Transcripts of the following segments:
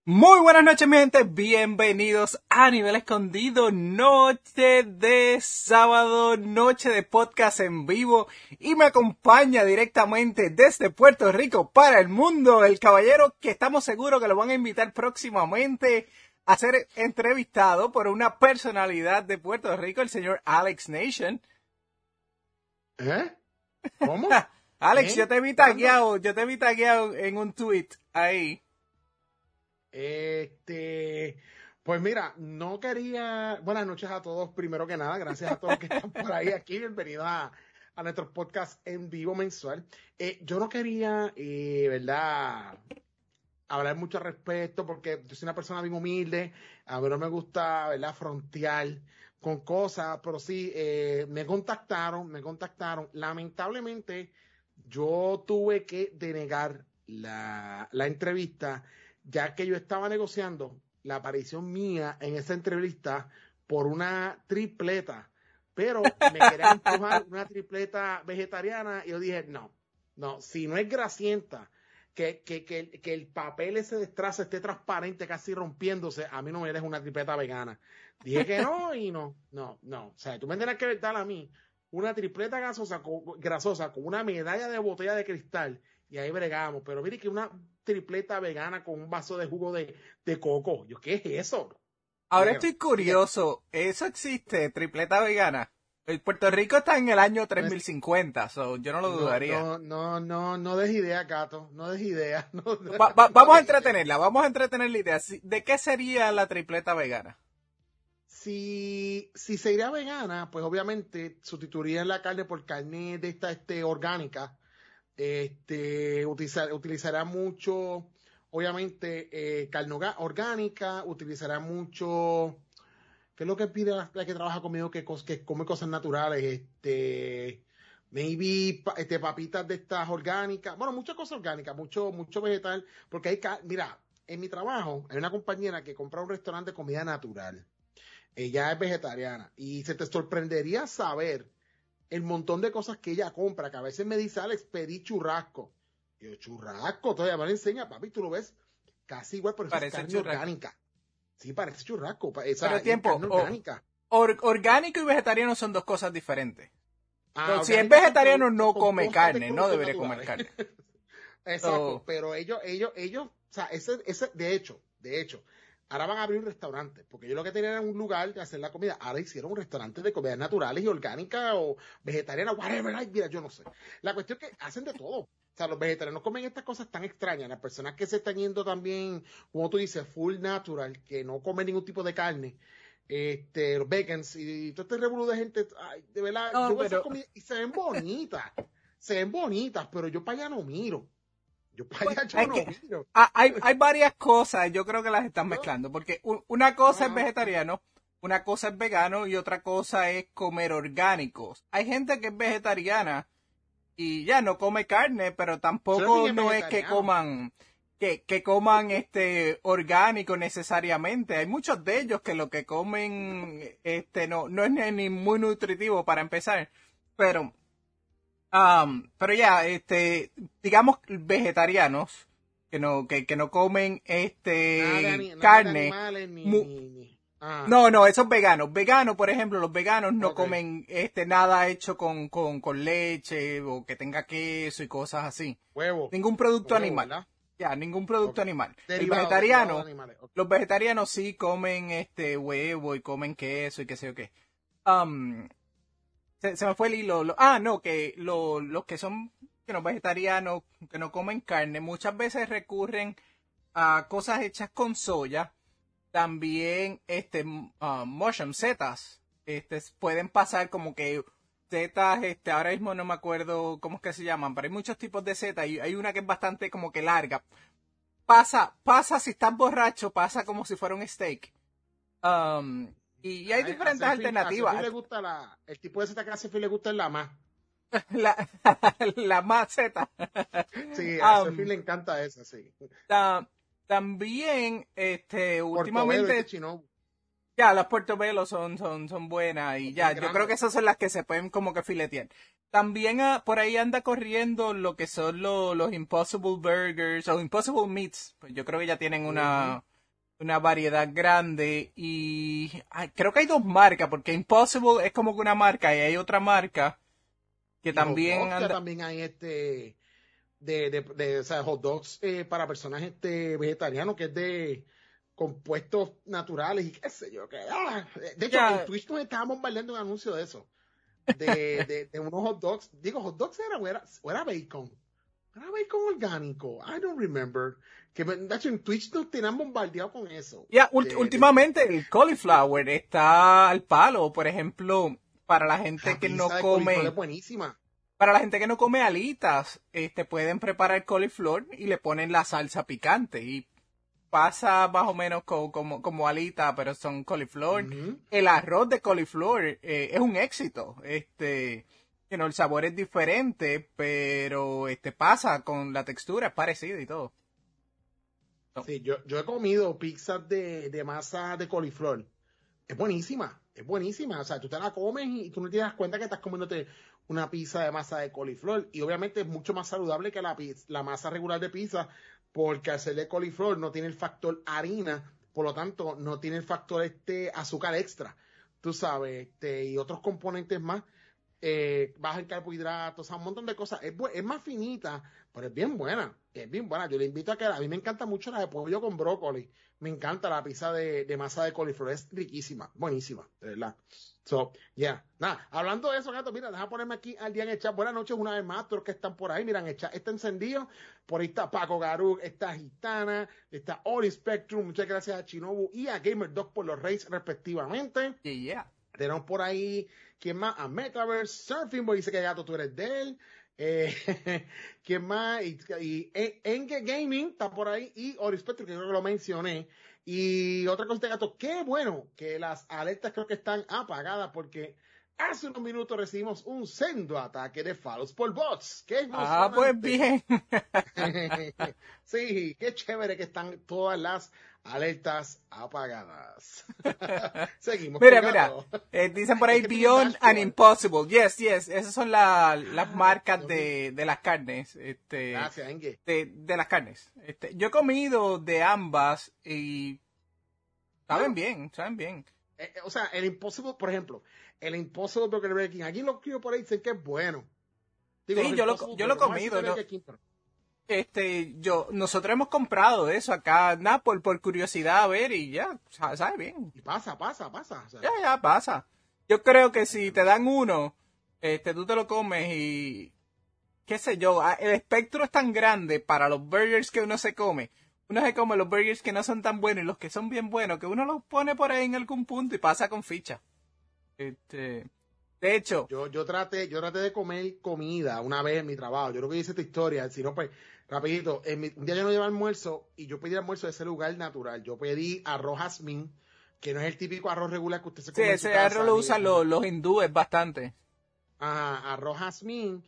Muy buenas noches, mi gente. Bienvenidos a Nivel Escondido, noche de sábado, noche de podcast en vivo. Y me acompaña directamente desde Puerto Rico para el mundo el caballero que estamos seguros que lo van a invitar próximamente a ser entrevistado por una personalidad de Puerto Rico, el señor Alex Nation. ¿Eh? ¿Cómo? Alex, yo te vi tagueado en un tweet ahí. Pues mira, no quería. Buenas noches a todos, primero que nada. Gracias a todos que están por ahí aquí. Bienvenidos a nuestro podcast en vivo mensual. Yo no quería, ¿verdad?, hablar mucho al respecto porque yo soy una persona bien humilde. A mí no me gusta, ¿verdad?, frontear con cosas, pero sí, me contactaron. Lamentablemente, yo tuve que denegar la entrevista, ya que yo estaba negociando la aparición mía en esa entrevista por una tripleta, pero me querían empujar una tripleta vegetariana y yo dije, no, si no es grasienta, que el papel ese de estraza esté transparente, casi rompiéndose, a mí no me deja una tripleta vegana. Dije que no y no. O sea, tú me tendrás que dar a mí una tripleta grasosa con una medalla de botella de cristal y ahí bregamos. Pero mire que una tripleta vegana con un vaso de jugo de coco. ¿Qué es eso? Ahora estoy curioso, ¿eso existe, tripleta vegana? El Puerto Rico está en el año 3050, so yo no lo dudaría. No des idea, Cato, no des idea. Vamos a entretenerla, vamos a entretener la idea. ¿De qué sería la tripleta vegana? Si sería vegana, pues obviamente sustituirían la carne por carne de esta orgánica. Utilizará mucho, obviamente, carne orgánica, utilizará mucho, ¿qué es lo que pide la que trabaja conmigo que come cosas naturales? Maybe papitas de estas orgánicas, bueno, muchas cosas orgánicas, mucho vegetal, porque mira, en mi trabajo hay una compañera que compra un restaurante de comida natural. Ella es vegetariana y se te sorprendería saber el montón de cosas que ella compra, que a veces me dice, Alex, pedí churrasco. Y yo, churrasco, todavía me lo enseña, papi, tú lo ves casi igual, pero eso es carne orgánica. Sí, parece churrasco, pero tiempo, carne orgánica. Orgánico y vegetariano son dos cosas diferentes. Si es vegetariano no come carne, no debería comer carne. Exacto, pero ellos, o sea, de hecho, ahora van a abrir un restaurante, porque ellos lo que tenían era un lugar de hacer la comida, ahora hicieron un restaurante de comidas naturales y orgánicas o vegetarianas, whatever, mira, yo no sé. La cuestión es que hacen de todo. O sea, los vegetarianos comen estas cosas tan extrañas, las personas que se están yendo también, como tú dices, full natural, que no comen ningún tipo de carne, los vegans y todo este revolú de gente, ay, de verdad, No, yo veo esas comidas y se ven bonitas, pero yo para allá no miro. Hay varias cosas, yo creo que las están mezclando, porque una cosa es vegetariano, una cosa es vegano y otra cosa es comer orgánicos. Hay gente que es vegetariana y ya no come carne, pero tampoco no es que coman orgánico necesariamente. Hay muchos de ellos que lo que comen no es ni muy nutritivo para empezar, pero ya, digamos vegetarianos que no comen carne. No, esos veganos. Veganos, por ejemplo, los veganos no comen nada hecho con leche o que tenga queso y cosas así. Huevo. Ningún producto animal. ¿Verdad? Ya, ningún producto animal. Los vegetarianos sí comen huevo y comen queso y qué sé yo qué. Se me fue el hilo. Que los que son vegetarianos, que no comen carne, muchas veces recurren a cosas hechas con soya. También mushroom, setas. Pueden pasar como que setas, ahora mismo no me acuerdo cómo es que se llaman, pero hay muchos tipos de setas y hay una que es bastante como que larga. Pasa si estás borracho, pasa como si fuera un steak. Y hay diferentes alternativas. A Sophie le gusta el tipo de seta que a Sophie le gusta es la más. La más zeta. Sí, a Sophie le encanta esa, sí. También, últimamente. Ya, las portobello son buenas y ya, yo creo que esas son las que se pueden como que filetear. También por ahí anda corriendo lo que son los Impossible Burgers o Impossible Meats. Pues yo creo que ya tienen una una variedad grande y creo que hay dos marcas, porque Impossible es como que una marca y hay otra marca que Y hot también dogs, ya anda... también hay o sea, hot dogs para personas vegetarianos, que es de compuestos naturales y qué sé yo. De hecho, en Ya, Twitch nos estaban bombardeando un anuncio de eso, de unos hot dogs. Digo, hot dogs era bacon. Era bacon orgánico. I don't remember. De hecho, en Twitch nos tenían bombardeado con eso. últimamente el cauliflower está al palo, por ejemplo, para la gente La que no pizza de coliflor es come... buenísima. Para la gente que no come alitas, pueden preparar coliflor y le ponen la salsa picante y pasa más o menos como alita, pero son coliflor. Ujú. El arroz de coliflor es un éxito. El sabor es diferente, pero pasa con la textura, es parecido y todo. No. Sí, yo he comido pizzas de masa de coliflor. Es buenísima, es buenísima. O sea, tú te la comes y tú no te das cuenta que estás comiéndote una pizza de masa de coliflor. Y obviamente es mucho más saludable que la masa regular de pizza, porque al ser de coliflor no tiene el factor harina, por lo tanto no tiene el factor azúcar extra, tú sabes, y otros componentes más. Baja en carbohidratos, o sea, un montón de cosas. Es más finita, pero es bien buena. Es bien buena. Yo le invito a mí me encanta mucho la de pollo con brócoli. Me encanta la pizza de masa de coliflor. Es riquísima, buenísima, de verdad. So, yeah. Nada, hablando de eso, gato, mira, deja ponerme aquí al día en el chat. Buenas noches una vez más, todos los que están por ahí. Miran, el chat está encendido. Por ahí está Paco Garú, está Gitana, está Ori Spectrum. Muchas gracias a Chinobu y a Gamer Dog por los rays respectivamente. Yeah. Tenemos por ahí, ¿quién más? A Metaverse, Surfing Boy dice que gato tú eres de él. ¿Quién más? Y Enge Gaming está por ahí. Y Orispectrum, que creo que lo mencioné. Y otra cosa de gato, qué bueno que las alertas creo que están apagadas porque hace unos minutos recibimos un sendo ataque de Fallout por bots. ¡Qué Pues emocionante! bien. Sí, qué chévere que están todas las alertas apagadas. Seguimos con Mira, gato. dicen por Es ahí que tiene Beyond and dashboard. Impossible. Yes, esas son las marcas Dios mío. de las carnes, Gracias, Engue. de las carnes. Yo he comido de ambas y Bueno, saben bien. o sea, el Impossible, por ejemplo, el Impossible Burger Breaking, aquí los que por ahí dicen que es bueno. Digo, Sí, los Impossible yo lo he Burger, vamos a decir comido, de ¿no? Burger King, pero Nosotros hemos comprado eso acá, nada, por curiosidad a ver y ya, sabe bien. y pasa. O sea, Ya pasa. Yo creo que si te dan uno, tú te lo comes y qué sé yo, el espectro es tan grande para los burgers que uno se come. Uno se come los burgers que no son tan buenos y los que son bien buenos, que uno los pone por ahí en algún punto y pasa con ficha. De hecho, yo traté de comer comida una vez en mi trabajo. Yo creo que hice esta historia. Si no, pues, rapidito. Un día yo no llevé almuerzo y yo pedí almuerzo de ese lugar natural. Yo pedí arroz jazmín, que no es el típico arroz regular que usted se sí, come en su ese arroz casa. lo Ni usan los hindúes bastante. Ajá, arroz jazmín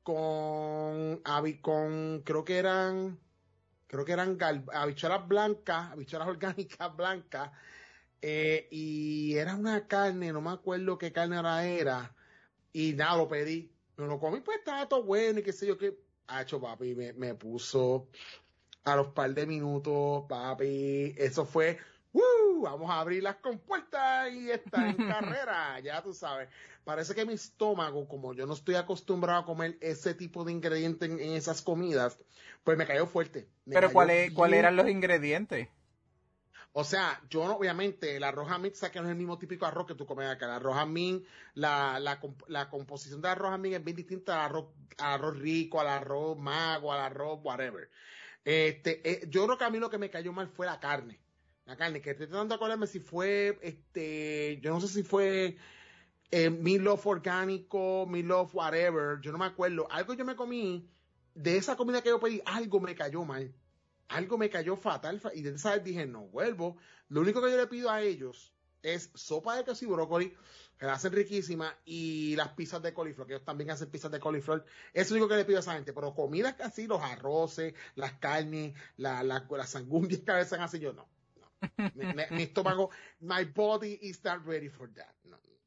con creo que eran habichuelas orgánicas blancas, y era una carne, no me acuerdo qué carne era, y nada, lo pedí, me lo comí, pues estaba todo bueno y qué sé yo qué, hecho papi, me puso a los par de minutos, papi, eso fue, vamos a abrir las compuertas y está en carrera, ya tú sabes. Parece que mi estómago, como yo no estoy acostumbrado a comer ese tipo de ingredientes en esas comidas, pues me cayó fuerte, me Pero cayó ¿cuál bien. eran los ingredientes? O sea, yo no, obviamente, el arroz jamín, sé que no es el mismo típico arroz que tú comes acá. El arroz jamín, la composición del arroz jamín es bien distinta al arroz rico, al arroz mago, al arroz whatever. Yo creo que a mí lo que me cayó mal fue la carne. La carne, que estoy tratando de acordarme si fue, yo no sé si fue meatloaf orgánico, meatloaf whatever, yo no me acuerdo. Algo yo me comí, de esa comida que yo pedí, algo me cayó mal. Algo me cayó fatal y desde esa vez dije, no vuelvo. Lo único que yo le pido a ellos es sopa de queso y brócoli, que la hacen riquísima, y las pizzas de coliflor, que ellos también hacen pizzas de coliflor. Eso es lo único que le pido a esa gente. Pero comidas así, los arroces, las carnes, las sangumbres que a veces hacen, yo no. Mi estómago, my body is not ready for that. No,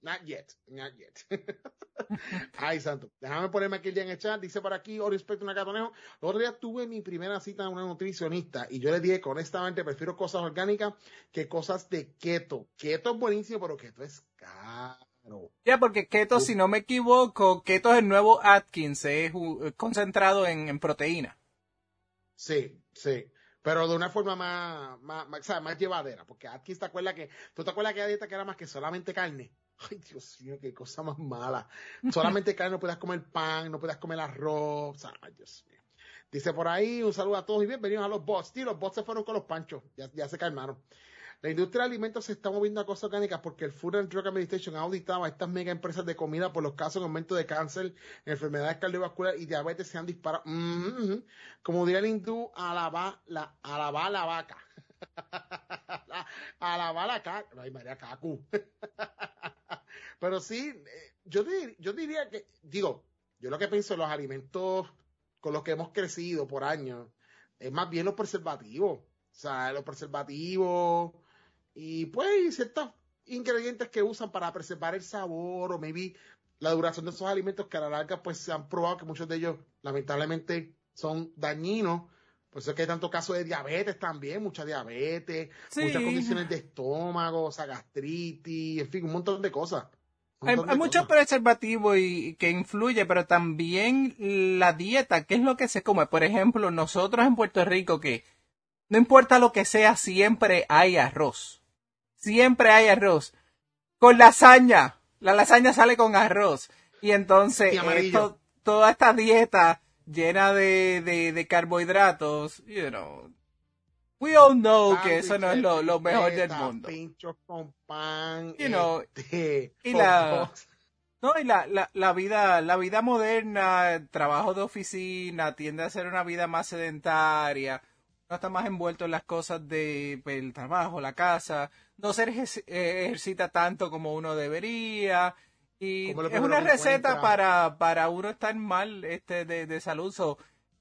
Not yet, not yet. Ay, santo. Déjame ponerme aquí el día en el chat. Dice por aquí, o respecto a una Catonejo. El otro día tuve mi primera cita con una nutricionista y yo le dije que honestamente prefiero cosas orgánicas que cosas de keto. Keto es buenísimo, pero keto es caro. Ya, porque keto, si no me equivoco, keto es el nuevo Atkins, es concentrado en proteína. Sí, sí. Pero de una forma o sea, más llevadera. Porque Atkins, ¿tú te acuerdas que la dieta que era más que solamente carne? Ay, Dios mío, qué cosa más mala. Solamente carne, no puedes comer pan, no puedes comer arroz. O sea, ay, Dios mío. Dice por ahí, un saludo a todos y bienvenidos a los bots. Sí, los bots se fueron con los panchos, ya se calmaron. La industria de alimentos se está moviendo a cosas orgánicas porque el Food and Drug Administration ha auditado a estas mega empresas de comida por los casos de aumento de cáncer, enfermedades cardiovasculares y diabetes se han disparado. Como diría el hindú, alaba la vaca. Alaba la caca. Ay, María Cacu. Pero sí, yo diría que, yo lo que pienso en los alimentos con los que hemos crecido por años es más bien los preservativos. O sea, los preservativos y pues ciertos ingredientes que usan para preservar el sabor o maybe la duración de esos alimentos que a la larga pues se han probado que muchos de ellos lamentablemente son dañinos. Por eso es que hay tanto caso de diabetes también, mucha diabetes, muchas Sí, condiciones de estómago, o sea, gastritis, en fin, un montón de cosas. hay muchos preservativos y que influye, pero también la dieta, qué es lo que se come. Por ejemplo, nosotros en Puerto Rico, que no importa lo que sea, siempre hay arroz. Siempre hay arroz. Con lasaña. La lasaña sale con arroz. Y entonces, Y amarillo. toda esta dieta llena de carbohidratos, you know, we all know que eso no es lo mejor del mundo. Pinchos con pan, You know, y hot la, dogs. no, y la vida moderna, el trabajo de oficina, tiende a ser una vida más sedentaria. No está más envuelto en las cosas de pues, el trabajo, la casa. No se ejercita tanto como uno debería. Y Como lo es primero una que receta encuentra. para uno estar mal de salud. So,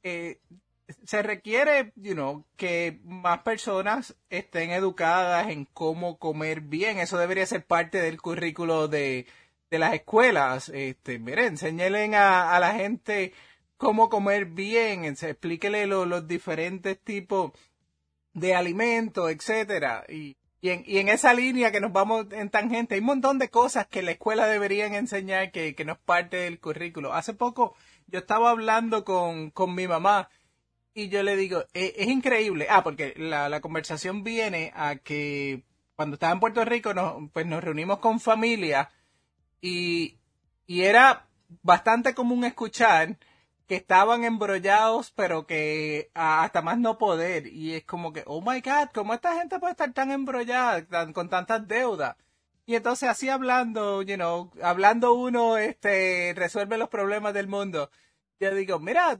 se requiere, que más personas estén educadas en cómo comer bien. Eso debería ser parte del currículo de las escuelas. Mire, enséñenle a la gente cómo comer bien, explíquele los diferentes tipos de alimentos, etcétera. Y en esa línea que nos vamos en tangente, hay un montón de cosas que la escuela deberían enseñar que no es parte del currículo. Hace poco yo estaba hablando con mi mamá y yo le digo, es increíble. Porque la conversación viene a que cuando estaba en Puerto Rico pues nos reunimos con familia y, y era bastante común escuchar que estaban embrollados, pero que hasta más no poder. Y es como que, oh my God, ¿cómo esta gente puede estar tan embrollada, con tantas deudas? Y entonces así hablando, hablando uno, resuelve los problemas del mundo. Yo digo, mira,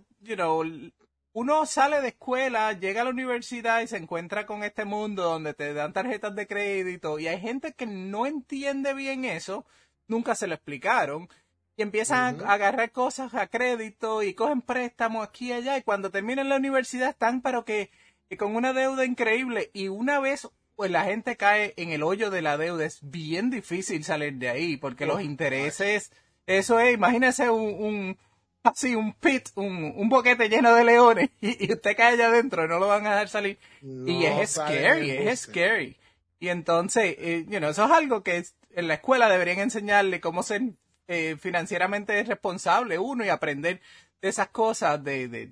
uno sale de escuela, llega a la universidad y se encuentra con este mundo donde te dan tarjetas de crédito y hay gente que no entiende bien eso, nunca se lo explicaron y empiezan a agarrar cosas a crédito y cogen préstamos aquí y allá y cuando terminan la universidad están pero que con una deuda increíble y una vez pues la gente cae en el hoyo de la deuda es bien difícil salir de ahí porque los intereses, eso es, imagínese así un pit, un boquete lleno de leones y usted cae allá adentro y no lo van a dejar salir. Y No sale en el es scary. Y entonces, eso es algo que en la escuela deberían enseñarle cómo ser financieramente responsable uno y aprender de esas cosas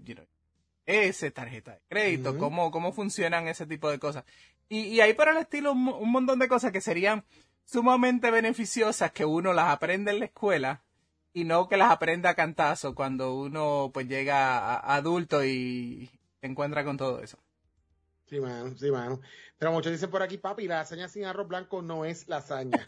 ese tarjeta de crédito, cómo funcionan ese tipo de cosas. Y ahí para el estilo un montón de cosas que serían sumamente beneficiosas que uno las aprende en la escuela y no que las aprenda a cantazo cuando uno pues llega a adulto y se encuentra con todo eso. Sí, mano, sí, mano. Pero muchos dicen por aquí, papi, la lasaña sin arroz blanco no es lasaña.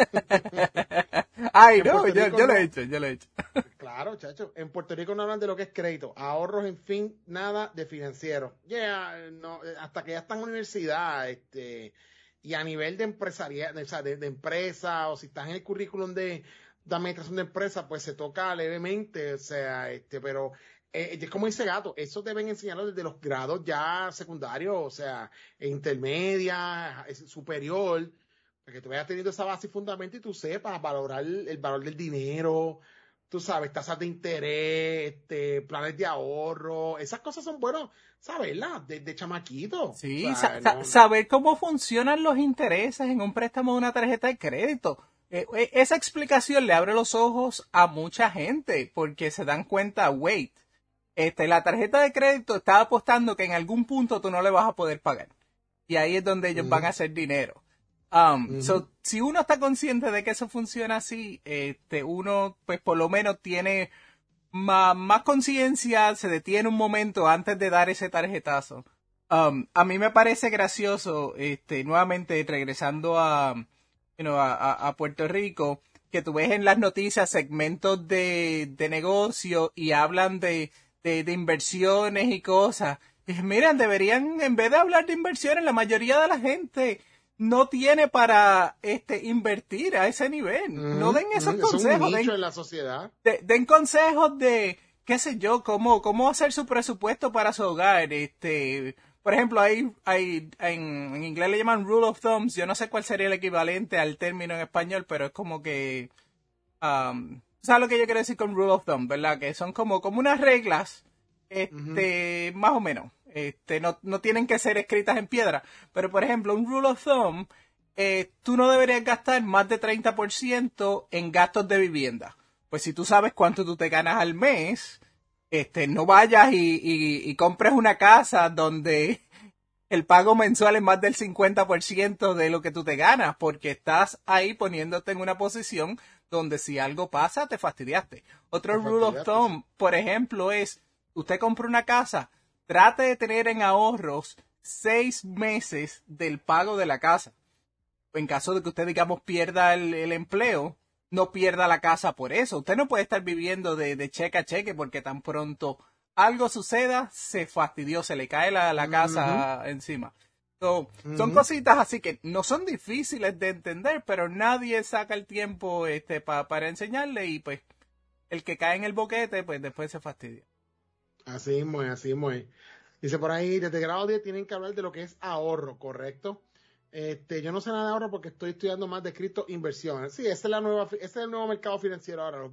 Ay, En no, Puerto Rico yo lo no. he hecho, yo lo he hecho. Claro, chacho. En Puerto Rico no hablan de lo que es crédito, ahorros, en fin, nada de financiero. No, hasta que ya están en universidad, y a nivel de empresarial, o sea, de empresa, o si estás en el currículum de administración de empresa, pues se toca levemente, o sea, pero es como dice Gato, eso deben enseñarlo desde los grados ya secundarios, o sea, intermedia, superior, Para que tú vayas teniendo esa base y fundamento y tú sepas valorar el valor del dinero, tú sabes, tasas de interés, planes de ahorro, esas cosas son buenas, saberlas, de chamaquito. O Sí, sea, no, saber cómo funcionan los intereses en un préstamo de una tarjeta de crédito. Esa explicación le abre los ojos a mucha gente porque se dan cuenta, wait, la tarjeta de crédito está apostando que en algún punto tú no le vas a poder pagar. Y ahí es donde ellos van a hacer dinero. Si uno está consciente de que eso funciona así, uno pues por lo menos tiene más conciencia, se detiene un momento antes de dar ese tarjetazo. A mí me parece gracioso, nuevamente regresando a Puerto Rico, que tú ves en las noticias segmentos de negocio y hablan de inversiones y cosas. Y miren, deberían, en vez de hablar de inversiones, la mayoría de la gente no tiene para invertir a ese nivel. No den esos consejos. Es un nicho en la sociedad. Den consejos de, qué sé yo, cómo hacer su presupuesto para su hogar. Por ejemplo, en inglés le llaman rule of thumbs. Yo no sé cuál sería el equivalente al término en español, pero es como que, ¿sabes lo que yo quiero decir con rule of thumb, verdad? Que son como unas reglas, más o menos. No tienen que ser escritas en piedra. Pero, por ejemplo, un rule of thumb, tú no deberías gastar más de 30% en gastos de vivienda. Pues si tú sabes cuánto tú te ganas al mes, no vayas y compres una casa donde el pago mensual es más del 50% de lo que tú te ganas, porque estás ahí poniéndote en una posición donde si algo pasa, te fastidiaste. Otro rule of thumb, por ejemplo, es, usted compra una casa, trate de tener en ahorros 6 meses del pago de la casa. En caso de que usted, digamos, pierda el empleo, no pierda la casa por eso. Usted no puede estar viviendo de cheque a cheque porque tan pronto algo suceda, se fastidió, se le cae la casa encima. Son cositas así que no son difíciles de entender, pero nadie saca el tiempo para enseñarle y pues el que cae en el boquete, pues después se fastidia. Así es. Dice por ahí, desde grado 10 tienen que hablar de lo que es ahorro, ¿correcto? Yo no sé nada de ahorro porque estoy estudiando más de cripto inversiones. Sí, ese es el nuevo mercado financiero ahora,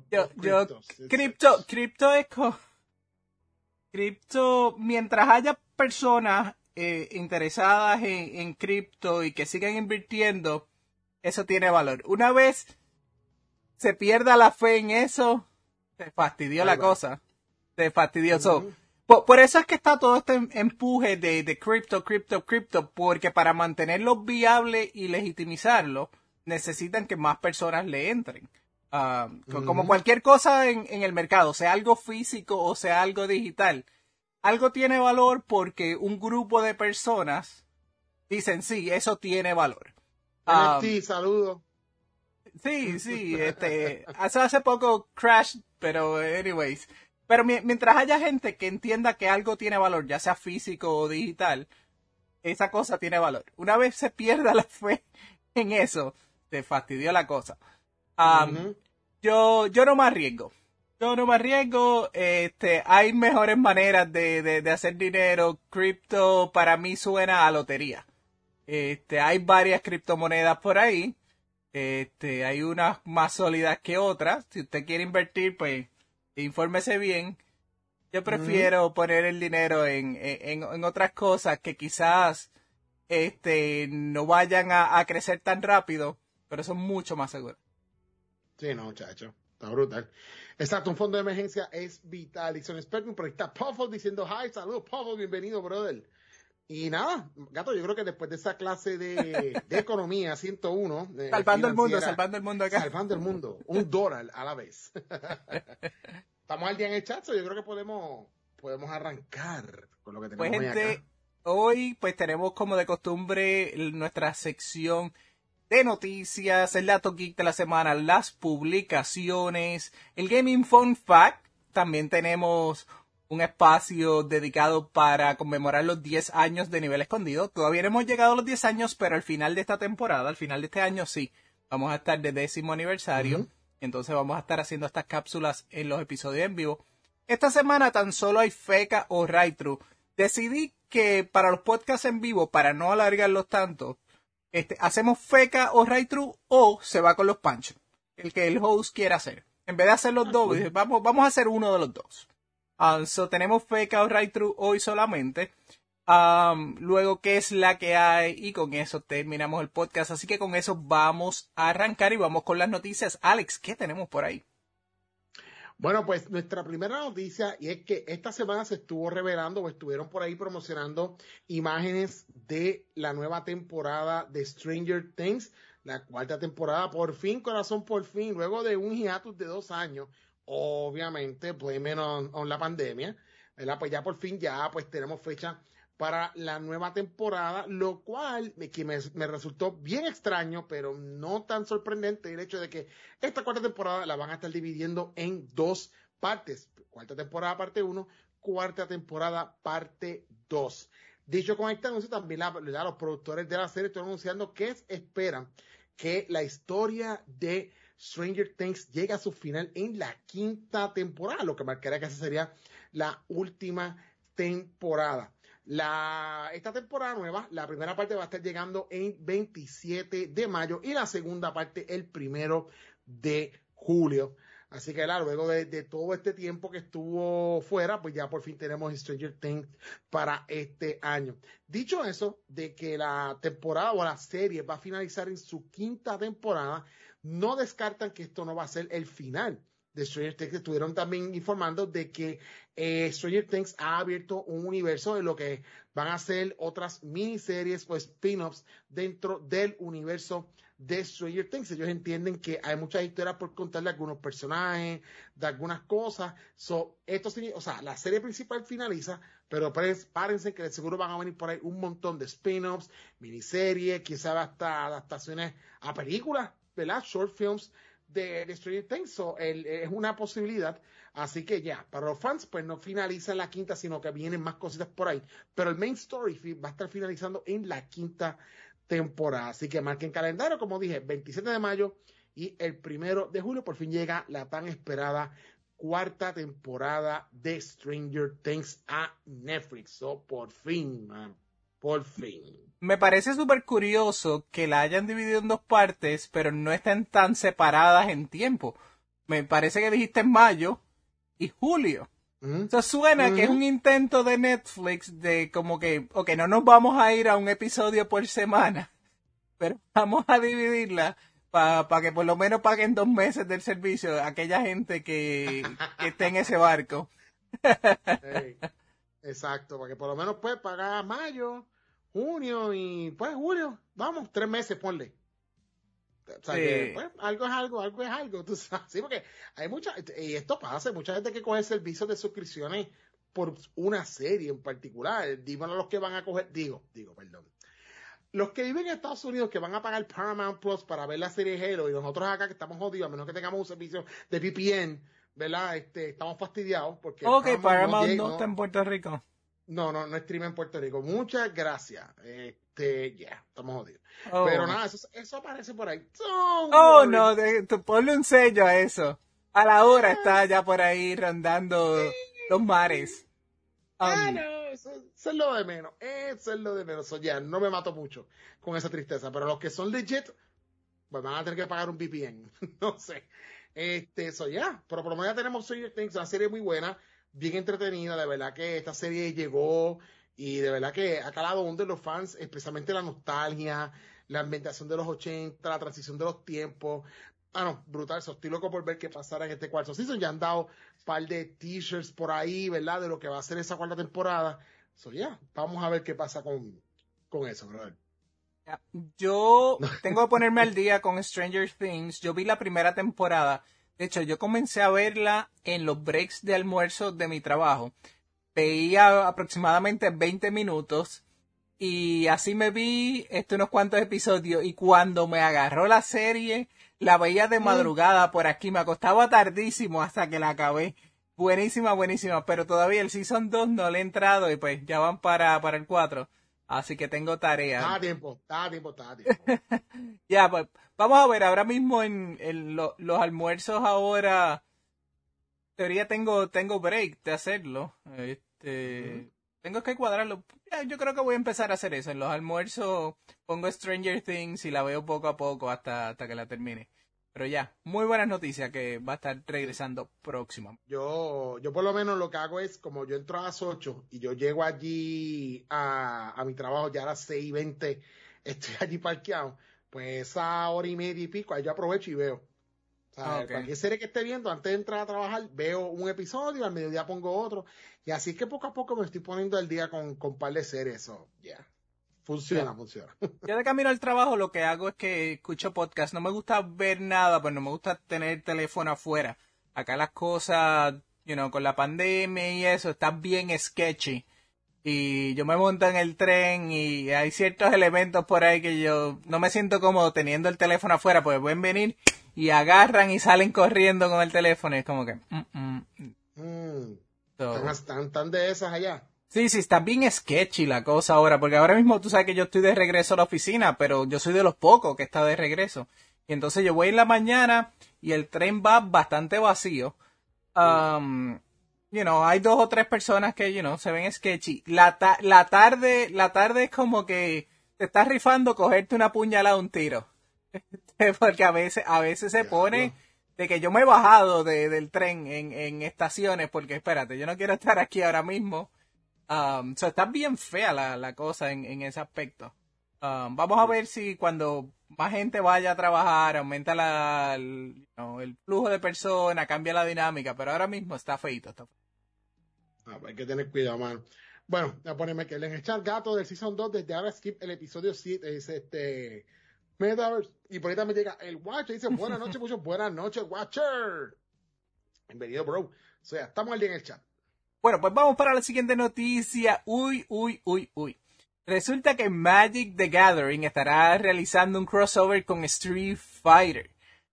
Cripto, mientras haya personas interesadas en cripto y que sigan invirtiendo, eso tiene valor. Una vez se pierda la fe en eso, se fastidió la cosa. Se fastidió. Por eso es que está todo este empuje de cripto, porque para mantenerlo viable y legitimizarlo, necesitan que más personas le entren. Como cualquier cosa en el mercado, sea algo físico o sea algo digital, algo tiene valor porque un grupo de personas dicen, sí, eso tiene valor. NFT, saludos. Sí, hace poco crash, pero anyways. Pero mientras haya gente que entienda que algo tiene valor, ya sea físico o digital, esa cosa tiene valor. Una vez se pierda la fe en eso, te fastidió la cosa. Yo no me arriesgo. Hay mejores maneras de hacer dinero. Cripto para mí suena a lotería. Hay varias criptomonedas por ahí. Hay unas más sólidas que otras. Si usted quiere invertir, pues infórmese bien. Yo prefiero poner el dinero en otras cosas que quizás no vayan a crecer tan rápido, pero son mucho más seguras. Sí, no, muchacho. Está brutal. Exacto, un fondo de emergencia es vital. Y son expertos, por ahí está Puffle diciendo hi, saludos, Puffle, bienvenido, brother. Y nada, gato, yo creo que después de esa clase de economía 101. Salvando el mundo acá. Salvando el mundo, $1 a la vez. Estamos al día en el chat, yo creo que podemos arrancar con lo que tenemos pues, hoy acá. Hoy pues tenemos como de costumbre nuestra sección de noticias, el dato geek de la semana, las publicaciones, el Gaming Fun Fact. También tenemos un espacio dedicado para conmemorar los 10 años de Nivel Escondido. Todavía no hemos llegado a los 10 años, pero al final de esta temporada, al final de este año sí, vamos a estar de 10º aniversario. Entonces vamos a estar haciendo estas cápsulas en los episodios en vivo. Esta semana tan solo hay feca o right-through. Decidí que para los podcasts en vivo, para no alargarlos tanto, hacemos feca o right true o se va con los panchos. El que el host quiera hacer. En vez de hacer los dos, vamos a hacer uno de los dos. So tenemos feca o right true hoy solamente. Luego, ¿qué es la que hay? Y con eso terminamos el podcast. Así que con eso vamos a arrancar y vamos con las noticias. Alex, ¿qué tenemos por ahí? Bueno, pues nuestra primera noticia, y es que esta semana se estuvo revelando o estuvieron por ahí promocionando imágenes de la nueva temporada de Stranger Things, la cuarta temporada, por fin, corazón, por fin, luego de un hiatus de 2 años, obviamente, pues menos con la pandemia, ¿verdad? Pues ya por fin, ya pues tenemos fecha para la nueva temporada, lo cual que me resultó bien extraño, pero no tan sorprendente el hecho de que esta cuarta temporada la van a estar dividiendo en 2 partes. Cuarta temporada parte 1, cuarta temporada parte 2. Dicho con este anuncio, también los productores de la serie están anunciando que esperan que la historia de Stranger Things llegue a su final en la quinta temporada, lo que marcaría que esa sería la última temporada. Esta temporada nueva, la primera parte va a estar llegando el 27 de mayo y la segunda parte el 1 de julio. Así que luego de todo este tiempo que estuvo fuera, pues ya por fin tenemos Stranger Things para este año. Dicho eso, de que la temporada o la serie va a finalizar en su quinta temporada, no descartan que esto no va a ser el final de Stranger Things. Estuvieron también informando de que Stranger Things ha abierto un universo en lo que van a ser otras miniseries o spin-offs dentro del universo de Stranger Things. Ellos entienden que hay muchas historias por contar de algunos personajes, de algunas cosas. La serie principal finaliza, pero párense que de seguro van a venir por ahí un montón de spin-offs, miniseries, quizás hasta adaptaciones a películas, ¿verdad? Short films de Stranger Things, es una posibilidad. Así que ya, para los fans, pues no finaliza en la quinta, sino que vienen más cositas por ahí. Pero el main story va a estar finalizando en la quinta temporada. Así que marquen calendario, como dije, 27 de mayo y el 1 de julio por fin llega la tan esperada cuarta temporada de Stranger Things a Netflix. Por fin, man. Por fin. Me parece súper curioso que la hayan dividido en 2 partes, pero no estén tan separadas en tiempo. Me parece que dijiste en mayo y julio. Eso suena que es un intento de Netflix de como que, ok, no nos vamos a ir a un episodio por semana, pero vamos a dividirla para que por lo menos paguen 2 meses del servicio a aquella gente que esté en ese barco. Hey, exacto, para que por lo menos puedes pagar mayo, junio y pues julio, vamos, 3 meses, ponle. O sea, que pues, algo es algo, tú sabes, sí, porque hay y esto pasa, hay mucha gente que coge servicios de suscripciones por una serie en particular. Díganlo los que van a coger, perdón. Los que viven en Estados Unidos que van a pagar Paramount Plus para ver la serie Halo y nosotros acá que estamos jodidos, a menos que tengamos un servicio de VPN, ¿verdad? Estamos fastidiados porque Paramount no está en Puerto Rico. No streama en Puerto Rico. Muchas gracias. Estamos jodidos. Pero nada, eso aparece por ahí. No, tú ponle un sello a eso. A la hora está ya por ahí rondando los mares. No, eso es lo de menos. Eso es lo de menos. Ya, no me mato mucho con esa tristeza. Pero los que son legit, pues van a tener que pagar un VPN. No sé. Eso ya. Pero por lo menos ya tenemos Stranger Things, una serie muy buena, bien entretenida. De verdad que esta serie llegó y de verdad que ha calado donde los fans, especialmente la nostalgia, la ambientación de los 80, la transición de los tiempos. No, brutal. Estoy loco por ver qué pasará en este cuarto season. Ya han dado un par de t-shirts por ahí, ¿verdad? De lo que va a ser esa cuarta temporada. Vamos a ver qué pasa con eso, brother. Yo tengo que ponerme al día con Stranger Things. Yo vi la primera temporada. De hecho, yo comencé a verla en los breaks de almuerzo de mi trabajo. Veía aproximadamente 20 minutos y así me vi unos cuantos episodios y cuando me agarró la serie, la veía de madrugada por aquí. Me acostaba tardísimo hasta que la acabé. Buenísima, buenísima, pero todavía el Season 2 no le he entrado y pues ya van para el 4. Así que tengo tarea. Está a tiempo. Ya, pues vamos a ver, ahora mismo en los almuerzos ahora, en teoría tengo break de hacerlo. Tengo que cuadrarlo. Yo creo que voy a empezar a hacer eso. En los almuerzos pongo Stranger Things y la veo poco a poco hasta que la termine. Pero ya, muy buenas noticias que va a estar regresando próximo. Yo por lo menos lo que hago es, como yo entro a las 8 y yo llego allí a mi trabajo ya a las 6:20, estoy allí parqueado, pues esa hora y media y pico, ahí yo aprovecho y veo. O sea, Okay. cualquier serie que esté viendo, antes de entrar a trabajar, veo un episodio, al mediodía pongo otro. Y así es que poco a poco me estoy poniendo al día con un par de series. So, yeah. Funciona, Yeah. funciona. Yo de camino al trabajo lo que hago es que escucho podcast. No me gusta ver nada, pues no me gusta tener el teléfono afuera. Acá las cosas, con la pandemia y eso, está bien sketchy. Y yo me monto en el tren y hay ciertos elementos por ahí que yo no me siento cómodo teniendo el teléfono afuera, pues pueden venir y agarran y salen corriendo con el teléfono. Y es como que... So, ¿Están de esas allá? sí, está bien sketchy la cosa ahora, porque ahora mismo tú sabes que yo estoy de regreso a la oficina, pero yo soy de los pocos que está de regreso. Y entonces yo voy en la mañana y el tren va bastante vacío. Hay 2 o 3 personas que, se ven sketchy. La tarde es como que te estás rifando cogerte una puñalada a un tiro. Porque a veces se pone de que yo me he bajado del tren en estaciones porque espérate, yo no quiero estar aquí ahora mismo. Está bien fea la cosa en ese aspecto. Vamos a ver si cuando más gente vaya a trabajar, aumenta el flujo de personas, cambia la dinámica, pero ahora mismo está feito. Hay que tener cuidado, mano. Bueno, voy a ponerme que en el chat gato del Season 2, desde ahora skip el episodio 7, es Metaverse, y por ahí también llega el Watcher, dice buenas noches, muchos buenas noches, Watcher. Bienvenido, bro. O sea, estamos al día en el chat. Bueno, pues vamos para la siguiente noticia. Uy. Resulta que Magic the Gathering estará realizando un crossover con Street Fighter.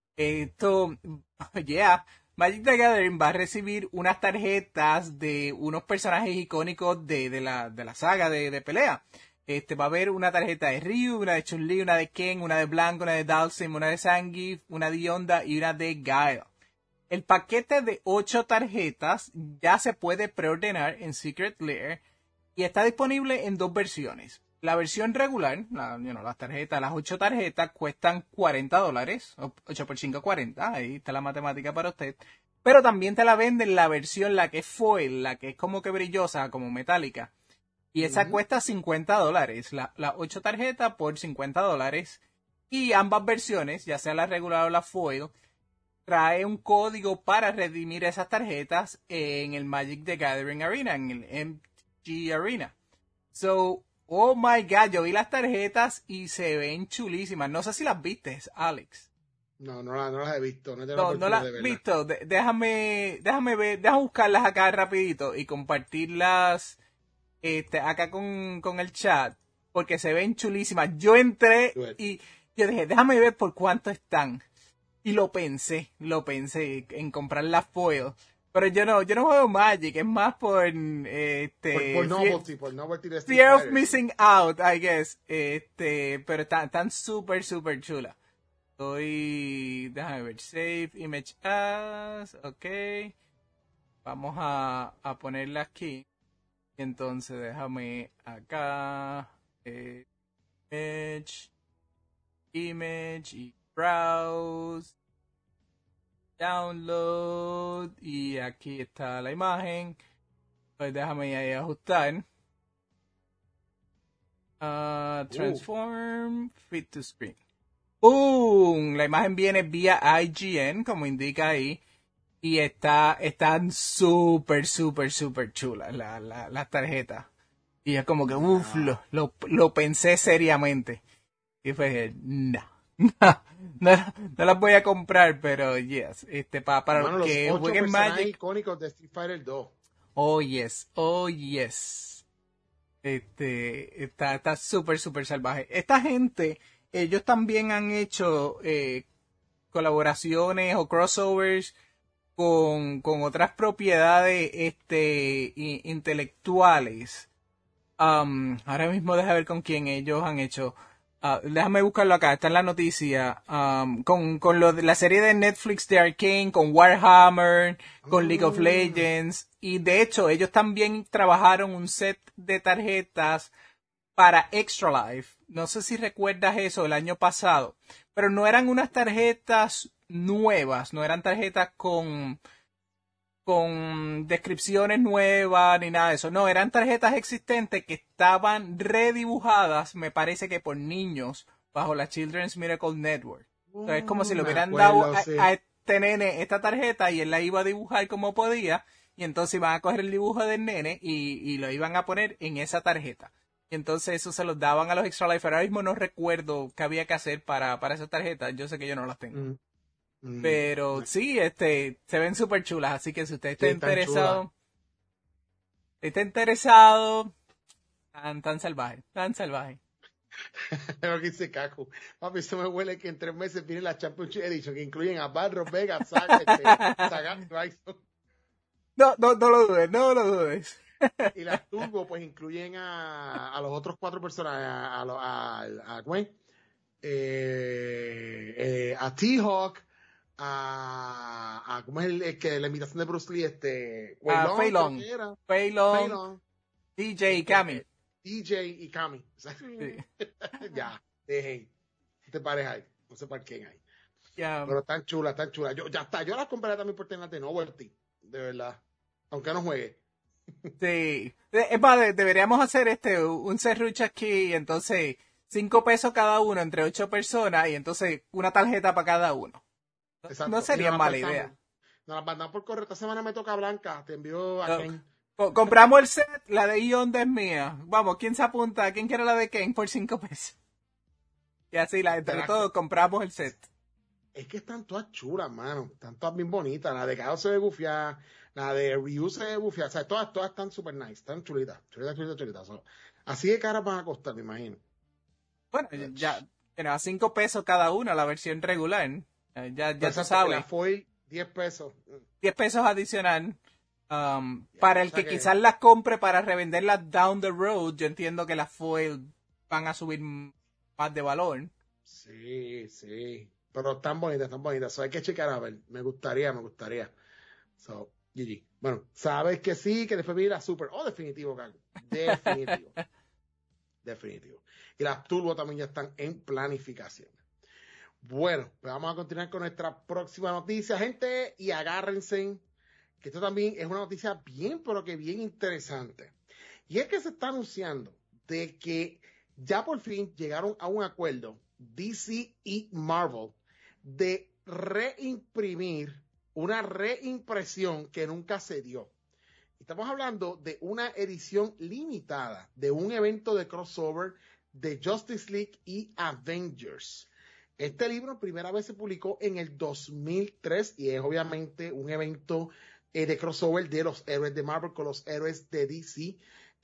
Magic the Gathering va a recibir unas tarjetas de unos personajes icónicos de la saga de pelea. Va a haber una tarjeta de Ryu, una de Chun-Li, una de Ken, una de Blanco, una de Dhalsim, una de Zangief, una de Yonda y una de Guile. El paquete de 8 tarjetas ya se puede preordenar en Secret Lair y está disponible en 2 versiones. La versión regular, las 8 tarjetas cuestan $40, 8 por 5, 40, ahí está la matemática para usted. Pero también te la venden la versión, la que es foil, la que es como que brillosa, como metálica. Y esa cuesta $50, las 8 tarjetas por $50. Y ambas versiones, ya sea la regular o la foil, trae un código para redimir esas tarjetas en el Magic the Gathering Arena, en el MG Arena. So, oh my God, yo vi las tarjetas y se ven chulísimas. No sé si las viste, Alex. No las he visto. No las he visto. Déjame ver, déjame buscarlas acá rapidito y compartirlas acá con el chat, porque se ven chulísimas. Yo entré y yo dije, déjame ver por cuánto están. Y lo pensé en comprar la foil. Pero yo no juego Magic, es más por novelty de fear of missing out, I guess. Pero están súper chulas. Déjame ver, save image as, ok. Vamos a ponerla aquí. Entonces déjame acá, image y browse, download, y aquí está la imagen. Pues déjame ahí ajustar. Transform, fit to screen. ¡Boom! La imagen viene vía IGN, como indica ahí. Y están súper chulas las tarjetas. Y es como que, lo pensé seriamente. Y fue, no las voy a comprar, pero yes, para los que jueguen Magic. Icónicos de Street Fighter 2. Oh yes. Está súper salvaje. Esta gente, ellos también han hecho colaboraciones o crossovers con otras propiedades intelectuales. Ahora mismo deja ver con quién ellos han hecho. Déjame buscarlo acá, está en la noticia. Con la serie de Netflix de Arcane, con Warhammer, con League of Legends. Y de hecho, ellos también trabajaron un set de tarjetas para Extra Life. No sé si recuerdas eso el año pasado. Pero no eran unas tarjetas nuevas, no eran tarjetas con descripciones nuevas ni nada de eso. No, eran tarjetas existentes que estaban redibujadas, me parece que por niños, bajo la Children's Miracle Network. Entonces es como si le hubieran dado a este nene esta tarjeta y él la iba a dibujar como podía, y entonces iban a coger el dibujo del nene y lo iban a poner en esa tarjeta. Y entonces eso se los daban a los Extra Life. Ahora mismo no recuerdo qué había que hacer para esa tarjeta. Yo sé que yo no las tengo. Pero sí, se ven súper chulas, así que si usted está interesado, tan salvaje, tan salvaje. Lo que dice Caco. Papi, eso me huele que en 3 meses viene la Championship Edition, que incluyen a Barros, Vega, Sagat, Bryson. No lo dudes, no lo dudes. Y las Turbo, pues incluyen a los otros 4 personajes, a Gwen, a T-Hawk, ¿cómo es el que la imitación de Bruce Lee? Fei Long, DJ y Kami. DJ y Kami. Sí. Ya, dejen. No te pares ahí. No se parquen ahí. Pero tan chula, tan chula. Yo las compré también por tener de Novelty. De verdad. Aunque no juegue. Sí. Es más, deberíamos hacer un serrucho aquí, y entonces 5 pesos cada uno entre 8 personas, y entonces una tarjeta para cada uno. Exacto. No sería mala idea. Nos las mandamos por correo. Esta semana me toca Blanca. Te envío a Ken. Compramos el set, la de Yonda es mía. Vamos, ¿quién se apunta? ¿Quién quiere la de Ken por 5 pesos? Y así, entre todos, compramos el set. Es que están todas chulas, mano. Están todas bien bonitas. La de Kao se ve bufiada. La de Ryu se ve bufiada. O sea, todas están super nice. Están chulitas. Chulitas. So, así de caras van a costar, me imagino. Bueno, ya, a 5 pesos cada una, la versión regular. Ya tú sabes. La foil, 10 pesos. 10 pesos adicional. Para el que quizás las compre para revenderlas down the road, yo entiendo que las foil van a subir más de valor. Sí. Pero están bonitas. So, hay que checar a ver. Me gustaría. So, GG. Bueno, sabes que sí, que después viene la Super. Definitivo, Carlos. Definitivo. Y las Turbo también ya están en planificación. Bueno, pues vamos a continuar con nuestra próxima noticia, gente. Y agárrense, que esto también es una noticia bien, pero que bien interesante. Y es que se está anunciando de que ya por fin llegaron a un acuerdo DC y Marvel de reimprimir una reimpresión que nunca se dio. Estamos hablando de una edición limitada de un evento de crossover de Justice League y Avengers. Este libro primera vez se publicó en el 2003 y es obviamente un evento de crossover de los héroes de Marvel con los héroes de DC.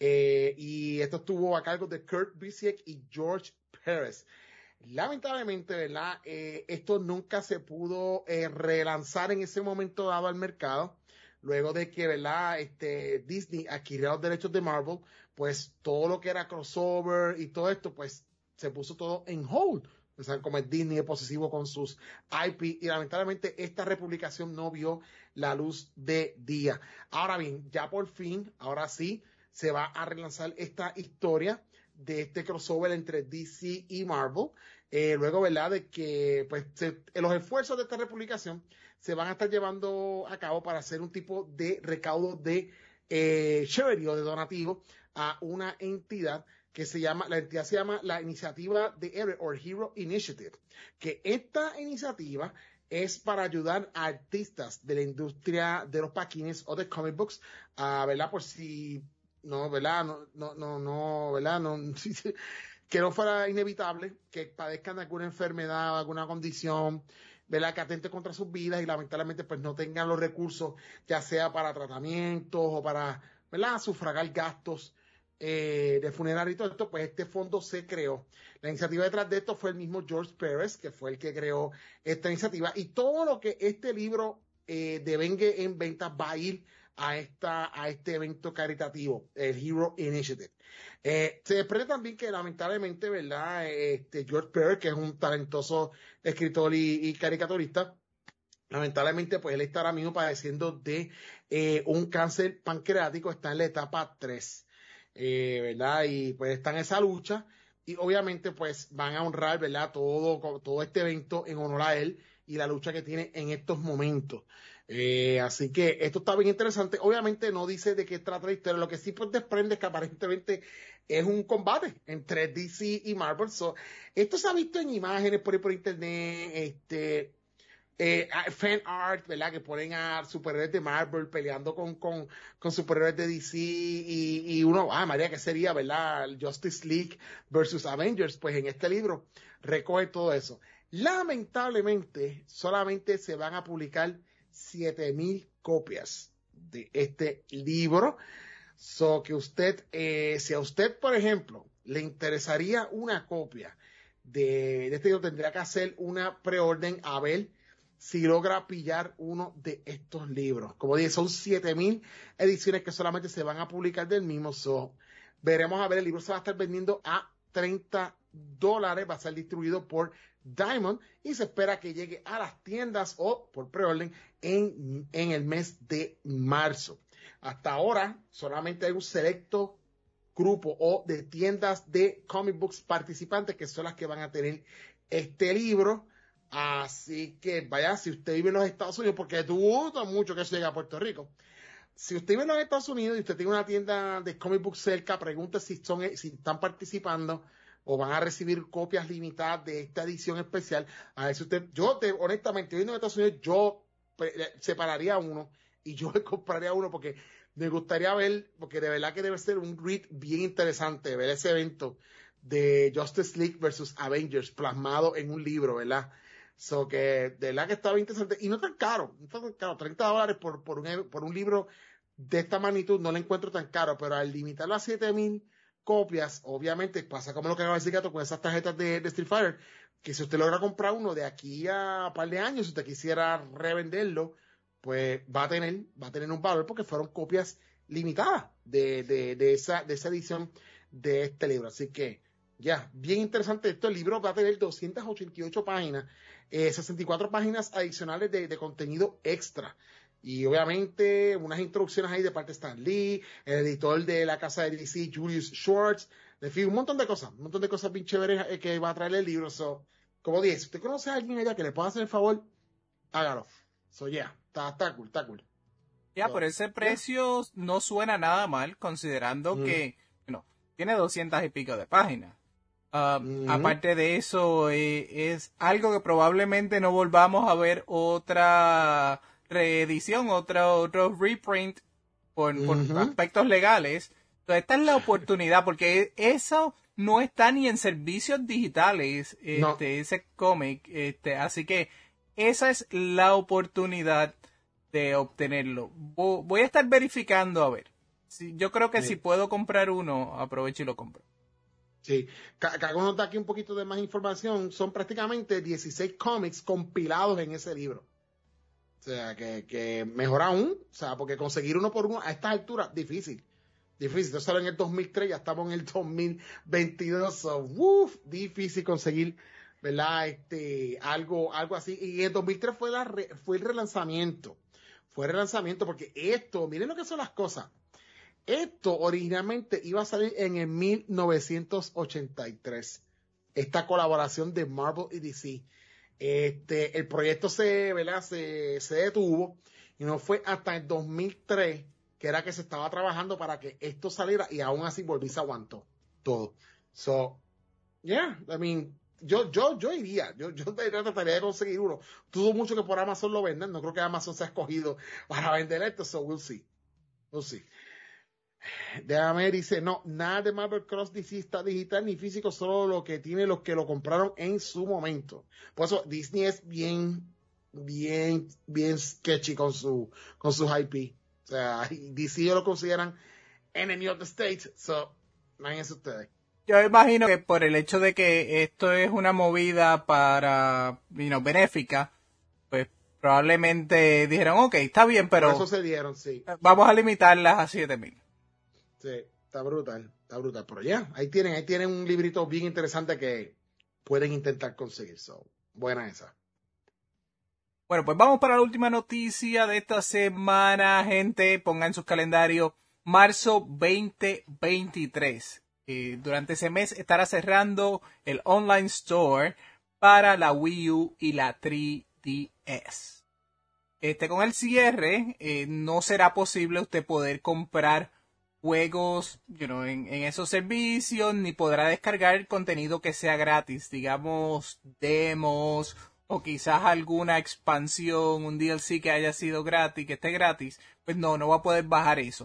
Y esto estuvo a cargo de Kurt Busiek y George Pérez. Lamentablemente, ¿verdad? Esto nunca se pudo relanzar en ese momento dado al mercado. Luego de que, ¿verdad? Disney adquirió los derechos de Marvel, pues todo lo que era crossover y todo esto, pues se puso todo en hold. O sea, como Disney es posesivo con sus IP y lamentablemente esta republicación no vio la luz de día. Ahora bien, ya por fin, ahora sí, se va a relanzar esta historia de este crossover entre DC y Marvel. Luego, ¿verdad? De que pues los esfuerzos de esta republicación se van a estar llevando a cabo para hacer un tipo de recaudo de charity o de donativo a una entidad que la entidad se llama la Iniciativa de Héroe o Hero Initiative, que esta iniciativa es para ayudar a artistas de la industria de los paquines o de comic books, ¿verdad? Por si no, ¿verdad? No, ¿verdad? No, que no fuera inevitable que padezcan de alguna enfermedad o alguna condición, ¿verdad? Que atente contra sus vidas y lamentablemente pues no tengan los recursos, ya sea para tratamientos o para, ¿verdad? Sufragar gastos de funerario y todo esto, pues este fondo se creó. La iniciativa detrás de esto fue el mismo George Pérez, que fue el que creó esta iniciativa, y todo lo que este libro devengue en ventas va a ir a este evento caritativo, el Hero Initiative. Se desprende también que lamentablemente, ¿verdad? George Perry, que es un talentoso escritor y caricaturista, lamentablemente, pues él está ahora mismo padeciendo de un cáncer pancreático, está en la etapa 3, ¿verdad? Y pues está en esa lucha y obviamente pues van a honrar, ¿verdad? Todo este evento en honor a él y la lucha que tiene en estos momentos. Así que esto está bien interesante. Obviamente no dice de qué trata la historia, lo que sí pues desprende es que aparentemente es un combate entre DC y Marvel. Esto se ha visto en imágenes por ahí por internet, fan art, ¿verdad? Que ponen a superhéroes de Marvel peleando con superhéroes de DC y uno, María, ¿qué sería, verdad? Justice League versus Avengers. Pues en este libro recoge todo eso. Lamentablemente, solamente se van a publicar 7,000 copias de este libro. Que usted, si a usted, por ejemplo, le interesaría una copia de este libro, tendría que hacer una preorden a ver si logra pillar uno de estos libros. Como dije, son 7,000 ediciones que solamente se van a publicar del mismo. Veremos a ver, el libro se va a estar vendiendo a $30, va a ser distribuido por Diamond y se espera que llegue a las tiendas o por preorden en el mes de marzo. Hasta ahora solamente hay un selecto grupo o de tiendas de comic books participantes que son las que van a tener este libro. Así que vaya, si usted vive en los Estados Unidos, porque dudo mucho que eso llegue a Puerto Rico. Si usted vive en los Estados Unidos y usted tiene una tienda de comic books cerca, pregunte si están participando o van a recibir copias limitadas de esta edición especial. A ver si usted, honestamente, viviendo en Estados Unidos, yo separaría uno y yo le compraría uno porque me gustaría ver, porque de verdad que debe ser un read bien interesante, ver ese evento de Justice League versus Avengers plasmado en un libro, ¿verdad? Que de verdad que está bien interesante y no tan caro, $30 por un libro de esta magnitud no lo encuentro tan caro, pero al limitarlo a 7,000 copias, obviamente pasa como lo que acaba de decir Gato con esas tarjetas de Street Fighter, que si usted logra comprar uno de aquí a un par de años, si usted quisiera revenderlo, pues va a tener un valor porque fueron copias limitadas de esa edición de este libro. Así que ya, bien interesante esto. El libro va a tener 288 páginas, 64 páginas adicionales de contenido extra. Y obviamente unas introducciones ahí de parte de Stan Lee, el editor de la casa de DC, Julius Schwartz, en fin, un montón de cosas bien chéveres que va a traer el libro. Como dije, si usted conoce a alguien allá que le pueda hacer el favor, hágalo. Está cool, está cool. Ya, por ese precio no suena nada mal, considerando que, bueno, tiene 200 y pico de páginas. Aparte de eso, es algo que probablemente no volvamos a ver otra reedición, otro reprint por aspectos legales. Entonces, esta es la oportunidad, porque eso no está ni en servicios digitales, ese cómic, así que esa es la oportunidad de obtenerlo. Voy a estar verificando a ver. Yo creo que si puedo comprar uno, aprovecho y lo compro. Sí, Cago nos da aquí un poquito de más información. Son prácticamente 16 cómics compilados en ese libro. O sea, que mejor aún, o sea, porque conseguir uno por uno a estas alturas, difícil. Esto salió en el 2003, ya estamos en el 2022. Difícil conseguir, ¿verdad? Algo así. Y en el 2003 fue el relanzamiento. Fue el relanzamiento porque miren lo que son las cosas. Esto originalmente iba a salir en el 1983. Esta colaboración de Marvel y DC. El proyecto se detuvo y no fue hasta el 2003 que era que se estaba trabajando para que esto saliera y aún así volví se aguantó todo. Yo iría, yo trataría de conseguir uno. Dudo mucho que por Amazon lo vendan, no creo que Amazon se ha escogido para vender esto, we'll see. Déjame ver, dice, no, nada de Marvel Cross DC está digital ni físico, solo lo que tiene los que lo compraron en su momento. Por eso Disney es bien sketchy con sus IP. O sea, DC lo consideran enemy of the state, imagínense ustedes. Yo imagino que por el hecho de que esto es una movida para, benéfica, pues probablemente dijeron, ok, está bien, pero por eso se dieron, sí. Vamos a limitarlas a 7,000. Sí, está brutal. Pero ya, ahí tienen un librito bien interesante que pueden intentar conseguir. So, buena esa. Bueno, pues vamos para la última noticia de esta semana, gente. Pongan en sus calendarios marzo 2023. Durante ese mes estará cerrando el online store para la Wii U y la 3DS. Con el cierre, no será posible usted poder comprar juegos en esos servicios, ni podrá descargar contenido que sea gratis, digamos demos o quizás alguna expansión, un DLC que haya sido gratis, que esté gratis, pues no va a poder bajar eso.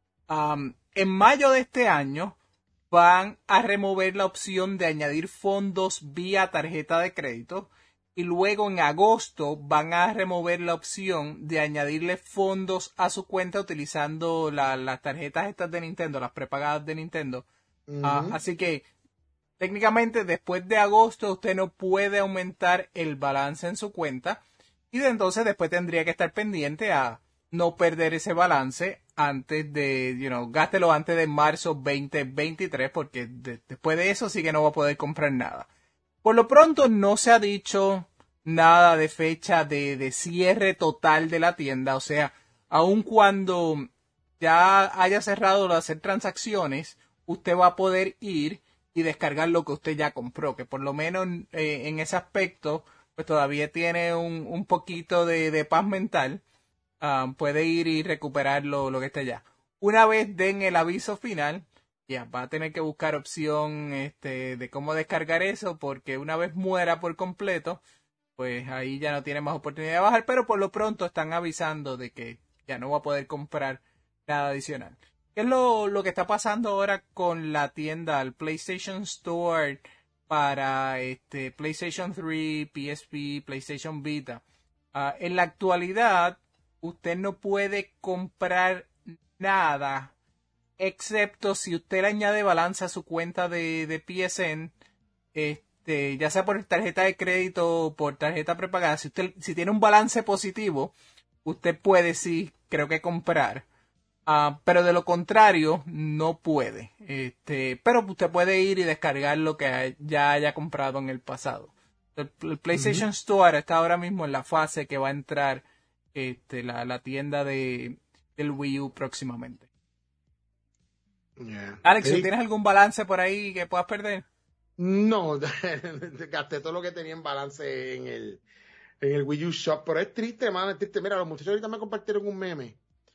En mayo de este año van a remover la opción de añadir fondos vía tarjeta de crédito y luego en agosto van a remover la opción de añadirle fondos a su cuenta utilizando las tarjetas estas de Nintendo, las prepagadas de Nintendo. Así que técnicamente después de agosto usted no puede aumentar el balance en su cuenta y de entonces después tendría que estar pendiente a no perder ese balance antes de, gástelo antes de marzo 2023 porque después de eso sí que no va a poder comprar nada. Por lo pronto no se ha dicho nada de fecha de cierre total de la tienda, o sea, aun cuando ya haya cerrado de hacer transacciones, usted va a poder ir y descargar lo que usted ya compró, que por lo menos en ese aspecto, pues todavía tiene un poquito de paz mental, puede ir y recuperar lo que está allá. Una vez den el aviso final, ya va a tener que buscar opción de cómo descargar eso, porque una vez muera por completo, pues ahí ya no tiene más oportunidad de bajar, pero por lo pronto están avisando de que ya no va a poder comprar nada adicional. ¿Qué es lo que está pasando ahora con la tienda, el PlayStation Store para PlayStation 3, PSP, PlayStation Vita? En la actualidad, usted no puede comprar nada excepto si usted le añade balance a su cuenta de PSN, ya sea por tarjeta de crédito o por tarjeta prepagada. Si tiene un balance positivo, usted puede sí, creo que comprar. Pero de lo contrario, no puede. Pero usted puede ir y descargar lo que ya haya comprado en el pasado. El PlayStation Store está ahora mismo en la fase que va a entrar la tienda del Wii U próximamente. Yeah. Alex, Sí. ¿tienes algún balance por ahí que puedas perder? No, gasté todo lo que tenía en balance en el Wii U Shop, pero es triste, mano, es triste. Mira, los muchachos ahorita me compartieron un meme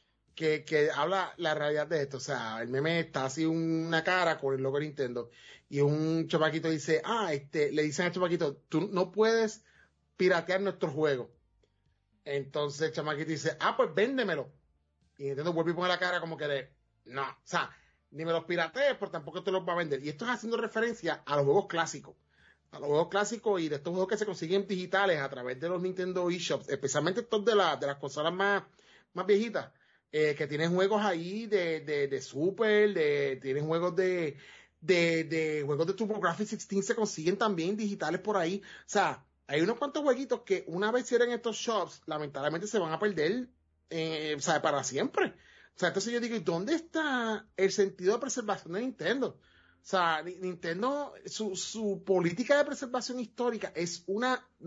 que habla la realidad de esto. O sea, el meme está así una cara con el logo de Nintendo y un chamaquito dice, le dicen al chamaquito, tú no puedes piratear nuestro juego. Entonces el chamaquito dice, pues véndemelo. Y Nintendo vuelve y pone la cara como que no, o sea, ni me los piratees, pero tampoco te los va a vender. Y esto es haciendo referencia a los juegos clásicos. A los juegos clásicos y de estos juegos que se consiguen digitales a través de los Nintendo eShops, especialmente estos de las consolas más viejitas, que tienen juegos ahí de Super, tienen juegos de juegos de TurboGrafx 16 se consiguen también digitales por ahí. O sea, hay unos cuantos jueguitos que una vez cierren estos shops, lamentablemente se van a perder, o sea, para siempre. O sea, entonces yo digo, ¿y dónde está el sentido de preservación de Nintendo? O sea, Nintendo, su política de preservación histórica es un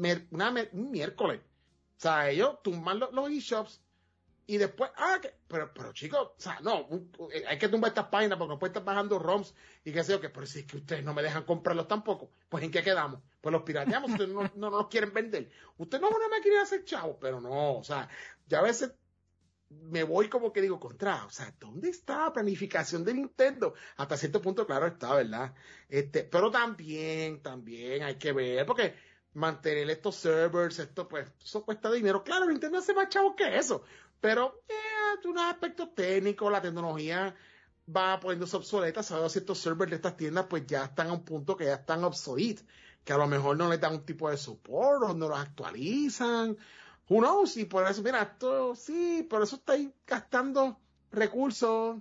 miércoles. O sea, ellos tumban los eShops y después, pero chicos, o sea, no, hay que tumbar estas páginas porque no puede estar bajando ROMs y qué sé yo, pero si es que ustedes no me dejan comprarlos tampoco, pues ¿en qué quedamos? Pues los pirateamos, ustedes no los quieren vender. Usted no es una máquina de hacer chavos, pero no, o sea, ya a veces me voy como que digo, o sea, ¿dónde está la planificación de Nintendo? Hasta cierto punto, claro está, ¿verdad? Pero también hay que ver, porque mantener estos servers, pues, eso cuesta dinero. Claro, Nintendo hace más chavos que eso, pero, unos aspectos técnicos, la tecnología va poniéndose obsoleta, sabes, ciertos servers de estas tiendas, pues ya están a un punto que ya están obsoletos, que a lo mejor no les dan un tipo de soporte, o no los actualizan. Who knows? Y por eso, mira, esto sí, por eso estáis gastando recursos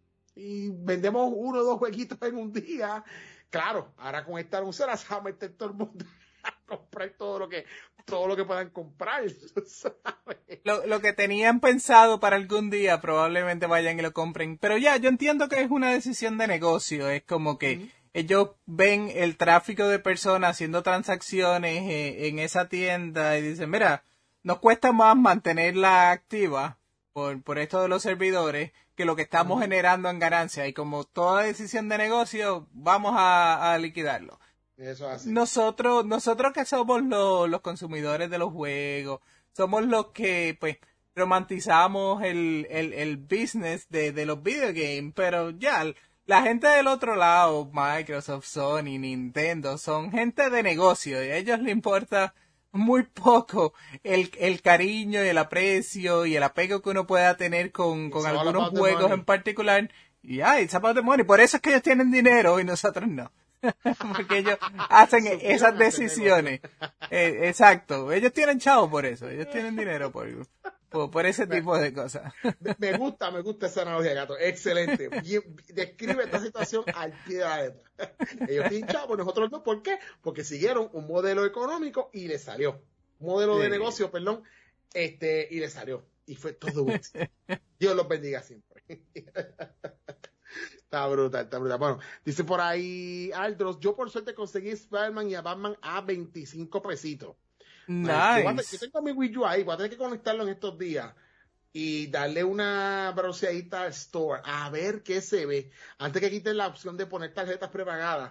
y vendemos 1 o 2 jueguitos en un día. Claro, ahora con esta anuncia se va a meter todo el mundo a comprar todo lo que todo lo que puedan comprar, ¿sabes? Lo que tenían pensado para algún día probablemente vayan y lo compren. Pero ya, yo entiendo que es una decisión de negocio. Es como que ellos ven el tráfico de personas haciendo transacciones en esa tienda y dicen, mira, nos cuesta más mantenerla activa por esto de los servidores que lo que estamos generando en ganancia. Y como toda decisión de negocio, vamos a liquidarlo. Eso es así. Nosotros que somos los consumidores de los juegos, somos los que, pues, romantizamos el business de los videogames, pero ya, la gente del otro lado, Microsoft, Sony, Nintendo, son gente de negocio y a ellos les importa muy poco el cariño y el aprecio y el apego que uno pueda tener con algunos juegos en particular. Y ya, it's about the money. Por eso es que ellos tienen dinero y nosotros no. Porque ellos hacen esas decisiones. Exacto. Ellos tienen chavo por eso. Ellos tienen dinero por ese tipo de cosas. Me gusta esa analogía, Gato. Excelente. Describe esta situación al pie de la letra. Ellos tienen chavo, nosotros no. ¿Por qué? Porque siguieron un modelo económico y les salió. Un modelo de negocio, perdón, y les salió. Y fue todo un éxito. Dios los bendiga siempre. Está brutal, está brutal. Bueno, dice por ahí Aldros, yo por suerte conseguí Spider-Man y a Batman a 25 pesitos. Nice. Yo tengo mi Wii U ahí, voy a tener que conectarlo en estos días y darle una browseadita al store a ver qué se ve. Antes que quiten la opción de poner tarjetas prepagadas,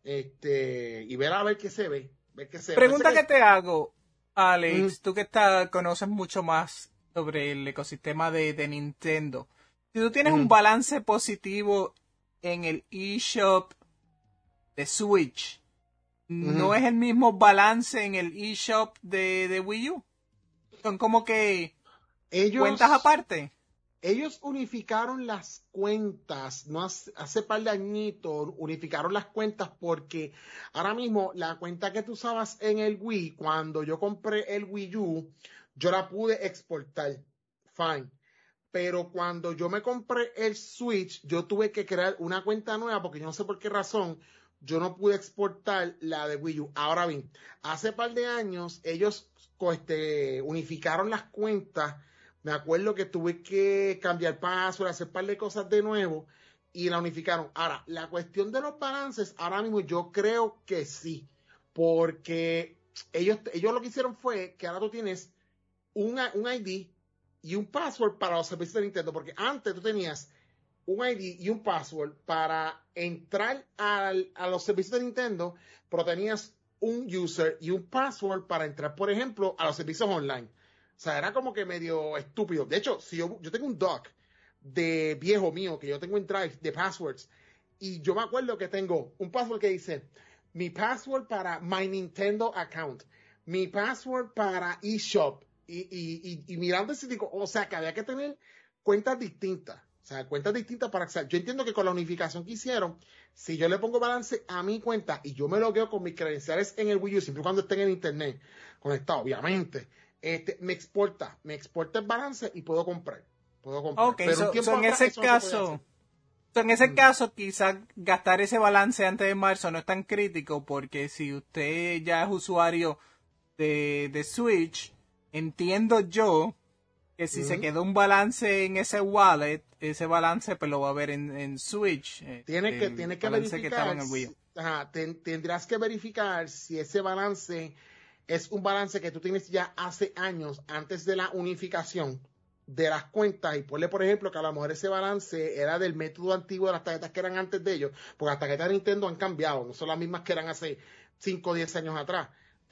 y ver a ver qué se ve. Ver qué se ve. Pregunta que te hago, Alex, tú que conoces mucho más sobre el ecosistema de Nintendo. Si tú tienes un balance positivo en el eShop de Switch, ¿no es el mismo balance en el eShop de Wii U? Son como que cuentas aparte. Ellos unificaron las cuentas, no hace par de añitos, unificaron las cuentas porque ahora mismo la cuenta que tú usabas en el Wii, cuando yo compré el Wii U, yo la pude exportar. Fine. Pero cuando yo me compré el Switch, yo tuve que crear una cuenta nueva porque yo no sé por qué razón yo no pude exportar la de Wii U. Ahora bien, hace par de años ellos unificaron las cuentas. Me acuerdo que tuve que cambiar password, hacer par de cosas de nuevo y la unificaron. Ahora, la cuestión de los balances, ahora mismo yo creo que sí, porque ellos lo que hicieron fue que ahora tú tienes un ID y un password para los servicios de Nintendo, porque antes tú tenías un ID y un password para entrar a los servicios de Nintendo, pero tenías un user y un password para entrar, por ejemplo, a los servicios online. O sea, era como que medio estúpido. De hecho, si yo tengo un doc de viejo mío que yo tengo en Drive de passwords, y yo me acuerdo que tengo un password que dice mi password para My Nintendo account, mi password para eShop, y mirando ese tipo, o sea, que había que tener cuentas distintas. O sea, cuentas distintas para acceder. Yo entiendo que con la unificación que hicieron, si yo le pongo balance a mi cuenta y yo me logueo con mis credenciales en el Wii U, siempre y cuando estén en internet conectado, obviamente, me exporta el balance y puedo comprar. Ok, Pero un tiempo en atrás, ese eso no se podía hacer. en ese caso, quizás gastar ese balance antes de marzo no es tan crítico, porque si usted ya es usuario de Switch, entiendo yo que si se quedó un balance en ese wallet, ese balance pues lo va a ver en Switch. Tiene que balance que estaba verificar, en el Wii U. tendrás que verificar si ese balance es un balance que tú tienes ya hace años antes de la unificación de las cuentas, y ponle por ejemplo que a lo mejor ese balance era del método antiguo de las tarjetas que eran antes de ellos, porque las tarjetas de Nintendo han cambiado, no son las mismas que eran hace 5 o 10 años atrás.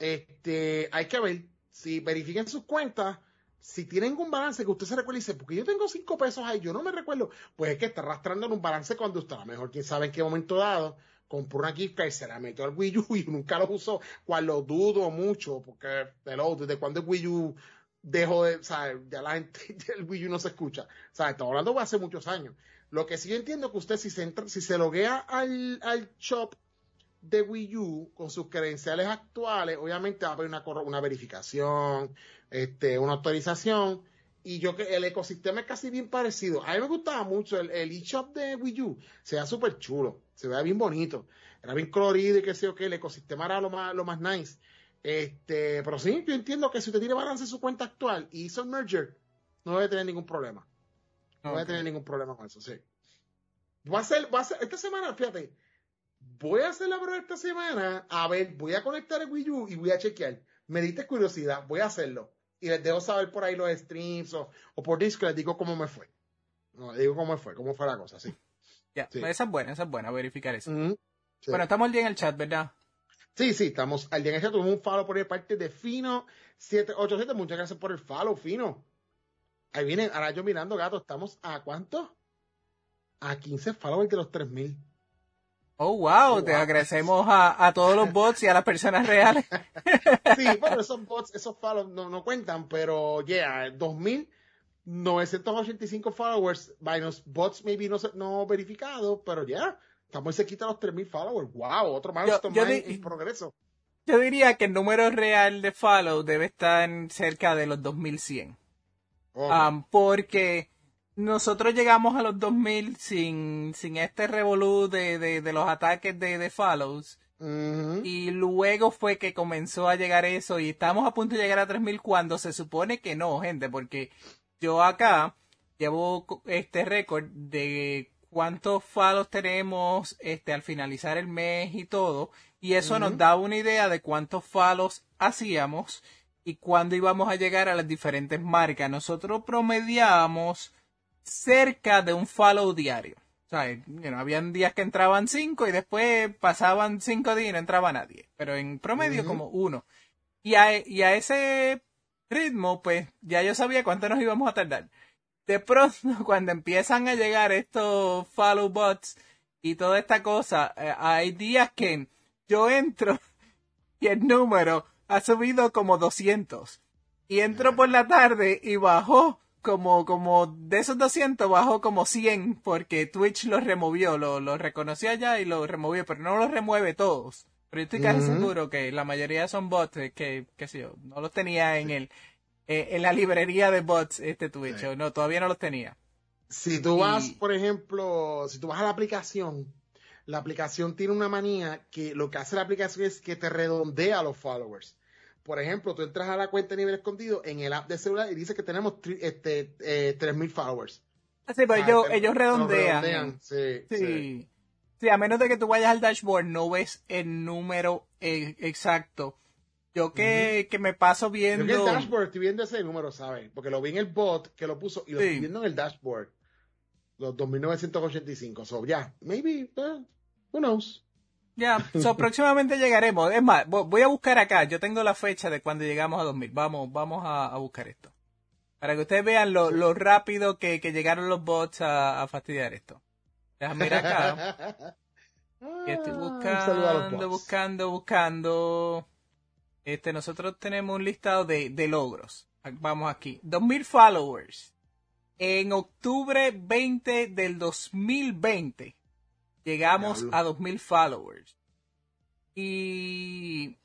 Hay que ver si verifiquen sus cuentas, si tienen un balance que usted se recuerde y dice, porque yo tengo 5 pesos ahí, yo no me recuerdo, pues es que está arrastrando en un balance cuando usted, a lo mejor quién sabe en qué momento dado, compró una gift card y se la metió al Wii U y nunca lo usó, cual lo dudo mucho, porque desde cuando el Wii U dejó de, o sea, ya la gente, ya el Wii U no se escucha, o sea, estamos hablando de hace muchos años. Lo que sí yo entiendo que usted si se loguea al shop de Wii U con sus credenciales actuales, obviamente va a haber una verificación, una autorización, y yo que el ecosistema es casi bien parecido. A mí me gustaba mucho el eShop de Wii U, se veía súper chulo, se veía bien bonito, era bien colorido y qué sé yo qué, el ecosistema era lo más nice. Pero sí, yo entiendo que si usted tiene balance en su cuenta actual y hizo el merger, no debe tener ningún problema. No debe tener ningún problema con eso, sí. Voy a hacer, esta semana, fíjate, voy a hacer la prueba esta semana, a ver, voy a conectar el Wii U y voy a chequear. Me diste curiosidad, voy a hacerlo. Y les dejo saber por ahí los streams o por Discord, les digo cómo me fue. No, les digo cómo fue la cosa, sí. Ya, sí. Esa es buena, verificar eso. Sí. Bueno, estamos al día en el chat, ¿verdad? Sí, estamos al día en el chat. Tuvimos un follow por parte de Fino787. Muchas gracias por el follow, Fino. Ahí viene, ahora yo mirando, gato, ¿estamos a cuánto? A 15 followers de los 3000. Oh, wow, te agradecemos a todos los bots y a las personas reales. Sí, bueno, esos bots, esos follows no cuentan, pero yeah, 2985 followers, minus bots maybe no verificados, pero ya, estamos cerquita de los 3000 followers. Wow, otro milestone en progreso. Yo diría que el número real de follow debe estar cerca de los 2100. Okay. Porque nosotros llegamos a los 2000 sin este revolú de los ataques de follows. Y luego fue que comenzó a llegar eso y estamos a punto de llegar a 3000 cuando se supone que no, gente, porque yo acá llevo este récord de cuántos follows tenemos al finalizar el mes y todo, y eso nos da una idea de cuántos follows hacíamos y cuándo íbamos a llegar a las diferentes marcas. Nosotros promediábamos cerca de un follow diario. O sea, habían días que entraban 5 y después pasaban 5 días y no entraba nadie. Pero en promedio como 1. Y a ese ritmo, pues, ya yo sabía cuánto nos íbamos a tardar. De pronto, cuando empiezan a llegar estos follow bots y toda esta cosa, hay días que yo entro y el número ha subido como 200. Y entro por la tarde y bajó como de esos 200 bajó como 100 porque Twitch los removió, lo reconoció allá y lo removió, pero no los remueve todos. Pero yo estoy casi seguro que la mayoría son bots que sé yo, no los tenía en la librería de bots Twitch, o no, todavía no los tenía. Si tú vas, por ejemplo, si tú vas a la aplicación tiene una manía que lo que hace la aplicación es que te redondea los followers. Por ejemplo, tú entras a la cuenta a nivel escondido en el app de celular y dice que tenemos 3000 followers. Sí, pero ellos redondean. Sí. Sí, a menos de que tú vayas al dashboard, no ves el número exacto. Yo que me paso viendo... Yo en el dashboard estoy viendo ese número, ¿sabes? Porque lo vi en el bot que lo puso y lo estoy viendo en el dashboard. Los 2985. So, maybe, who knows? Ya, próximamente llegaremos. Es más, voy a buscar acá. Yo tengo la fecha de cuando llegamos a 2000. Vamos a buscar esto. Para que ustedes vean lo rápido que llegaron los bots a fastidiar esto. Déjame mirar acá. Estoy buscando. Nosotros tenemos un listado de logros. Vamos aquí. 2000 followers. En octubre 20 del 2020. Llegamos a 2000 followers. Y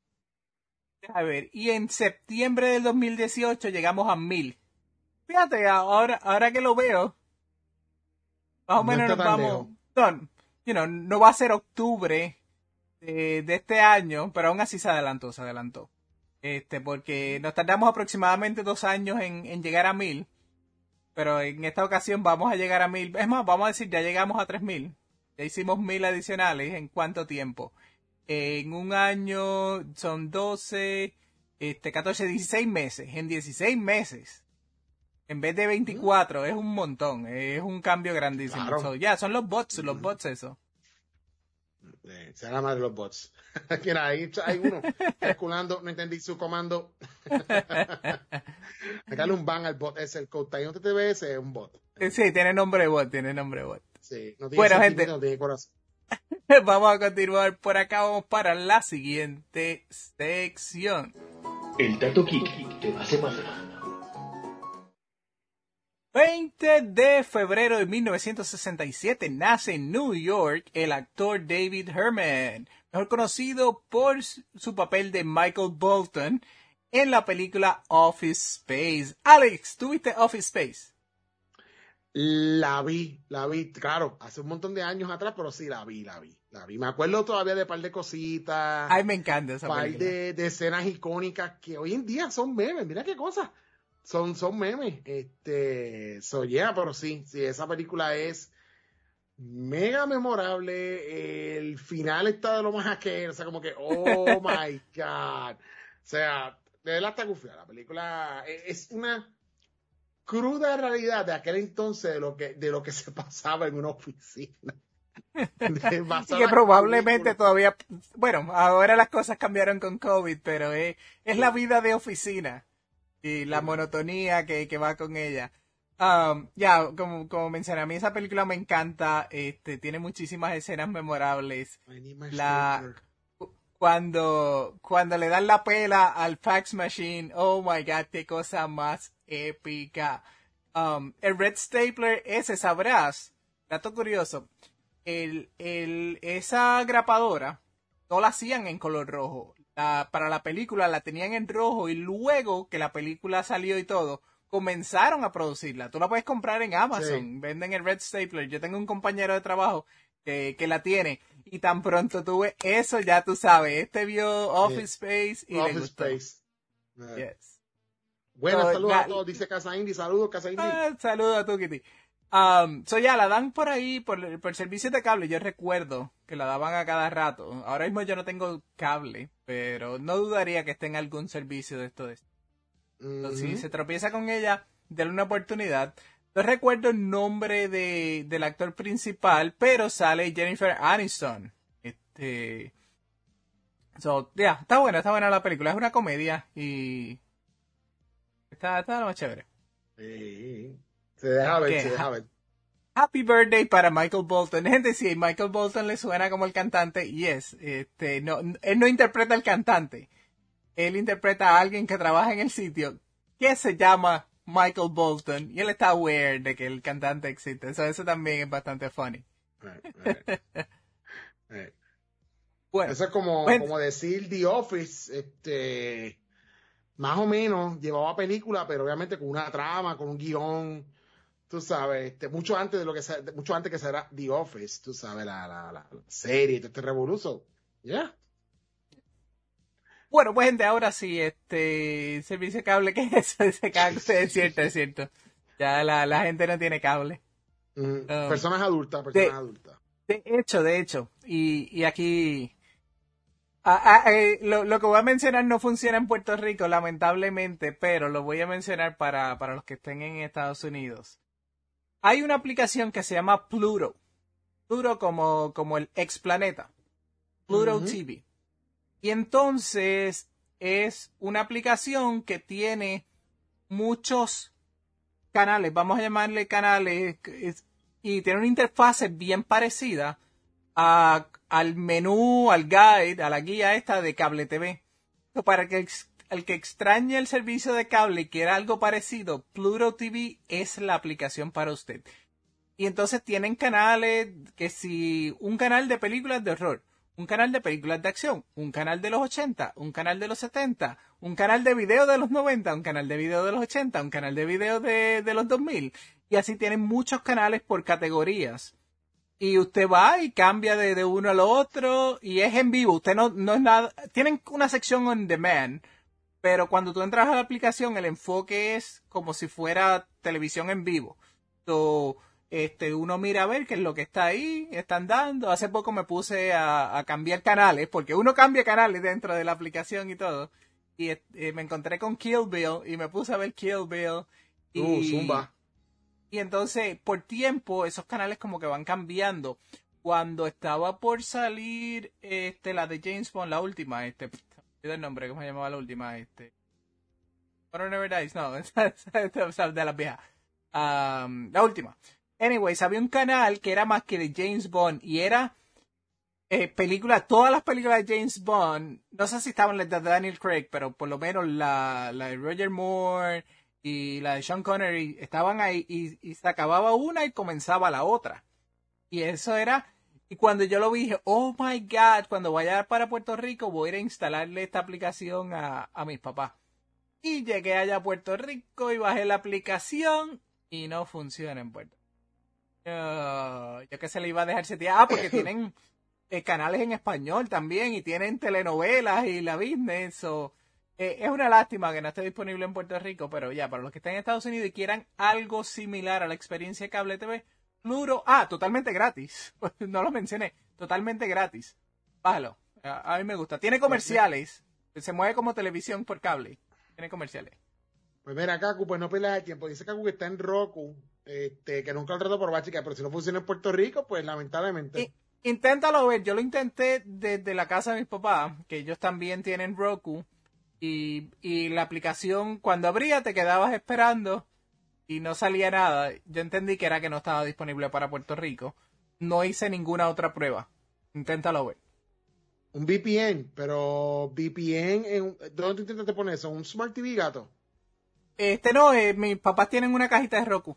en septiembre del 2018 llegamos a 1000. Fíjate, ahora que lo veo, más o menos nos vamos. No va a ser octubre de este año, pero aún así se adelantó. Porque nos tardamos aproximadamente 2 años en llegar a 1000. Pero en esta ocasión vamos a llegar a 1000. Es más, vamos a decir, ya llegamos a 3000. Ya hicimos 1000 adicionales. ¿En cuánto tiempo? En un año son 12, 14, 16 meses. En 16 meses. En vez de 24. Es un montón. Es un cambio grandísimo. Claro. Son los bots eso. Se la madre los bots. Ahí hay uno calculando, no entendí su comando. Dale un ban al bot. Es el code no TTBS, es un bot. Sí, tiene nombre de bot. Sí, no tiene gente, no tiene corazón. Vamos a continuar por acá. Vamos para la siguiente sección. El dato geek de la semana. 20 de febrero de 1967 nace en New York el actor David Herman, mejor conocido por su papel de Michael Bolton en la película Office Space. Alex, ¿tú viste Office Space? La vi, claro, hace un montón de años atrás, pero sí la vi. Me acuerdo todavía de un par de cositas, Ay, me encanta esa par película. de escenas icónicas que hoy en día son memes, mira qué cosas. Son memes. Pero sí, esa película es mega memorable. El final está de lo más asqueroso, o sea, como que, oh my God. O sea, de verdad está gufia. La película es una cruda realidad de aquel entonces de lo que se pasaba en una oficina. Y que Basada en probablemente películas. todavía, bueno, ahora las cosas cambiaron con COVID, pero es la vida de oficina y la monotonía que va con ella. Ya, como mencioné, a mí esa película me encanta, tiene muchísimas escenas memorables. I need my La, stapler. cuando le dan la pela al fax machine, oh my God, qué cosa más épica. El Red Stapler ese, sabrás, dato curioso, esa grapadora no la hacían en color rojo. Para la película la tenían en rojo y luego que la película salió y todo, comenzaron a producirla. Tú la puedes comprar en Sí, Amazon, venden el Red Stapler. Yo tengo un compañero de trabajo que la tiene y tan pronto tuve eso, ya tú sabes, vio Office Space y le Office gustó. Space. Eh, Yes. Buenas, So, saludos a todos, dice Casa Indy, saludos Casa Indy. saludos a tu Kitty. Ya la dan por ahí, por servicios de cable. Yo recuerdo que la daban a cada rato. Ahora mismo yo no tengo cable, pero no dudaría que esté en algún servicio de esto. Entonces, si se tropieza con ella, denle una oportunidad. No recuerdo el nombre del actor principal, pero sale Jennifer Aniston. Está buena la película. Es una comedia y está lo más chévere. Sí, se deja ver, Que se deja ver. Happy Birthday para Michael Bolton. Gente, si Michael Bolton le suena como el cantante, yes. No, él no interpreta al cantante. Él interpreta a alguien que trabaja en el sitio que se llama Michael Bolton y él está aware de que el cantante existe. Eso también es bastante funny. Eh. Bueno, Eso es como, pues, como decir The Office, más o menos llevaba película, pero obviamente con una trama, con un guión, tú sabes, mucho antes que será The Office, tú sabes, la serie, todo este revoluzo. Ya. bueno, pues gente, ahora sí, servicio de cable, ¿qué es eso? Es cierto, es cierto. Ya la gente no tiene cable. Um, Personas adultas, personas de, adultas. de hecho, y aquí lo que voy a mencionar no funciona en Puerto Rico, lamentablemente, pero lo voy a mencionar para los que estén en Estados Unidos. Hay una aplicación que se llama Pluto. Pluto como el explaneta. Pluto Ujú. TV. Y entonces es una aplicación que tiene muchos canales, vamos a llamarle canales, y tiene una interfase bien parecida al menú, al guide, a la guía esta de Cable TV. Para que el que extrañe el servicio de cable y quiera algo parecido, Pluto TV es la aplicación para usted. Y entonces tienen canales que si un canal de películas de horror, un canal de películas de acción, un canal de los 80, un canal de los 70, un canal de video de los 90, un canal de video de los 80, un canal de video de los 2000. Y así tienen muchos canales por categorías. Y usted va y cambia de uno al otro y es en vivo. Usted no es nada. Tienen una sección on demand, pero cuando tú entras a la aplicación, el enfoque es como si fuera televisión en vivo. So, uno mira a ver qué es lo que está ahí, están dando. Hace poco me puse a cambiar canales, porque uno cambia canales dentro de la aplicación y todo. Y me encontré con Kill Bill y me puse a ver Kill Bill. Y Zumba. y entonces, por tiempo, esos canales como que van cambiando. Cuando estaba por salir la de James Bond, la última, el nombre, ¿cómo se llamaba la última? Honor Never Dies, no, esa de las viejas. La última. Anyways, había un canal que era más que de James Bond y era películas, todas las películas de James Bond, no sé si estaban las de Daniel Craig, pero por lo menos la de Roger Moore y la de Sean Connery estaban ahí y se acababa una y comenzaba la otra. Y eso era, y cuando yo lo vi dije, oh my God, cuando vaya para Puerto Rico voy a ir a instalarle esta aplicación a mis papás. Y llegué allá a Puerto Rico y bajé la aplicación y no funciona en Puerto Rico. Yo que se le iba a dejar setear. Porque tienen canales en español también y tienen telenovelas y la business. Es una lástima que no esté disponible en Puerto Rico, pero ya, para los que estén en Estados Unidos y quieran algo similar a la experiencia de cable TV, Pluto, totalmente gratis. No lo mencioné, totalmente gratis. Bájalo, a mí me gusta. Tiene comerciales, se mueve como televisión por cable. Tiene comerciales. Pues mira, Cacu, pues no pierdas el tiempo. Dice Cacu que está en Roku, que nunca lo trató por básica, pero si no funciona en Puerto Rico, pues lamentablemente. Inténtalo ver, yo lo intenté desde la casa de mis papás, que ellos también tienen Roku, y la aplicación, cuando abría, te quedabas esperando y no salía nada. Yo entendí que era que no estaba disponible para Puerto Rico. No hice ninguna otra prueba. Inténtalo ver. Un VPN, pero VPN, ¿dónde tú intentas poner eso? ¿Un Smart TV, gato? No, mis papás tienen una cajita de Roku.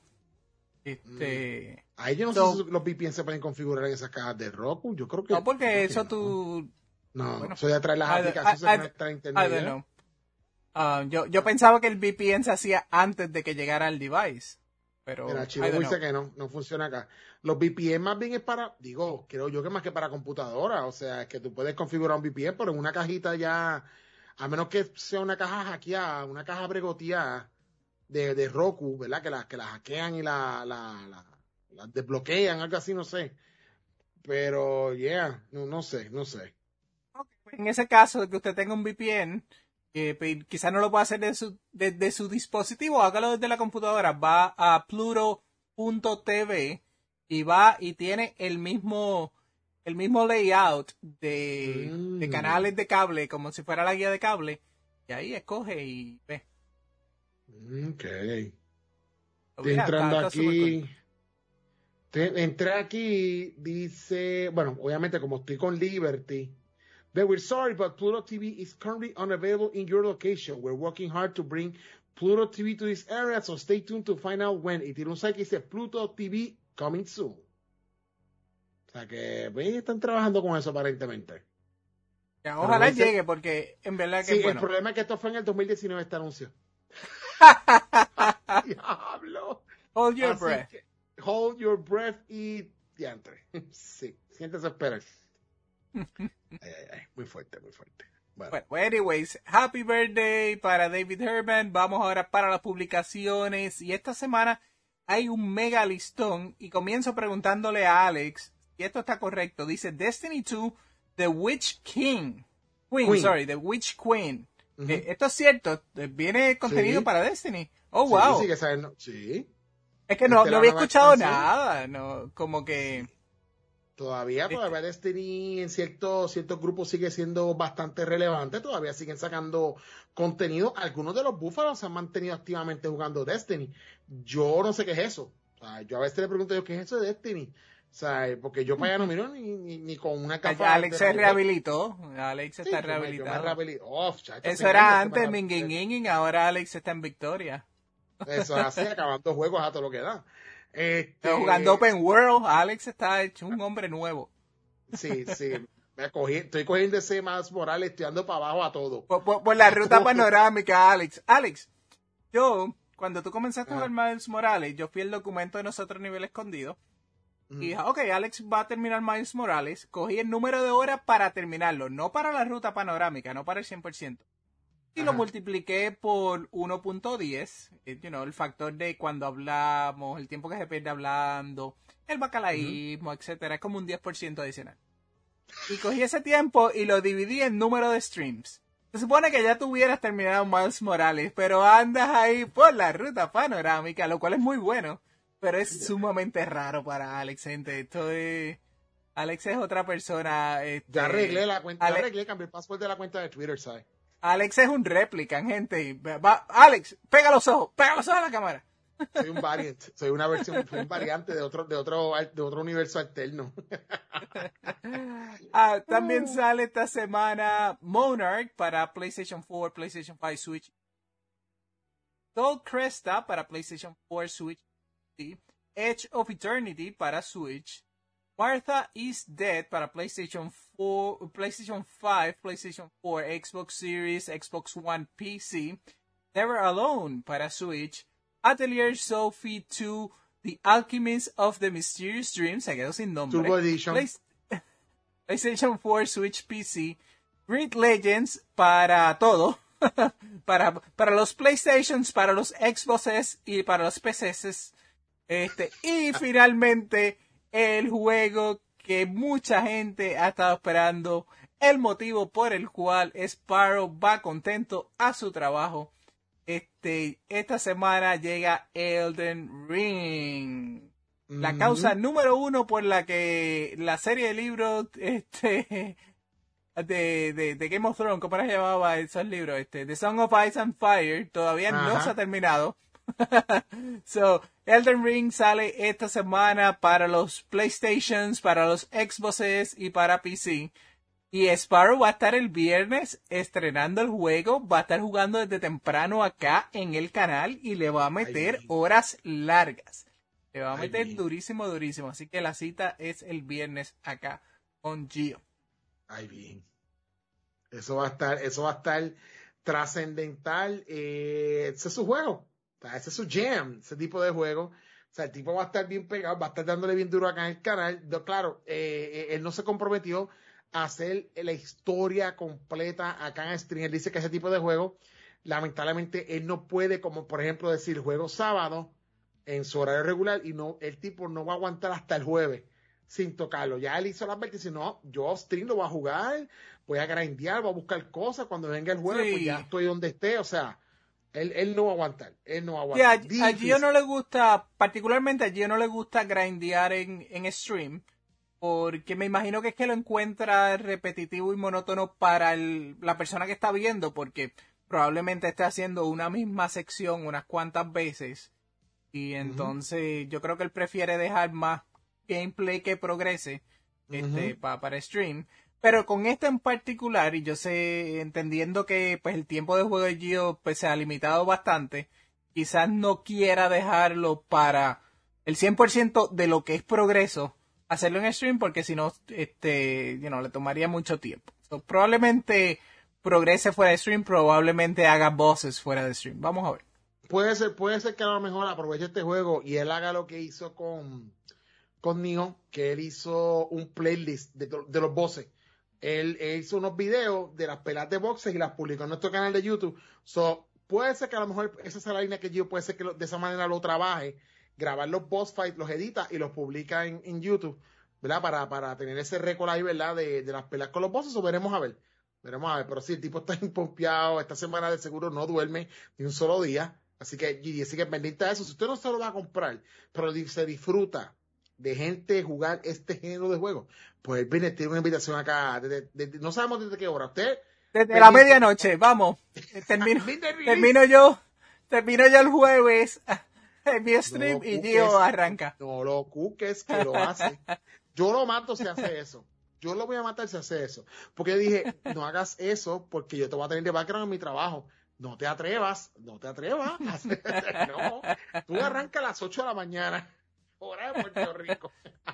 Ahí yo no sé si los VPN se pueden configurar en esas cajas de Roku. Yo creo que no, porque creo eso que tú... No, bueno, eso de atrás las aplicaciones se conectan a internet. Yo pensaba que el VPN se hacía antes de que llegara al device. Pero mira, Chivo dice que no funciona acá. Los VPN más bien es para, creo yo que más que para computadora. O sea, es que tú puedes configurar un VPN, pero en una cajita ya, a menos que sea una caja hackeada, una caja bregoteada de Roku, ¿verdad? Que la hackean y la desbloquean, algo así, no sé. Pero, no sé. En ese caso de que usted tenga un VPN, quizás no lo pueda hacer desde su dispositivo, hágalo desde la computadora. Va a Pluto.tv y va y tiene el mismo layout de canales de cable, como si fuera la guía de cable. Y ahí escoge y ve. Ok. Estoy entrando aquí. Entré aquí, dice, bueno, obviamente como estoy con Liberty. We're sorry, but Pluto TV is currently unavailable in your location. We're working hard to bring Pluto TV to this area, so stay tuned to find out when. Y tiene un site que dice Pluto TV coming soon. O sea que están trabajando con eso aparentemente. Ya, ojalá llegue, porque en verdad que sí, bueno. El problema es que esto fue en el 2019 este anuncio. Diablo. Hold your breath. Hold your breath y diantre. Sí, siéntese esperar. Muy fuerte. Bueno, anyways, happy birthday para David Herman. Vamos ahora para las publicaciones. Y esta semana hay un mega listón. Y comienzo preguntándole a Alex, y esto está correcto. Dice Destiny 2, The Witch Queen. The Witch Queen. Uh-huh. Esto es cierto. Viene contenido para Destiny. Oh, wow. Sí, sí. Es que no había escuchado nada. No, como que... Todavía Destiny en ciertos grupos sigue siendo bastante relevante, todavía siguen sacando contenido. Algunos de los búfalos se han mantenido activamente jugando Destiny. Yo no sé qué es eso. O sea, yo a veces le pregunto ¿qué es eso de Destiny? O sea, porque yo para allá no miro ni con una capa. Alex se rehabilitó. Alex está rehabilitado. Eso era antes, Minging, ahora Alex está en Victoria. Eso es así, acabando juegos a todo lo que da. Jugando Open World, Alex está hecho un hombre nuevo. Sí. Estoy cogiendo ese Miles Morales, estoy dando para abajo a todo. Por la ruta panorámica, Alex. Alex, cuando tú comenzaste a jugar Miles Morales, yo fui el documento de nosotros nivel escondido. Y dije, ok, Alex va a terminar Miles Morales. Cogí el número de horas para terminarlo, no para la ruta panorámica, no para el 100%. Y lo multipliqué por 1.10, el factor de cuando hablamos, el tiempo que se pierde hablando, el bacalaísmo, etcétera, es como un 10% adicional. Y cogí ese tiempo y lo dividí en número de streams. Se supone que ya tuvieras terminado Miles Morales, pero andas ahí por la ruta panorámica, lo cual es muy bueno, pero es sumamente raro para Alex, gente. Alex es otra persona. Ya arreglé la cuenta, cambié el password de la cuenta de Twitter, ¿sabes? Alex es un réplica, gente. Alex, pega los ojos a la cámara. Soy un variant, soy un variante de otro universo alterno. También sale esta semana Monarch para PlayStation 4, PlayStation 5, Switch. Soul Cresta para PlayStation 4, Switch. Edge of Eternity para Switch. Martha is Dead para PlayStation 4, PlayStation 5, PlayStation 4, Xbox Series, Xbox One, PC. Never Alone para Switch. Atelier Sophie 2, The Alchemist of the Mysterious Dream, se quedó sin nombre. Turbo Edition. PlayStation 4, Switch, PC. Grid Legends para todo. para los PlayStations, para los Xboxes y para los PCs. Y finalmente el juego que mucha gente ha estado esperando, el motivo por el cual Sparrow va contento a su trabajo. Esta semana llega Elden Ring. La causa número 1 por la que la serie de libros de Game of Thrones, ¿cómo se llamaba esos libros? The Song of Ice and Fire todavía no se ha terminado. So, Elden Ring sale esta semana para los PlayStations, para los Xboxes y para PC. Y Sparrow va a estar el viernes estrenando el juego, va a estar jugando desde temprano acá en el canal y le va a meter horas largas. Le va a meter durísimo. Así que la cita es el viernes acá con Gio. Ay, bien. Eso va a estar trascendental. Ese es su juego. Ese es su jam, ese tipo de juego. O sea, el tipo va a estar bien pegado, va a estar dándole bien duro acá en el canal. Claro, él no se comprometió a hacer la historia completa acá en stream. Él dice que ese tipo de juego, lamentablemente, él no puede, como por ejemplo decir, juego sábado en su horario regular y no, el tipo no va a aguantar hasta el jueves sin tocarlo. Ya él hizo la advertencia, no, yo stream lo voy a jugar, voy a grindear, voy a buscar cosas, cuando venga el jueves, pues ya estoy donde esté, o sea, él no va a aguantar, A Gio no le gusta, particularmente a Gio no le gusta grindear en stream, porque me imagino que es que lo encuentra repetitivo y monótono para la persona que está viendo, porque probablemente esté haciendo una misma sección unas cuantas veces, y entonces yo creo que él prefiere dejar más gameplay que progrese para stream. Pero con este en particular, y yo sé, entendiendo que pues el tiempo de juego de Gio pues, se ha limitado bastante, quizás no quiera dejarlo para el 100% de lo que es progreso, hacerlo en stream, porque si no, le tomaría mucho tiempo. So, probablemente progrese fuera de stream, probablemente haga bosses fuera de stream. Vamos a ver. Puede ser que a lo mejor aproveche este juego y él haga lo que hizo con Nioh, que él hizo un playlist de los bosses. Él hizo unos videos de las peleas de boxes y las publicó en nuestro canal de YouTube. So, puede ser que a lo mejor esa sea la línea que yo puede ser que de esa manera lo trabaje, grabar los boss fights, los edita y los publica en YouTube, ¿verdad? Para tener ese récord ahí, ¿verdad? De las peleas con los bosses. O veremos a ver. Pero sí, el tipo está impompeado. Esta semana de seguro no duerme ni un solo día. Así que pendiente de eso. Si usted no se lo va a comprar, pero se disfruta de gente jugar este género de juego, pues el viernes tiene una invitación acá, no sabemos desde qué hora, usted desde la medianoche, vamos, termino yo el jueves en mi stream y Gio arranca. No lo cuques, que lo hace. Yo lo mato si hace eso. Yo lo voy a matar si hace eso, porque yo dije, no hagas eso porque yo te voy a tener de background en mi trabajo. No te atrevas. No, tú arrancas a las 8 de la mañana. Hora de Puerto Rico.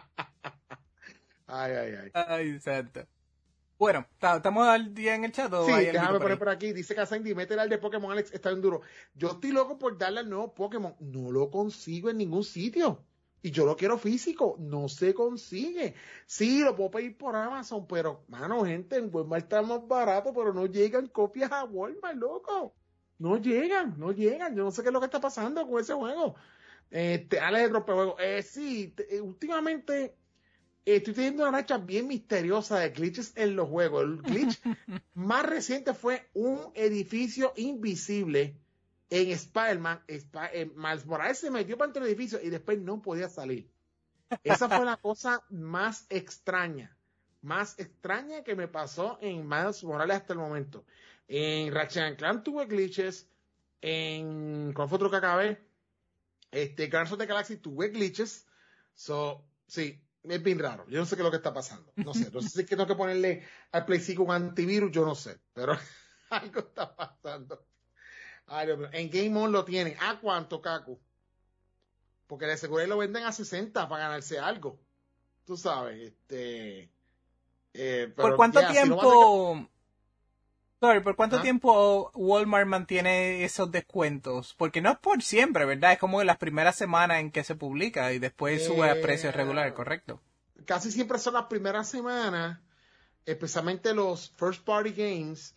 Ay, santo. Bueno, ¿estamos al día en el chat? Sí, déjame poner por aquí. Dice que Sandy, métele al de Pokémon, Alex, está bien duro. Yo estoy loco por darle al nuevo Pokémon. No lo consigo en ningún sitio. Y yo lo quiero físico. No se consigue. Sí, lo puedo pedir por Amazon, pero, mano, gente, en Walmart está más barato, pero no llegan copias a Walmart, loco. No llegan. Yo no sé qué es lo que está pasando con ese juego. Alex de Rompejuego. Sí, últimamente estoy teniendo una racha bien misteriosa de glitches en los juegos. El glitch más reciente fue un edificio invisible en Spider-Man. Miles Morales se metió para dentro del edificio y después no podía salir. Esa fue la cosa más extraña que me pasó en Miles Morales hasta el momento. En Ratchet & Clank tuve glitches. ¿Cuál fue otro que acabé? Guardians of the Galaxy tuve glitches. So, sí, es bien raro. Yo no sé qué es lo que está pasando. No sé si es que tengo que ponerle al Play 5 un antivirus, yo no sé. Pero algo está pasando. Ay, Dios mío. En Game On lo tienen. ¿A cuánto, Kaku? Porque de seguro lo venden a 60 para ganarse algo. Tú sabes, ¿Por cuánto tiempo? Sorry, ¿por cuánto ¿Ah? tiempo Walmart mantiene esos descuentos? Porque no es por siempre, ¿verdad? Es como en las primeras semanas en que se publica y después sube a precios regulares, Eh, ¿correcto? Casi siempre son las primeras semanas, especialmente los first party games,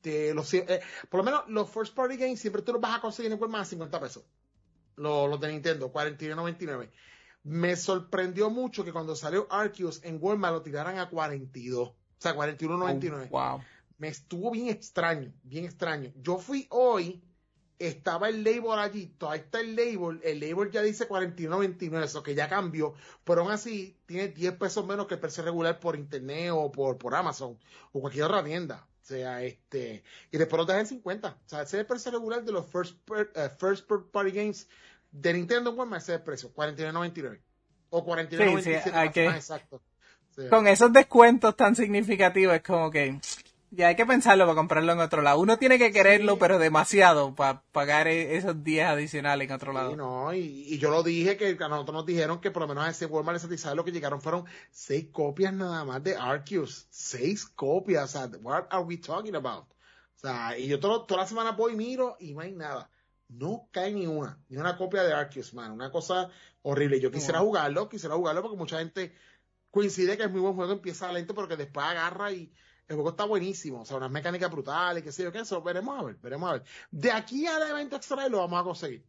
por lo menos los first party games siempre tú los vas a conseguir en Walmart a 50 pesos. Los de Nintendo, 49.99. Me sorprendió mucho que cuando salió Arceus en Walmart lo tiraran a 42, o sea, Oh, 41.99. wow. Me estuvo bien extraño, bien extraño. Yo fui hoy, estaba el label allí, todavía está el label ya dice 41.99, eso que ya cambió, pero aún así tiene 10 pesos menos que el precio regular por internet o por Amazon o cualquier otra tienda. O sea, y después lo dejan en 50. O sea, ese es el precio regular de los first party games de Nintendo en Walmart, ese es el precio, 49.99 o Sí, sí, 49.97 hay para ser más que... exacto. O sea, Con esos descuentos tan significativos es como que... Ya hay que pensarlo para comprarlo en otro lado. Uno tiene que quererlo, sí, pero demasiado para pagar esos 10 adicionales en otro sí, lado. no, y yo lo dije que a nosotros nos dijeron que por lo menos a ese Walmart de Satisfy lo que llegaron fueron 6 copias nada más de Arceus. 6 copias, o sea, what are we talking about? O sea, y yo toda la semana voy y miro y no hay nada. No cae ni una copia de Arceus, man. Una cosa horrible. Yo Wow. quisiera jugarlo porque mucha gente coincide que es muy buen juego, empieza lento, pero que después agarra y el juego está buenísimo. O sea, unas mecánicas brutales, qué sé yo, qué eso. Veremos a ver, veremos a ver. De aquí al evento extra lo vamos a conseguir.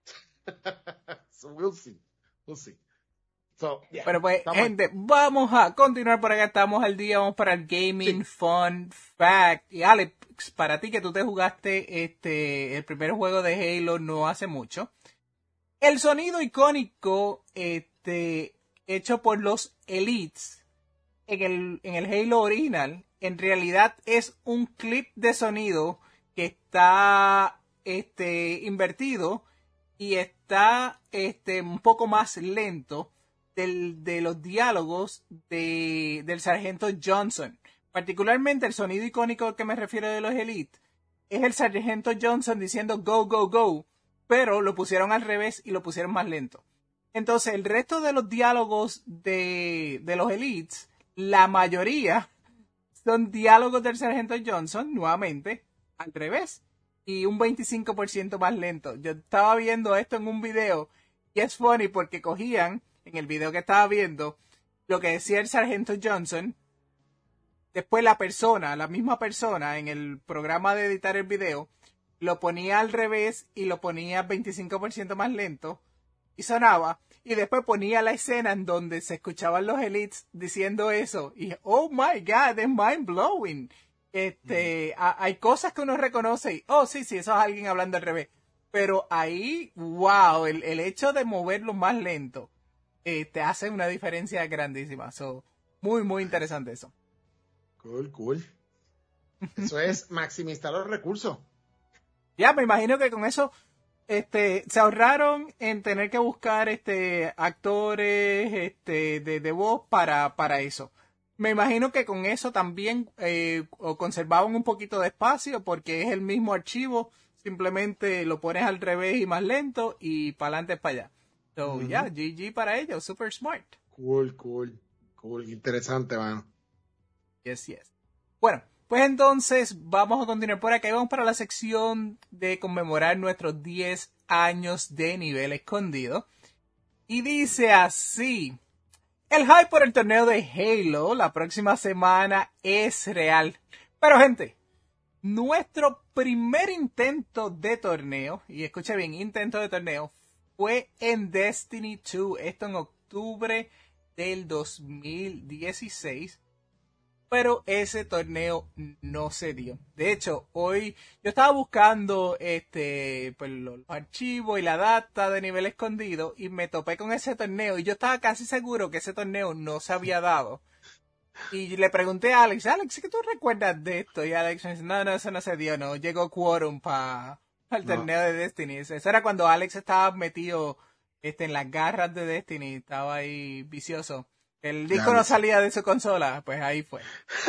So we'll see. We'll see. So, yeah. Bueno, pues, Estamos ahí. gente, vamos a continuar por acá. Estamos al día, vamos para el Gaming Sí. Fun Fact. Y Alex, para ti que tú te jugaste el primer juego de Halo no hace mucho, el sonido icónico hecho por los Elites en el Halo original, en realidad es un clip de sonido que está invertido y está un poco más lento de los diálogos del sargento Johnson. Particularmente el sonido icónico al que me refiero de los Elite es el sargento Johnson diciendo go, go, go, pero lo pusieron al revés y lo pusieron más lento. Entonces el resto de los diálogos de los Elites, la mayoría son diálogos del sargento Johnson, nuevamente, al revés, y un 25% más lento. Yo estaba viendo esto en un video y es funny porque cogían, en el video que estaba viendo, lo que decía el sargento Johnson, después la misma persona, en el programa de editar el video, lo ponía al revés y lo ponía 25% más lento y sonaba. Y después ponía la escena en donde se escuchaban los Elites diciendo eso. Y, oh my God, es mind blowing. Hay cosas que uno reconoce y, oh, sí, sí, eso es alguien hablando al revés. Pero ahí, wow, el hecho de moverlo más lento te hace una diferencia grandísima. So, muy, muy interesante eso. Cool, cool. Eso es maximizar los recursos. Ya, me imagino que con eso se ahorraron en tener que buscar actores de voz para eso. Me imagino que con eso también conservaban un poquito de espacio porque es el mismo archivo, simplemente lo pones al revés y más lento y para adelante para allá. So, ya, GG para ellos, super smart. Cool, cool, cool. Interesante, mano. Yes, yes. Bueno, pues entonces vamos a continuar por acá y vamos para la sección de conmemorar nuestros 10 años de nivel escondido. Y dice así: el hype por el torneo de Halo la próxima semana es real. Pero gente, nuestro primer intento de torneo, y escucha bien, intento de torneo, fue en Destiny 2, esto en octubre del 2016. Pero ese torneo no se dio. De hecho, hoy yo estaba buscando pues, los archivos y la data de nivel escondido y me topé con ese torneo y yo estaba casi seguro que ese torneo no se había dado. Y le pregunté a Alex, ¿qué tú recuerdas de esto? Y Alex me dice, no, eso no se dio, no llegó quórum para el torneo de Destiny. Eso era cuando Alex estaba metido en las garras de Destiny, estaba ahí vicioso. El disco no salía de su consola, pues ahí fue.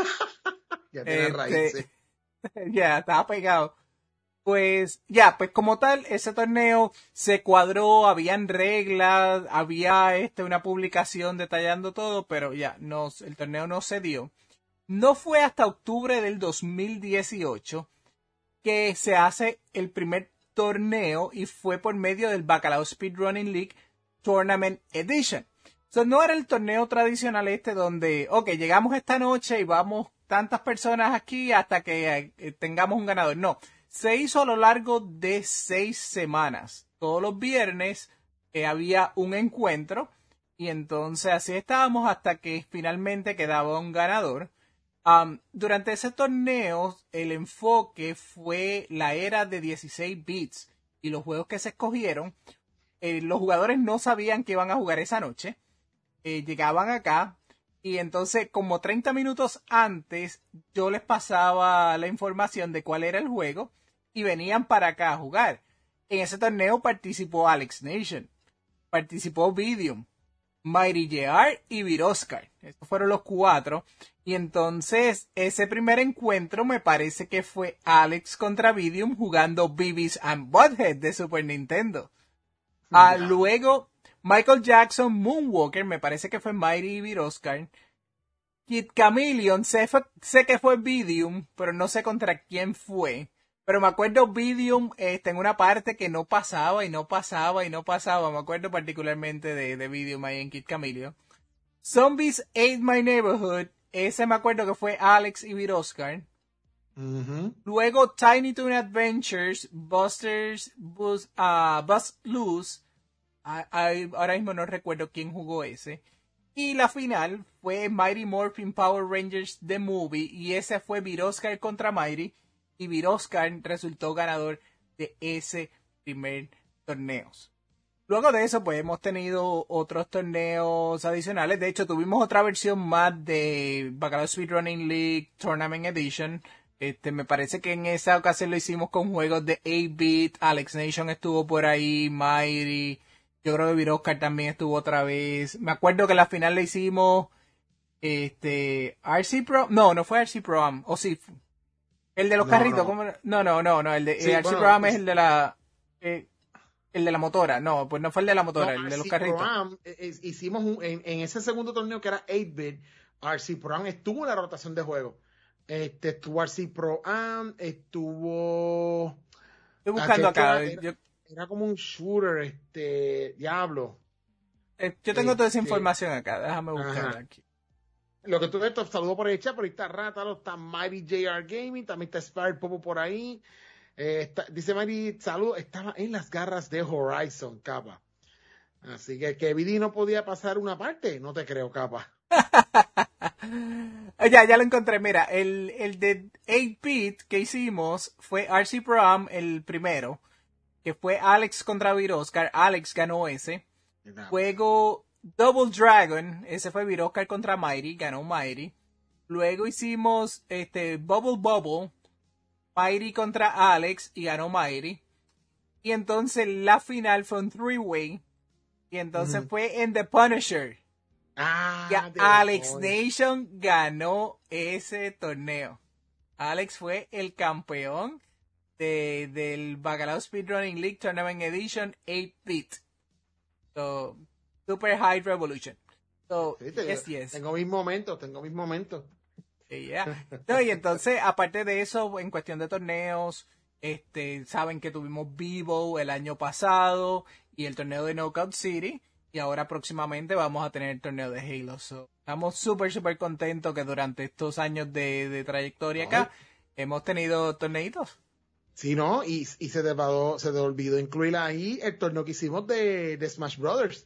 Ya tiene raíces. Ya, estaba pegado. Pues como tal, ese torneo se cuadró, habían reglas, había una publicación detallando todo, pero ya, no, el torneo no se dio. no fue hasta octubre del 2018 que se hace el primer torneo y fue por medio del Bacalao Speedrunning League Tournament Edition. So, no era el torneo tradicional donde, llegamos esta noche y vamos tantas personas aquí hasta que tengamos un ganador. No, se hizo a lo largo de 6 semanas. Todos los viernes había un encuentro y entonces así estábamos hasta que finalmente quedaba un ganador. Durante ese torneo el enfoque fue la era de 16 bits y los juegos que se escogieron, los jugadores no sabían que iban a jugar esa noche. Llegaban acá y entonces como 30 minutos antes yo les pasaba la información de cuál era el juego y venían para acá a jugar. En ese torneo participó Alex Nation, participó Vidium, Mighty JR y Viroscar. Estos fueron los 4. Y entonces ese primer encuentro me parece que fue Alex contra Vidium jugando Beavis and Butthead de Super Nintendo. Luego Michael Jackson Moonwalker, me parece que fue Mighty y Viroscar. Kid Chameleon, sé que fue Vidium, pero no sé contra quién fue. Pero me acuerdo Vidium en una parte que no pasaba y no pasaba y no pasaba. Me acuerdo particularmente de Vidium ahí en Kid Chameleon. Zombies Ate My Neighborhood, ese me acuerdo que fue Alex y Viroscar. Luego Tiny Toon Adventures, Bust Loose. Ahora mismo no recuerdo quién jugó ese. Y la final fue Mighty Morphin Power Rangers The Movie. Y ese fue Viroscar contra Mighty. Y Viroscar resultó ganador de ese primer torneo. Luego de eso, pues hemos tenido otros torneos adicionales. De hecho, tuvimos otra versión más de Bacalao Speedrunning League Tournament Edition. Me parece que en esa ocasión lo hicimos con juegos de 8-bit. Alex Nation estuvo por ahí, Mighty. Yo creo que Viroscar también estuvo otra vez. Me acuerdo que la final le hicimos RC Pro. No fue RC Pro Am. O sí. El de los carritos. No. El de RC Pro Am es el de la... el de la motora. No, pues no fue el de la motora, el de los carritos. Pro Am, hicimos en ese segundo torneo que era 8-bit, RC Pro Am estuvo en la rotación de juego. Estuvo RC Pro Am, estuvo... Estoy buscando acá. Era como un shooter, Diablo. Yo tengo toda esa información acá, déjame buscarla aquí. Lo que tú ves, saludo por el chat, por ahí está Rátalo, está Mighty JR Gaming, también está Spire Popo por ahí. Dice Mighty, salud, estaba en las garras de Horizon, capa. Así que Vidi no podía pasar una parte, no te creo, capa. Ya lo encontré, mira, el de 8-bit que hicimos fue RC Pro Am, el primero, que fue Alex contra Viroscar. Alex ganó ese. Luego Double Dragon, ese fue Viroscar contra Mighty, ganó Mighty. Luego hicimos Bubble Bubble, Mighty contra Alex y ganó Mighty. Y entonces la final fue un 3-way. Y entonces fue en The Punisher. Alex Nation ganó ese torneo. Alex fue el campeón del Bacalao Speedrunning League Tournament Edition 8-bit. So, Super High Revolution. So, sí, yes. Tengo mis momentos. Yeah. No, y entonces, aparte de eso, en cuestión de torneos, saben que tuvimos Vivo el año pasado y el torneo de Knockout City. Y ahora próximamente vamos a tener el torneo de Halo. So, estamos súper contentos que durante estos años de trayectoria acá hemos tenido torneitos. Sí, ¿no? Y se te olvidó incluir ahí el torneo que hicimos de Smash Brothers.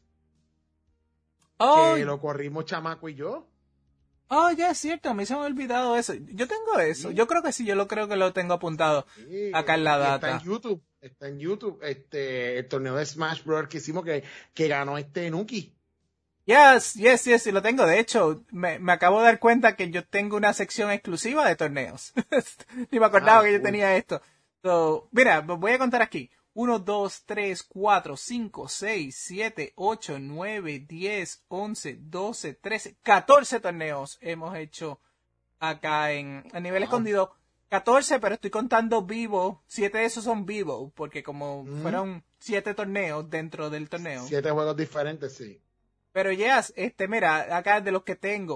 Que lo corrimos Chamaco y yo. Ya es cierto, a mí se me ha olvidado eso. Yo tengo eso. Sí. Yo creo que sí, yo creo que lo tengo apuntado acá en la data. Está en YouTube, el torneo de Smash Bros. Que hicimos que ganó Nuki. Yes, lo tengo. De hecho, me acabo de dar cuenta que yo tengo una sección exclusiva de torneos. Ni me acordaba que yo tenía esto. So, mira, voy a contar aquí. 1, 2, 3, 4, 5, 6, 7, 8, 9, 10, 11, 12, 13, 14 torneos hemos hecho acá a nivel escondido. 14, pero estoy contando vivo. 7 de esos son vivo, porque como fueron 7 torneos dentro del torneo. 7 juegos diferentes, sí. Pero mira, acá de los que tengo,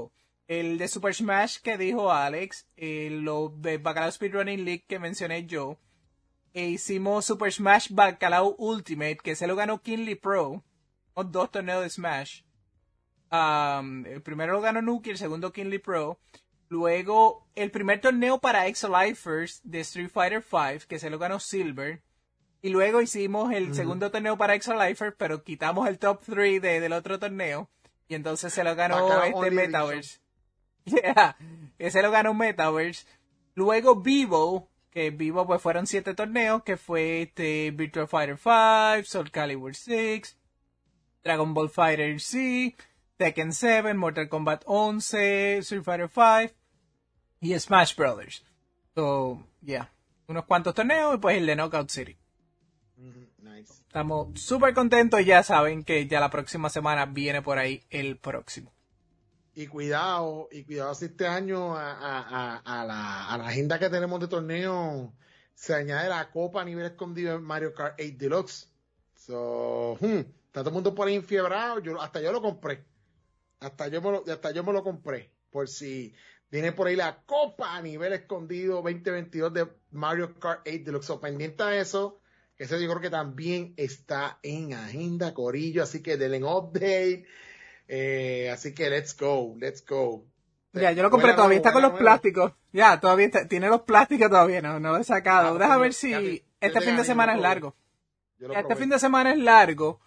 el de Super Smash que dijo Alex, lo de Bacalao Speedrunning League que mencioné yo, e hicimos Super Smash Bacalao Ultimate, que se lo ganó Kinley Pro, los 2 torneos de Smash. El primero lo ganó Nuki, el segundo Kinley Pro. Luego, el primer torneo para Exolifers de Street Fighter V, que se lo ganó Silver. Y luego hicimos el segundo torneo para Exolifers, pero quitamos el top 3 del otro torneo. Y entonces se lo ganó Metaverse. Yeah, ese lo ganó Metaverse. Luego Vivo, que Vivo pues fueron 7 torneos, que fue Virtua Fighter 5, Soul Calibur 6, Dragon Ball Fighter Z, Tekken 7, Mortal Kombat 11, Street Fighter 5 y Smash Brothers. So, yeah, unos cuantos torneos y pues el de Knockout City. Nice. Estamos súper contentos y ya saben que ya la próxima semana viene por ahí el próximo. Y cuidado si este año a la agenda que tenemos de torneo se añade la Copa a nivel escondido en Mario Kart 8 Deluxe. So, está todo el mundo por ahí enfiebrado. Hasta yo lo compré. Hasta yo me lo compré. Por si viene por ahí la Copa a nivel escondido 2022 de Mario Kart 8 Deluxe. So, pendiente a eso. Eso yo creo que también está en agenda, corillo. Así que denle update. Así que let's go. Ya, yo lo compré, todavía está con los plásticos. Ya, todavía tiene los plásticos todavía, no lo he sacado. Déjame ver si este fin de semana es largo. Este fin de semana es largo.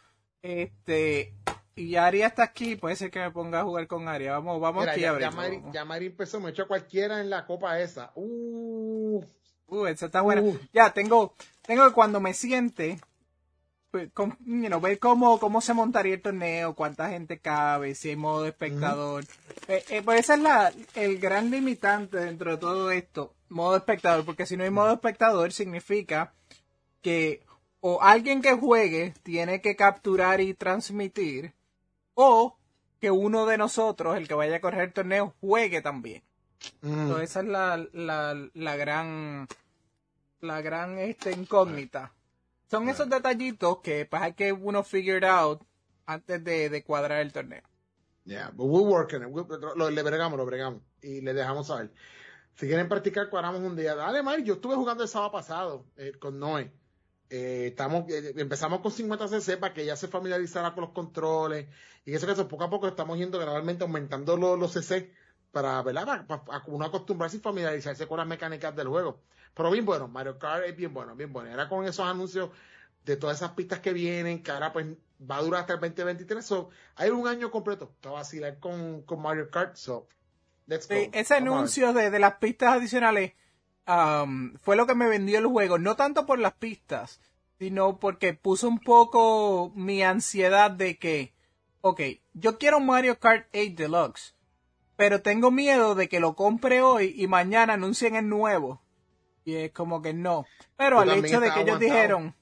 Y Aria está aquí, puede ser que me ponga a jugar con Aria. Vamos mira, aquí a ver. Ya Mari empezó, me echó cualquiera en la copa esa. Esa está buena. Ya, tengo que cuando me siente, pues, ver cómo se montaría el torneo, cuánta gente cabe, si hay modo espectador. Pues esa es el gran limitante dentro de todo esto, modo espectador, porque si no hay modo espectador significa que o alguien que juegue tiene que capturar y transmitir, o que uno de nosotros, el que vaya a correr el torneo, juegue también. Entonces esa es la gran incógnita. Son esos detallitos que pues hay que uno figure out antes de cuadrar el torneo. Yeah, but we're working it. Lo bregamos y le dejamos saber. Si quieren practicar, cuadramos un día. Dale, Mari, yo estuve jugando el sábado pasado con Noé. Empezamos con 50cc para que ya se familiarizara con los controles y eso poco a poco estamos yendo gradualmente aumentando los cc para, ¿verdad? Para uno acostumbrarse y familiarizarse con las mecánicas del juego. Pero bien bueno, Mario Kart es bien bueno. Era con esos anuncios de todas esas pistas que vienen, que ahora pues va a durar hasta el 2023. So, hay un año completo para vacilar con Mario Kart. So, let's go. Ese anuncio de las pistas adicionales fue lo que me vendió el juego. No tanto por las pistas, sino porque puso un poco mi ansiedad de que, ok, yo quiero Mario Kart 8 Deluxe, pero tengo miedo de que lo compre hoy y mañana anuncien el nuevo. Y es como que no. Pero el hecho de que ellos dijeron,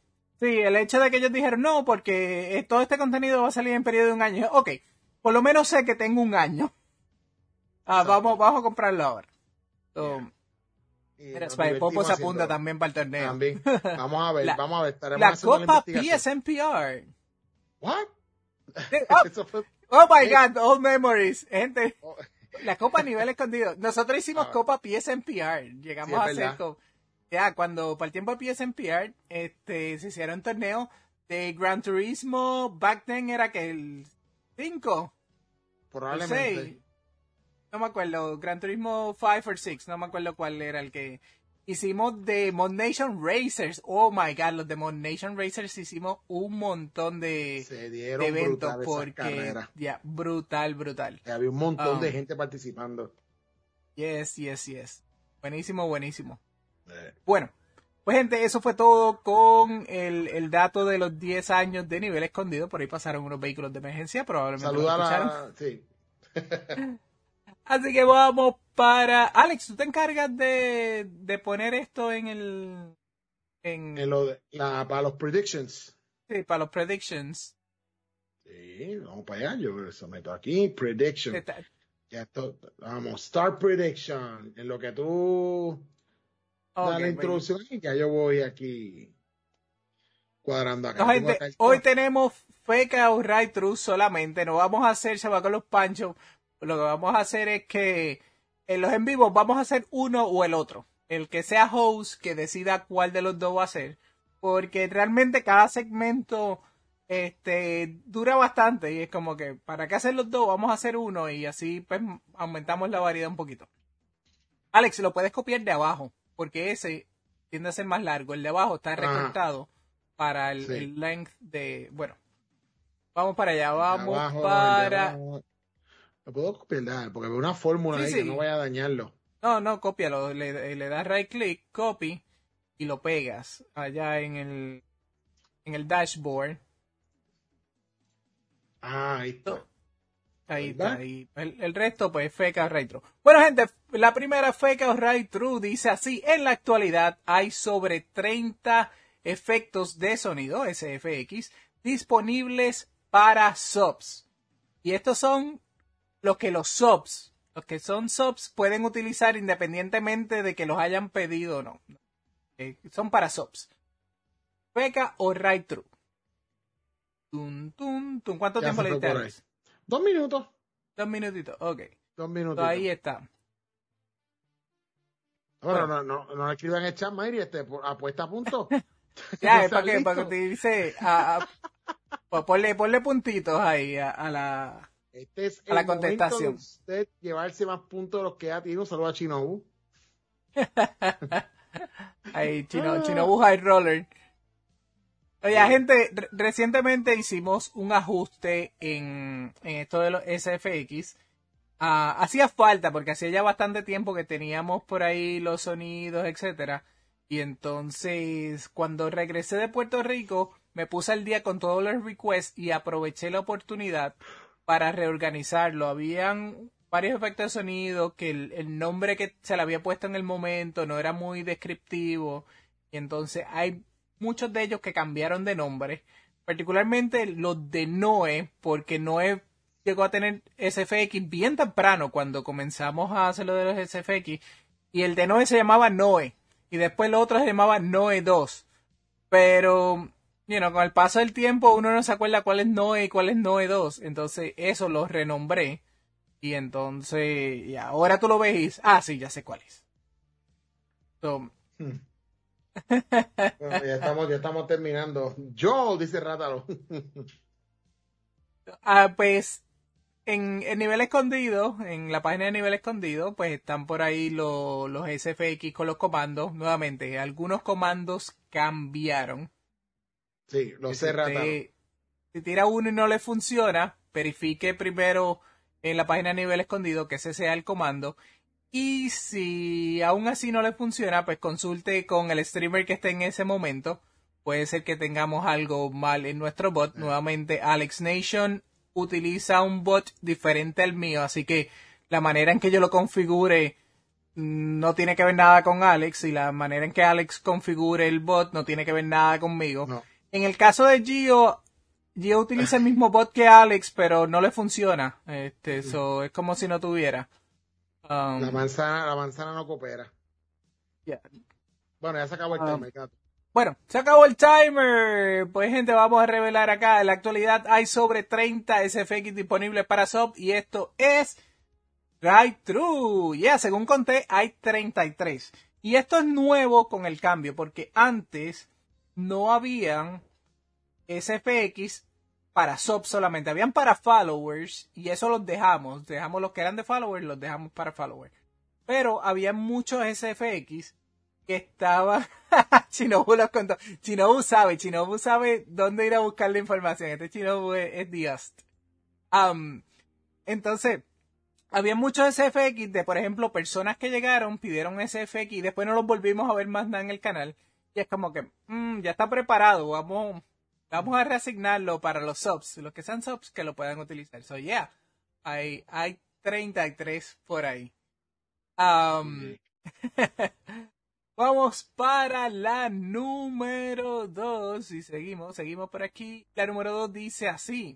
no, porque todo este contenido va a salir en periodo de un año. Ok, por lo menos sé que tengo un año. Vamos a comprarlo ahora. Mira, Spy Popo se apunta también para el torneo. También. Vamos a ver. La Copa PSNPR. What? Oh my God, old memories. Gente, la Copa a nivel escondido. Nosotros hicimos Copa PSNPR. Llegamos a hacer cuando para el tiempo de PSNPR, se hicieron torneos de Gran Turismo. Back then era que el 5. Probablemente. El 6. No me acuerdo. Gran Turismo 5 o 6. No me acuerdo cuál era el que hicimos de Mod Nation Racers. Oh my God, los de Mod Nation Racers hicimos un montón de eventos porque brutal. Había un montón de gente participando. Yes. Buenísimo. Bueno, pues gente, eso fue todo con el dato de los 10 años de nivel escondido. Por ahí pasaron unos vehículos de emergencia, probablemente lo escucharon. Sí. Así que vamos para... Alex, ¿tú te encargas de poner esto en para los predictions? Sí, para los predictions. Sí, vamos para allá. Yo someto aquí, prediction. Ya vamos, start prediction. En lo que tú das la introducción, ya yo voy aquí cuadrando acá. No, gente, hoy tenemos Fake or Right Truth solamente. No vamos a hacer se va con los panchos. lo que vamos a hacer es que en los en vivos vamos a hacer uno o el otro. El que sea host que decida cuál de los dos va a ser. Porque realmente cada segmento dura bastante y es como que, ¿para qué hacer los dos? Vamos a hacer uno y así pues aumentamos la variedad un poquito. Alex, lo puedes copiar de abajo, porque ese tiende a ser más largo. El de abajo está recortado para el length de... Bueno, vamos para allá, vamos abajo, para... Lo puedo copiar, porque veo una fórmula ahí que no vaya a dañarlo. No, cópialo. Le das right click, copy, y lo pegas allá en el dashboard. Ahí está. Ahí está. Ahí. El resto, pues, fake or right true. Bueno, gente, la primera fake or right true dice así. En la actualidad hay sobre 30 efectos de sonido, SFX, disponibles para subs. Y estos son los que son subs pueden utilizar independientemente de que los hayan pedido o no. Son para subs. Fake o right true. ¿Cuánto tiempo le diste a Alex? 2 minutos. 2 minutitos, ok. 2 minutos. Ahí está. Bueno, no le escriban en el chat, Mayri, apuesta a punto. Ya, ¿para qué? Para que te dice, ponle puntitos ahí a la la contestación. De usted llevarse más puntos de los que ya tiene. Un saludo a Chinobu. Ahí, Chinobu High Roller. Oye, gente, recientemente hicimos un ajuste en esto de los SFX. Hacía falta porque hacía ya bastante tiempo que teníamos por ahí los sonidos, etcétera. Y entonces, cuando regresé de Puerto Rico, me puse al día con todos los requests y aproveché la oportunidad para reorganizarlo. Habían varios efectos de sonido que el nombre que se le había puesto en el momento no era muy descriptivo. Y entonces hay muchos de ellos que cambiaron de nombre, particularmente los de Noe, porque Noe llegó a tener SFX bien temprano cuando comenzamos a hacer lo de los SFX, y el de Noe se llamaba Noe, y después el otro se llamaba Noe 2, pero con el paso del tiempo uno no se acuerda cuál es Noe y cuál es Noe 2, entonces eso lo renombré, y entonces y ahora tú lo ves y sí, ya sé cuál es. Bueno, ya estamos terminando. Joel, dice Rátalo. Pues en nivel escondido, en la página de nivel escondido, pues están por ahí los SFX con los comandos. Nuevamente, algunos comandos cambiaron. Sí, lo sé, Rátalo. Si tira uno y no le funciona, verifique primero en la página de nivel escondido que ese sea el comando. Y si aún así no le funciona, pues consulte con el streamer que esté en ese momento. Puede ser que tengamos algo mal en nuestro bot. Nuevamente, Alex Nation utiliza un bot diferente al mío, así que la manera en que yo lo configure no tiene que ver nada con Alex, y la manera en que Alex configure el bot no tiene que ver nada conmigo. No. En el caso de Gio utiliza el mismo bot que Alex, pero no le funciona. So, es como si no tuviera. La manzana no coopera. Yeah. Bueno, ya se acabó el timer, gato. Bueno, se acabó el timer. Pues, gente, vamos a revelar acá. En la actualidad hay sobre 30 SFX disponibles para sub, y esto es right true. Según conté, hay 33. Y esto es nuevo con el cambio, porque antes no habían SFX para sub solamente, habían para followers, y eso los dejamos los que eran de followers, los dejamos para followers, pero había muchos SFX que estaban Chinobu los contó. Chinobu sabe dónde ir a buscar la información. Chinobu es Dios. Entonces había muchos SFX de, por ejemplo, personas que llegaron, pidieron SFX y después no los volvimos a ver más nada en el canal, y es como que ya está preparado, vamos a reasignarlo para los subs, los que sean subs que lo puedan utilizar. So, hay 33 por ahí. Vamos para la número 2 y seguimos por aquí. La número 2 dice así.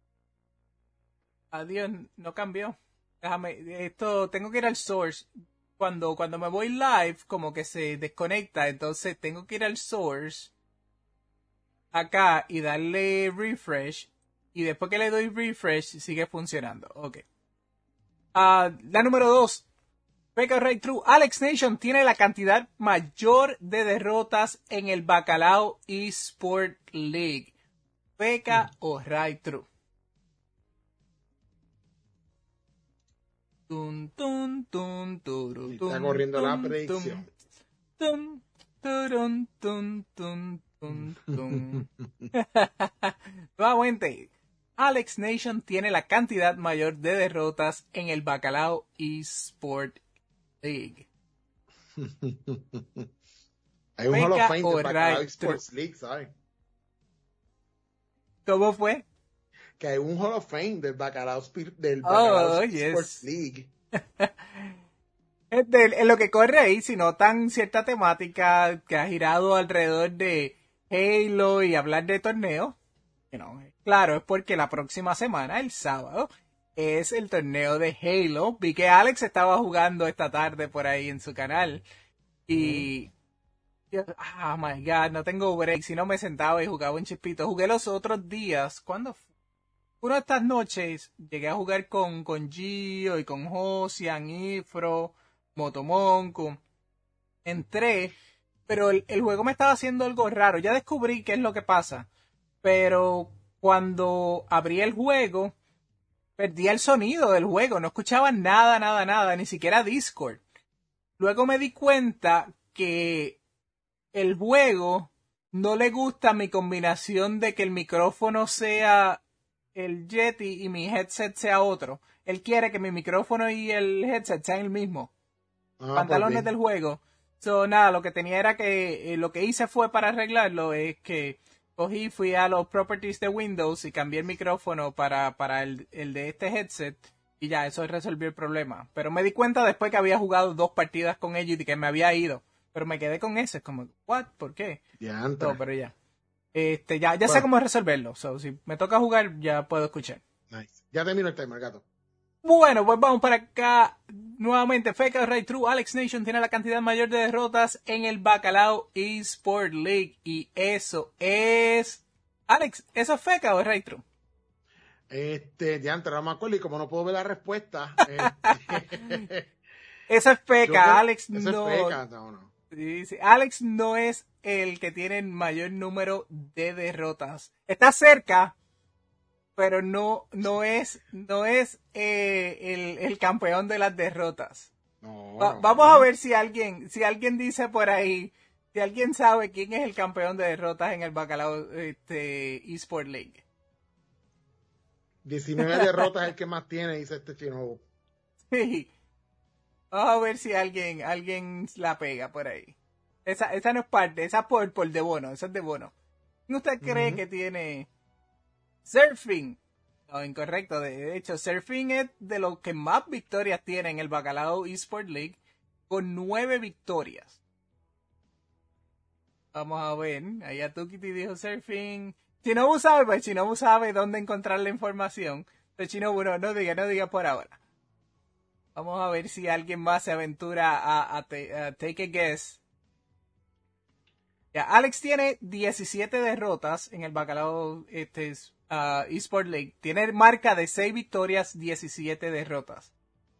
Adiós, no cambió. Tengo que ir al source. Cuando me voy live, como que se desconecta, entonces tengo que ir al source acá y darle refresh, y después que le doy refresh sigue funcionando. Ok. La número 2. Fake or Right True. Alex Nation tiene la cantidad mayor de derrotas en el Bacalao eSport League. Fake o Right True. Tun, tun, tun, turu, Está tun, corriendo tun, la tun, predicción. tun, turun, tun, tun, tun, tun. Nuevamente, Alex Nation tiene la cantidad mayor de derrotas en el Bacalao eSport League. Hay un Hall of Fake Fame o del Bacalao Right Sports League, ¿sabes? ¿Cómo fue? Que hay un Hall of Fame del Bacalao Oh, Sports yes. League. En lo que corre ahí, si notan cierta temática que ha girado alrededor de Halo y hablar de torneos, claro, es porque la próxima semana, el sábado, es el torneo de Halo. Vi que Alex estaba jugando esta tarde por ahí en su canal y... oh my God, no tengo break. Si no me sentaba y jugaba un chispito. Jugué los otros días. ¿Cuándo fue? Una de estas noches llegué a jugar con Gio y con Josian, Ifro, Motomonco. Entré, pero el juego me estaba haciendo algo raro. Ya descubrí qué es lo que pasa. Pero cuando abrí el juego, perdía el sonido del juego. No escuchaba nada, nada, nada. Ni siquiera Discord. Luego me di cuenta que el juego no le gusta mi combinación de que el micrófono sea el Yeti y mi headset sea otro. Él quiere que mi micrófono y el headset sean el mismo. Pantalones del juego. So, nada, lo que tenía era que lo que hice fue para arreglarlo es que fui a los properties de Windows y cambié el micrófono para el de este headset y ya, eso resolvió el problema. Pero me di cuenta después que había jugado 2 partidas con ellos y que me había ido. Pero me quedé con ese, es como, ¿what? ¿Por qué? No, pero ya. Ya sé cómo resolverlo. So, si me toca jugar, ya puedo escuchar. Nice. Ya terminó el timer, gato. Bueno, pues vamos para acá. Nuevamente, Fake or Right True. Alex Nation tiene la cantidad mayor de derrotas en el Bacalao eSport League. Y eso es... Alex, ¿eso es Fake o Right True? Ya antes no me acuerdo y como no puedo ver la respuesta. Eso es feca, Alex eso no. Es feca, no. Sí. Alex no es el que tiene el mayor número de derrotas. Está cerca, pero no es el campeón de las derrotas. No, vamos a ver si alguien dice por ahí, si alguien sabe quién es el campeón de derrotas en el Bacalao eSport League. 19 derrotas es el que más tiene, dice este chino. Sí. Vamos a ver si alguien la pega por ahí. Esa no es parte, esa por de bono, esa es de bono. ¿Quién usted cree que tiene Surfing? No, incorrecto. De hecho, Surfing es de los que más victorias tiene en el Bacalao eSport League, con 9 victorias. Vamos a ver. Ahí a Tukiti dijo Surfing. Chinobu sabe, pues Chinobu sabe dónde encontrar la información. Pero Chinobu no diga por ahora. Vamos a ver si alguien más se aventura a take a guess. Ya, Alex tiene 17 derrotas en el Bacalao eSport League. Tiene marca de 6 victorias, 17 derrotas.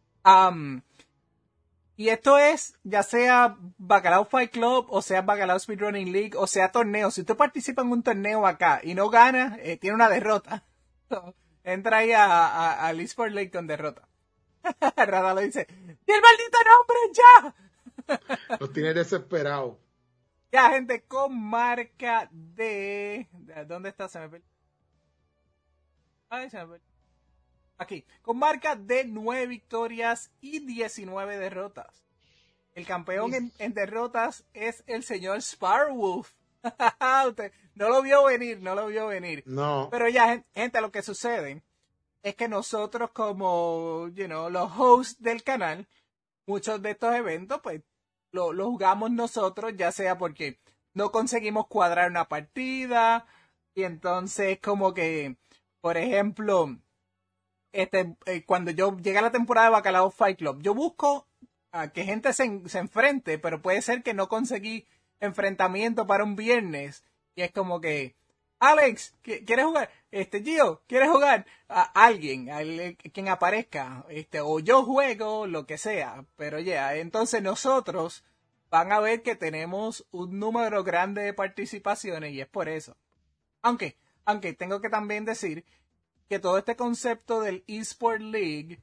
Y esto es, ya sea Bacalao Fight Club, o sea Bacalao Speedrunning League, o sea torneo. Si usted participa en un torneo acá y no gana, tiene una derrota. Entra ahí al eSport League con derrota. Rada lo dice, ¡y el maldito nombre ya! Los tiene desesperados. Ya, gente, con marca de... ¿Dónde está? Se me perdió. Ay, se me perdió. Aquí. Con marca de 9 victorias y 19 derrotas. El campeón en derrotas es el señor Sparwolf. Usted no lo vio venir. No. Pero ya, gente, lo que sucede es que nosotros como, los hosts del canal, muchos de estos eventos, pues, lo jugamos nosotros, ya sea porque no conseguimos cuadrar una partida, y entonces como que, por ejemplo, cuando yo llega la temporada de Bacalao Fight Club, yo busco a que gente se enfrente, pero puede ser que no conseguí enfrentamiento para un viernes, y es como que, Alex, ¿quieres jugar? Gio, ¿quieres jugar? A alguien, quien aparezca, o yo juego, lo que sea. Pero ya, entonces nosotros van a ver que tenemos un número grande de participaciones y es por eso. Aunque tengo que también decir que todo este concepto del eSport League,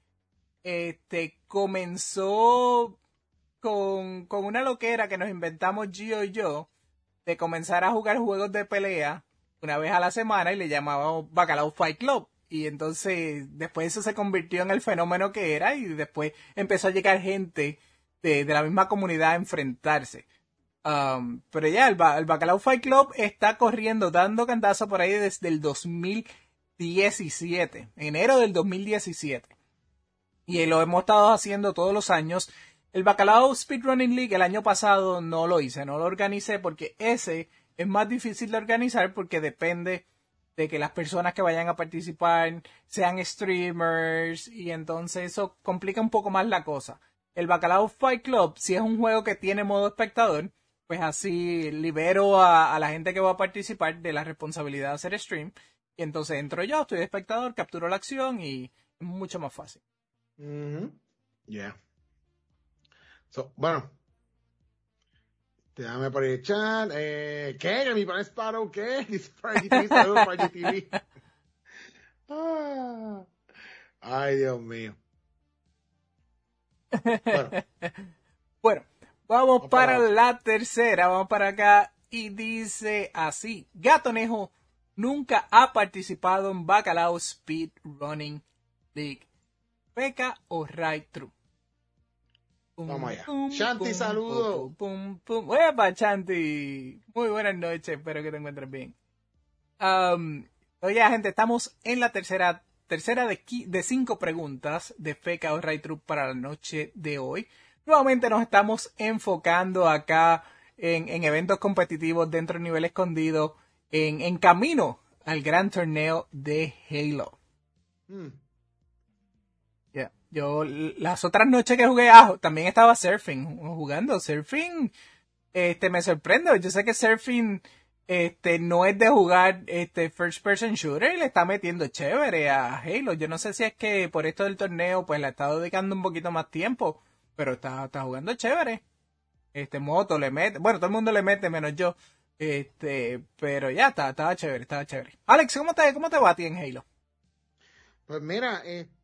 comenzó con una loquera que nos inventamos Gio y yo, de comenzar a jugar juegos de pelea una vez a la semana y le llamábamos Bacalao Fight Club. Y entonces después eso se convirtió en el fenómeno que era y después empezó a llegar gente de la misma comunidad a enfrentarse. Pero ya, el Bacalao Fight Club está corriendo, dando cantazo por ahí desde el 2017, enero del 2017. Y lo hemos estado haciendo todos los años. El Bacalao Speedrunning League el año pasado no lo hice, no lo organicé porque ese es más difícil de organizar porque depende de que las personas que vayan a participar sean streamers y entonces eso complica un poco más la cosa. El Bacalao Fight Club, si es un juego que tiene modo espectador, pues así libero a la gente que va a participar de la responsabilidad de hacer stream y entonces entro yo, estoy de espectador, capturo la acción y es mucho más fácil. Yeah. So, bueno, déjame por el chat. ¿Qué? ¿Mi pan Sparrow? ¿Qué? Dice Friday TV, saludos Friday TV. Ay, Dios mío. Bueno, vamos para la tercera, vamos para acá y dice así: Gatonejo nunca ha participado en Bacalao Speedrunning League. ¿Peca o right true? Vamos allá. Shanti, saludos. ¡Epa, Shanti! Muy buenas noches, espero que te encuentres bien. Oye, gente, estamos en la tercera de 5 preguntas de Peca o right true para la noche de hoy. Nuevamente nos estamos enfocando acá en eventos competitivos dentro del nivel escondido, en camino al gran torneo de Halo. Yo las otras noches que jugué, también estaba jugando surfing. Me sorprende. Yo sé que surfing no es de jugar first person shooter y le está metiendo chévere a Halo. Yo no sé si es que por esto del torneo pues le ha estado dedicando un poquito más tiempo, pero está jugando chévere. Moto le mete, bueno, todo el mundo le mete menos yo. Pero ya estaba chévere. Alex, ¿cómo te va a ti en Halo? Pues mira,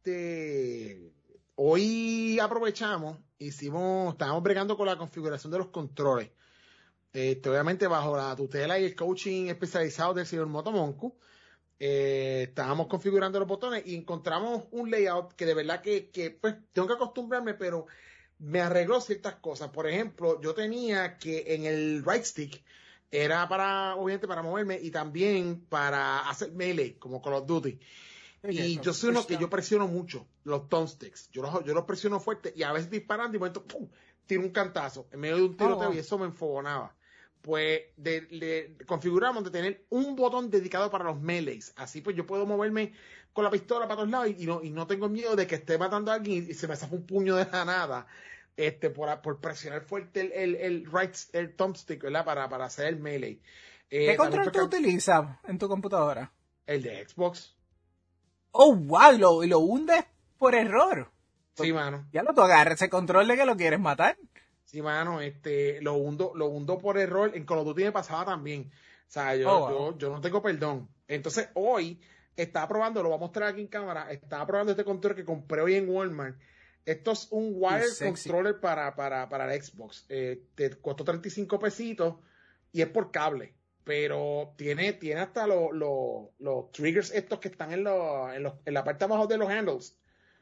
hoy aprovechamos, estábamos bregando con la configuración de los controles. Obviamente bajo la tutela y el coaching especializado del señor Motomonku, estábamos configurando los botones y encontramos un layout que de verdad que pues tengo que acostumbrarme, pero me arregló ciertas cosas. Por ejemplo, yo tenía que en el right stick era obviamente para moverme y también para hacer melee, como Call of Duty. Y yo soy uno que yo presiono mucho los thumbsticks. Yo los presiono fuerte y a veces disparando y de momento ¡pum! Tiro un cantazo en medio de un tiroteo y eso me enfogonaba. Pues configuramos de tener un botón dedicado para los melees. Así pues yo puedo moverme con la pistola para todos lados y no tengo miedo de que esté matando a alguien y se me zafa un puño de la nada. Por presionar fuerte el thumbstick, ¿verdad? Para hacer el melee. ¿Qué control tú utilizas en tu computadora? El de Xbox. Oh, wow, y lo hundes por error. Sí, mano. Ya tú agarras ese control de que lo quieres matar. Sí, mano, lo hundo por error. En Call of Duty me pasaba también. O sea, yo no tengo perdón. Entonces, hoy estaba probando, lo voy a mostrar aquí en cámara, estaba probando este control que compré hoy en Walmart. Esto es un wire controller para el Xbox. Te costó 35 pesitos y es por cable. Pero tiene hasta los triggers estos que están en la parte abajo de los handles.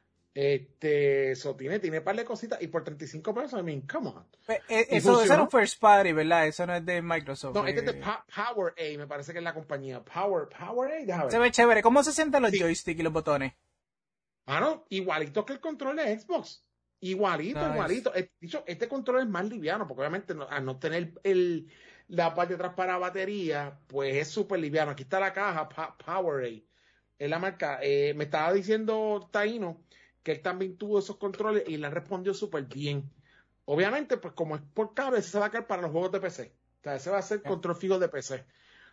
Tiene un par de cositas y por 35 pesos, I mean, come on. Eso es un first party, ¿verdad? Eso no es de Microsoft. No, este es de Power A, me parece que es la compañía. Power A, déjame ver. Se ve chévere. ¿Cómo se sienten los joysticks y los botones? No, igualito que el control de Xbox. Igualito. Dicho, este control es más liviano, porque obviamente al no tener la parte de atrás para batería, pues es súper liviano. Aquí está la caja, Powerade. Es la marca. Me estaba diciendo Taino que él también tuvo esos controles y le han respondido súper bien. Obviamente, pues como es por cable, ese se va a quedar para los juegos de PC. O sea, ese va a ser control fijo de PC.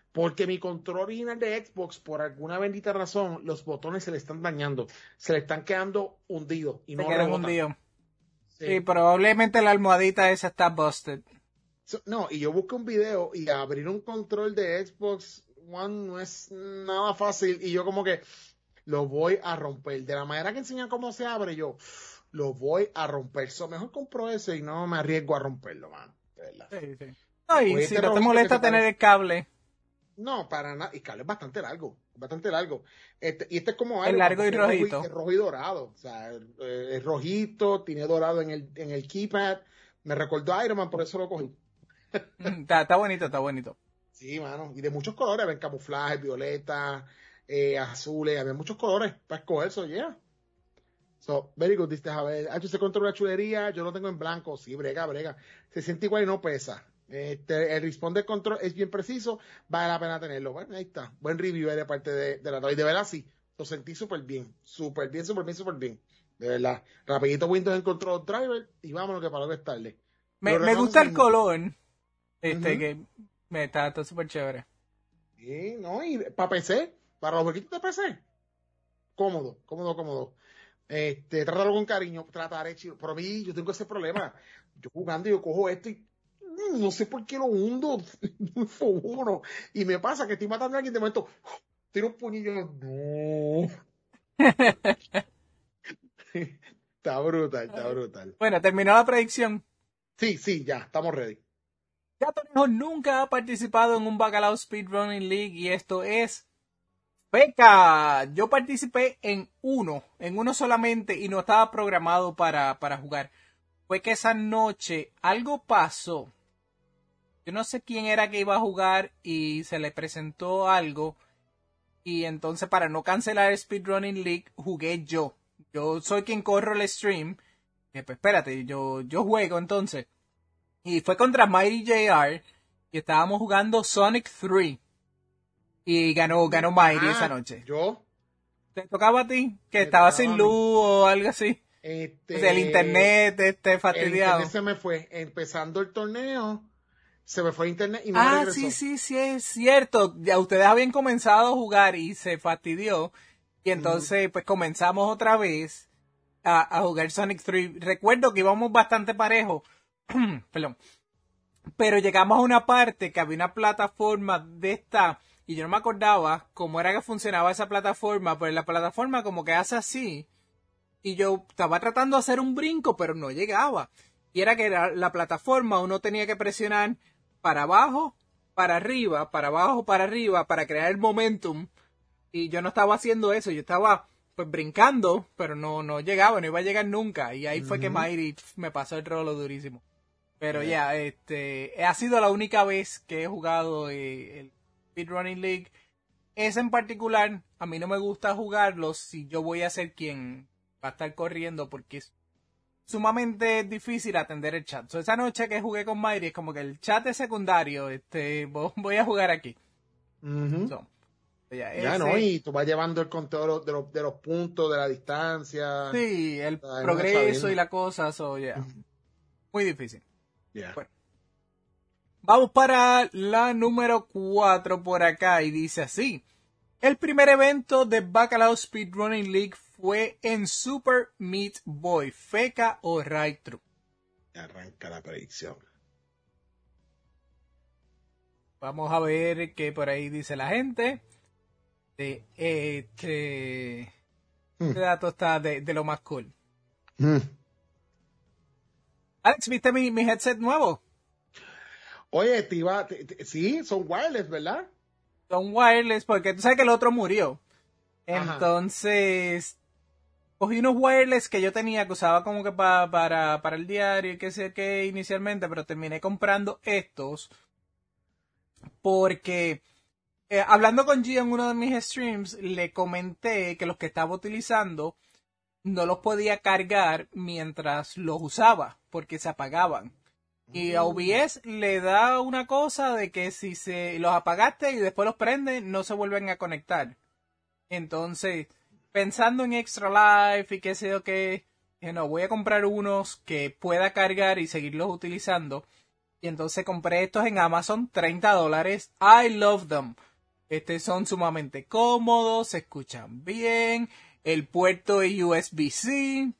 Porque mi control original de Xbox, por alguna bendita razón, los botones se le están dañando, se le están quedando hundidos y Se no quedan rebotan. hundidos. Sí, Sí. probablemente la almohadita esa está busted. No, y yo busqué un video y abrir un control de Xbox One no es nada fácil y yo como que lo voy a romper. De la manera que enseñan cómo se abre, yo lo voy a romper. Mejor compro ese y no me arriesgo a romperlo, man. De verdad. Sí, sí. No, y Oye, si este no te rojito que molesta te tener parece. el cable, No, para nada. Y el cable es bastante largo, bastante largo. Y este es como es Iron Man, largo y porque rojito. es rojo y dorado. O sea, es rojito, tiene dorado en el keypad. Me recordó a Iron Man, por eso lo cogí. Está bonito, está bonito. Sí, mano. Y de muchos colores, ven camuflaje, violeta, azules, había muchos colores para escoger, so yeah. So, very good, diste a ver. Se controla una chulería, yo lo tengo en blanco, sí, brega, brega. Se siente igual y no pesa. El respawn del control es bien preciso, vale la pena tenerlo. Bueno, ahí está. Buen review de parte de la. Y de verdad, sí, lo sentí súper bien, súper bien, súper bien, súper bien. De verdad. Rapidito Windows en Control Driver y vámonos que para lo que es tarde. Lo Me reconoces gusta ahí el mismo. color, Ujú. que está súper chévere. Sí, no, y para PC, para los jueguitos de PC, cómodo, cómodo, cómodo. Trátalo con cariño, trataré, chido. Pero a mí, yo tengo ese problema. Yo jugando, yo cojo esto y no sé por qué lo hundo. Uno. Y me pasa que estoy matando a alguien de momento, tiro un puñillo. No. Está brutal, está brutal. Bueno, terminó la predicción. Sí, sí, ya, estamos ready. Gato nunca ha participado en un Bacalao Speedrunning League y esto es Peca. Yo participé en uno solamente y no estaba programado para jugar. Fue que esa noche algo pasó. Yo no sé quién era que iba a jugar y se le presentó algo. Y entonces para no cancelar el Speedrunning League jugué yo. Yo soy quien corro el stream. Pues espérate, yo juego entonces. Y fue contra Mighty JR. Y estábamos jugando Sonic 3. Y ganó Mighty esa noche. Yo, ¿Te tocaba a ti? Que me estaba tocaba sin a luz mí. o algo así. O sea, el internet El internet fastidiado. se me fue. Empezando el torneo, se me fue el internet y no me Ah, sí, regresó. sí, sí, es cierto. Ya ustedes habían comenzado a jugar y se fastidió. Y Ujú. entonces, pues comenzamos otra vez a jugar Sonic 3. Recuerdo que íbamos bastante parejos. Perdón. Pero llegamos a una parte que había una plataforma de esta. Y yo no me acordaba cómo era que funcionaba esa plataforma. Pero la plataforma como que hace así. Y yo estaba tratando de hacer un brinco, pero no llegaba. Y era que la plataforma uno tenía que presionar para abajo, para arriba, para abajo, para arriba, para crear el momentum. Y yo no estaba haciendo eso, yo estaba pues brincando, pero no llegaba, no iba a llegar nunca. Y ahí fue que Ujú. Mighty me pasó el rolo durísimo. Pero Yeah. ya, ha sido la única vez que he jugado el Speedrunning League. Ese en particular, a mí no me gusta jugarlo si yo voy a ser quien va a estar corriendo porque es sumamente difícil atender el chat. Esa noche que jugué con Mayri es como que el chat es secundario, voy a jugar aquí. Ujú. So, ya, Ya, ¿no? ese, Y tú vas llevando el conteo de los puntos, de la distancia. sí, el Ay, no está progreso y bien. la cosa, muy difícil. Ya. Bueno, vamos para la número 4 por acá y dice así. El primer evento de Bacalao Speedrunning League fue en Super Meat Boy, feca o right true. Arranca la predicción. Vamos a ver qué por ahí dice la gente. Hmm. Este dato está de lo más cool. Hmm. Alex, ¿viste mi headset nuevo? Oye, sí, son wireless, ¿verdad? Son wireless porque tú sabes que el otro murió. Ajá. Entonces, cogí unos wireless que yo tenía que usaba como que para el diario y qué sé qué inicialmente, pero terminé comprando estos porque hablando con G en uno de mis streams, le comenté que los que estaba utilizando no los podía cargar mientras los usaba porque se apagaban. Y a Mm. OBS le da una cosa de que si se los apagaste y después los prende, no se vuelven a conectar. Entonces, pensando en Extra Life y qué sé yo qué, no, voy a comprar unos que pueda cargar y seguirlos utilizando. Y entonces compré estos en Amazon, $30. I love them. Son sumamente cómodos, se escuchan bien. El puerto es USB-C.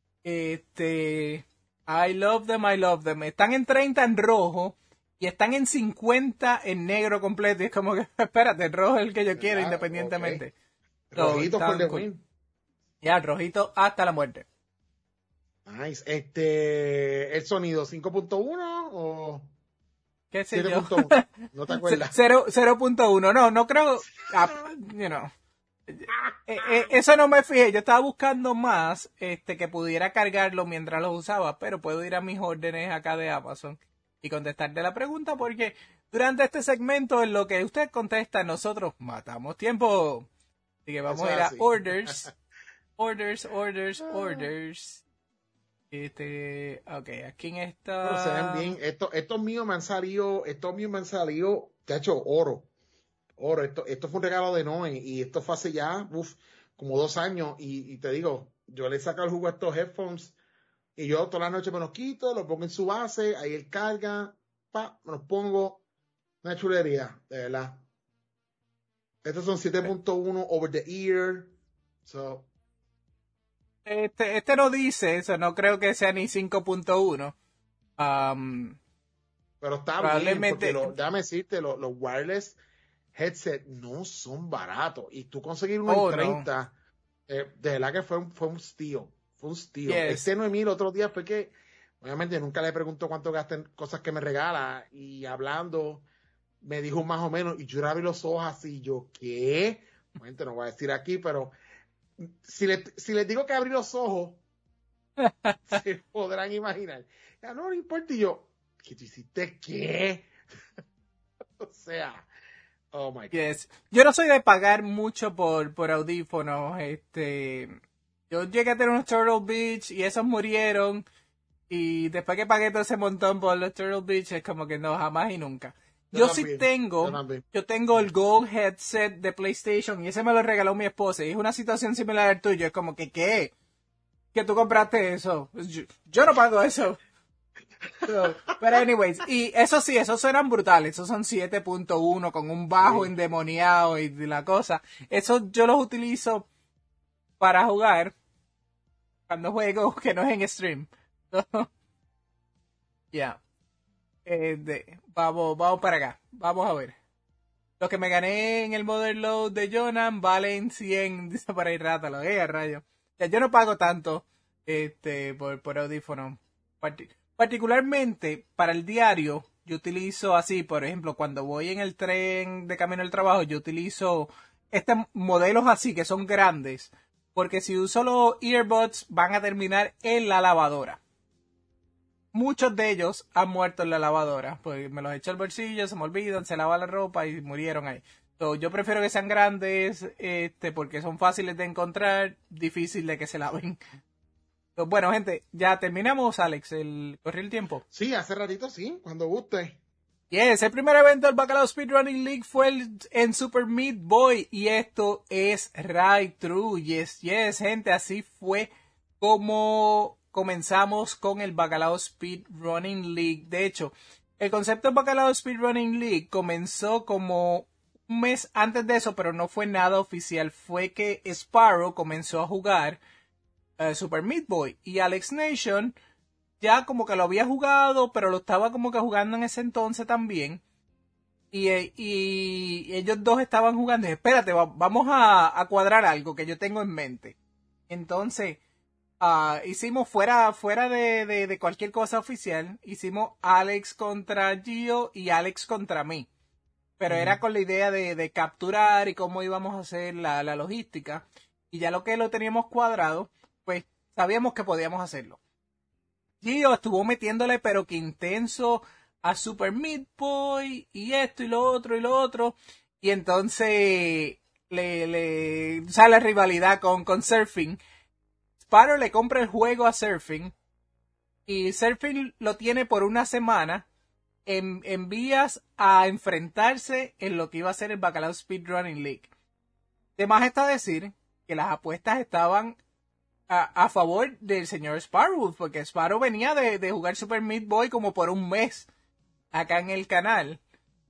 I love them, I love them. Están en 30 en rojo y están en 50 en negro completo. Y es como que, espérate, el rojo es el que yo quiero independientemente. Okay. Rojito por the win. Ya, rojito hasta la muerte. Nice. ¿El sonido 5.1 o qué sé 7.1? ¿No te acuerdas? 0.1. No creo, eso no me fijé. Yo estaba buscando más que pudiera cargarlo mientras lo usaba, pero puedo ir a mis órdenes acá de Amazon y contestarte la pregunta, porque durante este segmento en lo que usted contesta, nosotros matamos tiempo. Así que vamos a ir a orders. Orders. Ok, aquí en esta. Pero se ven bien. Estos míos me han salido, te ha hecho oro. Esto fue un regalo de Noé y esto fue hace ya, como 2 años y te digo, yo le saco el jugo a estos headphones y yo toda la noche me los quito, los pongo en su base, ahí él carga, me los pongo, una chulería, de verdad. Estos son 7.1 over the ear, so. No dice eso, no creo que sea ni 5.1. Pero está bien, porque déjame decirte, los wireless headset no son baratos. Y tú conseguir uno en 30, de verdad que fue un steal. Fue un steal. Yes. Noemí el otro día fue que, obviamente, nunca le pregunto cuánto gasten cosas que me regala. Y hablando, me dijo más o menos, y yo abrí los ojos así, yo, ¿qué? Bueno, no voy a decir aquí, pero si les digo que abrí los ojos, se podrán imaginar. Ya no importa, y yo, ¿qué tú hiciste? ¿Qué? O sea, oh my God. Yes. Yo no soy de pagar mucho por audífonos. Yo llegué a tener unos Turtle Beach y esos murieron. Y después que pagué todo ese montón por los Turtle Beach, es como que no, jamás y nunca. Yo tengo el Gold Headset de PlayStation y ese me lo regaló mi esposa. Y es una situación similar al tuyo. Es como que, ¿qué? ¿Que tú compraste eso? Yo no pago eso. Pero anyways, y eso sí, esos eran brutales. Esos son 7.1 con un bajo endemoniado y la cosa. Eso yo los utilizo para jugar cuando juego que no es en stream. Ya. Vamos para acá. Vamos a ver. Los que me gané en el Modern Load de Jonan valen 100. Dice para ir rátalo. Rayo. Ya, yo no pago tanto por audífono. Particularmente para el diario, yo utilizo así, por ejemplo, cuando voy en el tren de camino al trabajo, yo utilizo modelos así que son grandes, porque si uso los earbuds van a terminar en la lavadora. Muchos de ellos han muerto en la lavadora, pues me los echo al bolsillo, se me olvidan, se lava la ropa y murieron ahí. Entonces, yo prefiero que sean grandes, porque son fáciles de encontrar, difícil de que se laven. Entonces, bueno, gente, ya terminamos, Alex, ¿corrió el tiempo? Sí, hace ratito sí, cuando guste. Yes, el primer evento del Bacalao Speedrunning League fue en Super Meat Boy y esto es right true. Yes, gente, así fue como comenzamos con el Bacalao Speedrunning League. De hecho, el concepto del Bacalao Speedrunning League comenzó como un mes antes de eso, pero no fue nada oficial. Fue que Sparrow comenzó a jugar Super Meat Boy y Alex Nation ya como que lo había jugado, pero lo estaba como que jugando en ese entonces también. Y ellos dos estaban jugando. Y espérate, vamos a cuadrar algo que yo tengo en mente. Entonces, hicimos fuera de cualquier cosa oficial, hicimos Alex contra Gio y Alex contra mí. Pero era con la idea de capturar y cómo íbamos a hacer la logística. Y ya lo que lo teníamos cuadrado, pues sabíamos que podíamos hacerlo. Gio estuvo metiéndole pero que intenso a Super Meat Boy y esto y lo otro. Y entonces le sale la rivalidad con Surfing. Sparrow le compra el juego a Surfing y Surfing lo tiene por una semana en vías a enfrentarse en lo que iba a ser el Bacalao Speedrunning League. De más está decir que las apuestas estaban a favor del señor Sparrow, porque Sparrow venía de jugar Super Meat Boy como por un mes. acá en el canal.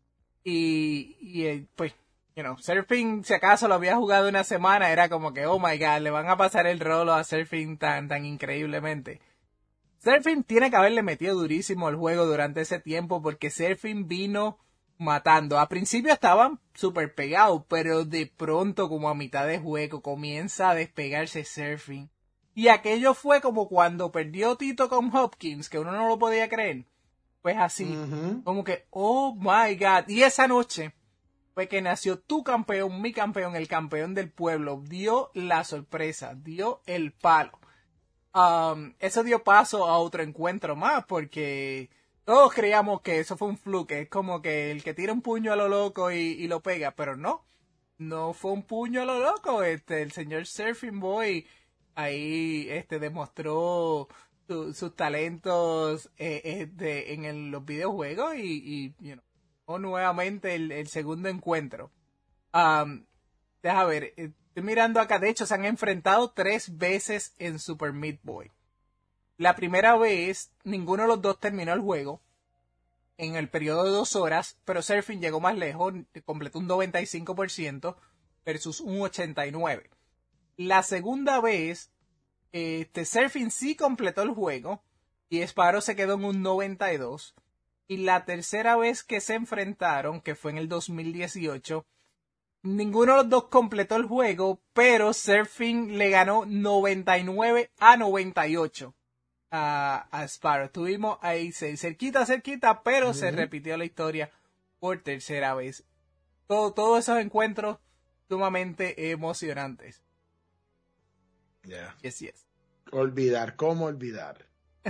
Pues, Surfing, si acaso lo había jugado una semana, era como que, oh my god, le van a pasar el rolo a Surfing tan increíblemente. Surfing tiene que haberle metido durísimo el juego durante ese tiempo porque Surfing vino matando. A principio estaban súper pegados, pero de pronto, como a mitad de juego, comienza a despegarse Surfing. Y aquello fue como cuando perdió Tito con Hopkins, que uno no lo podía creer. Pues así, como que, oh my god. Y esa noche fue que nació tu campeón, mi campeón, el campeón del pueblo. Dio la sorpresa, dio el palo. Eso dio paso a otro encuentro más, porque todos creíamos que eso fue un fluke. Es como que el que tira un puño a lo loco y lo pega, pero no fue un puño a lo loco. El señor Surfing Boy ahí demostró sus talentos en los videojuegos y nuevamente el segundo encuentro. Deja ver, estoy mirando acá, de hecho se han enfrentado 3 veces en Super Meat Boy. La primera vez, ninguno de los dos terminó el juego en el periodo de 2 horas, pero Surfing llegó más lejos, completó un 95% versus un 89%. La segunda vez, Surfing sí completó el juego y Sparrow se quedó en un 92%. Y la tercera vez que se enfrentaron, que fue en el 2018, ninguno de los dos completó el juego, pero Surfing le ganó 99-98 a Sparrow. Estuvimos ahí cerquita, pero se repitió la historia por tercera vez. Todos esos encuentros sumamente emocionantes. Yeah. Yes. Olvidar, ¿cómo olvidar?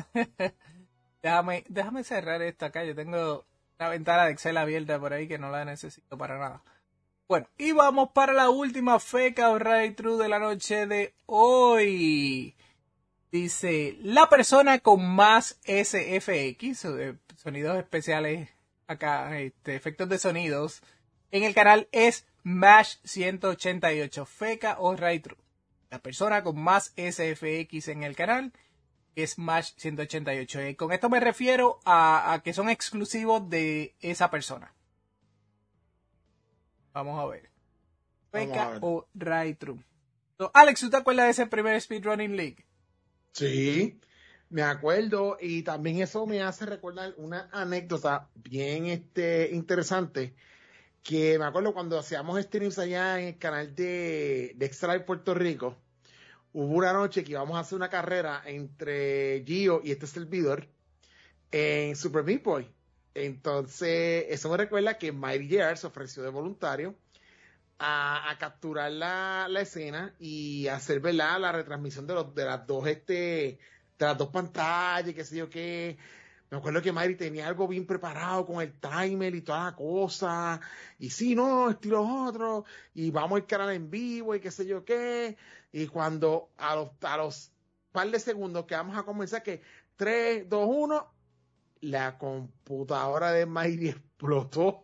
Déjame cerrar esto acá. Yo tengo una ventana de Excel abierta por ahí que no la necesito para nada. Bueno, y vamos para la última feca o right true de la noche de hoy. Dice, la persona con más SFX, sonidos especiales acá, efectos de sonidos, en el canal es Mash188, feca o right true. La persona con más SFX en el canal es Mash188. Con esto me refiero a que son exclusivos de esa persona. Vamos a ver. Feca o right true. Alex, ¿tú te acuerdas de ese primer Speedrunning League? Sí, me acuerdo, y también eso me hace recordar una anécdota bien interesante, que me acuerdo cuando hacíamos streams allá en el canal de Extra de Puerto Rico. Hubo una noche que íbamos a hacer una carrera entre Gio y este servidor en Super Meat Boy. Entonces, eso me recuerda que Mighty JR se ofreció de voluntario a capturar la escena y hacer, ¿verdad?, la retransmisión de las dos pantallas, qué sé yo qué. Me acuerdo que Mighty tenía algo bien preparado con el timer y toda la cosa. Y sí, no, estilo otro. Y vamos al canal en vivo y qué sé yo qué. Y cuando a los par de segundos que vamos a comenzar, que 3, 2, 1, la computadora de Mighty explotó.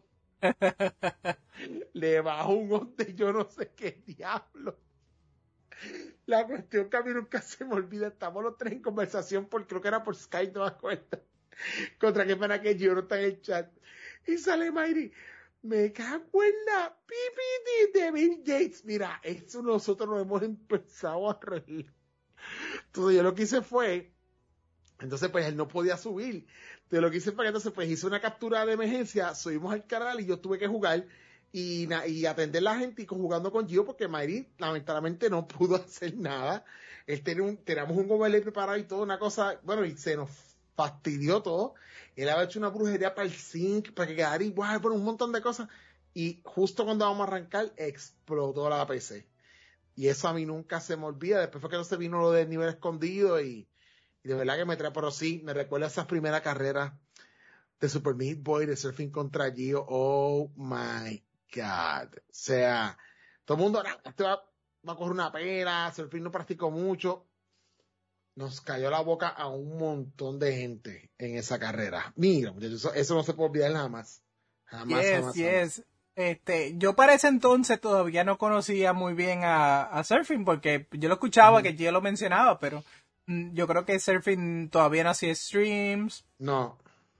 Le bajó un onte, yo no sé qué diablo. La cuestión que a mí nunca se me olvida, estamos los 3 en conversación, porque creo que era por Skype, no me acuerdo. Contra qué pena que yo no está en el chat. Y sale Mighty, me cago en la pipi de Bill Gates. Mira, eso nosotros nos hemos empezado a reír. Entonces yo lo que hice fue, entonces pues él no podía subir. Entonces lo que hice fue que entonces pues hice una captura de emergencia, subimos al canal y yo tuve que jugar y atender a la gente y jugando con Gio, porque Mighty lamentablemente no pudo hacer nada. Teníamos un overlay preparado y todo, una cosa, bueno, y se nos fastidió todo. Él había hecho una brujería para el sync, para que quedara igual, por un montón de cosas. Y justo cuando vamos a arrancar, explotó la PC. Y eso a mí nunca se me olvida. Después fue que no se vino lo del nivel escondido y de verdad que me trae, pero sí, me recuerda esas primeras carreras de Super Meat Boy, de Surfing contra Gio. Oh my God. O sea, todo el mundo, este va a coger una pena, Surfing no practicó mucho. Nos cayó la boca a un montón de gente en esa carrera. Mira, eso no se puede olvidar jamás. Jamás. Yo para ese entonces todavía no conocía muy bien a Surfing, porque yo lo escuchaba, que yo lo mencionaba, pero yo creo que Surfing todavía no hacía streams. No.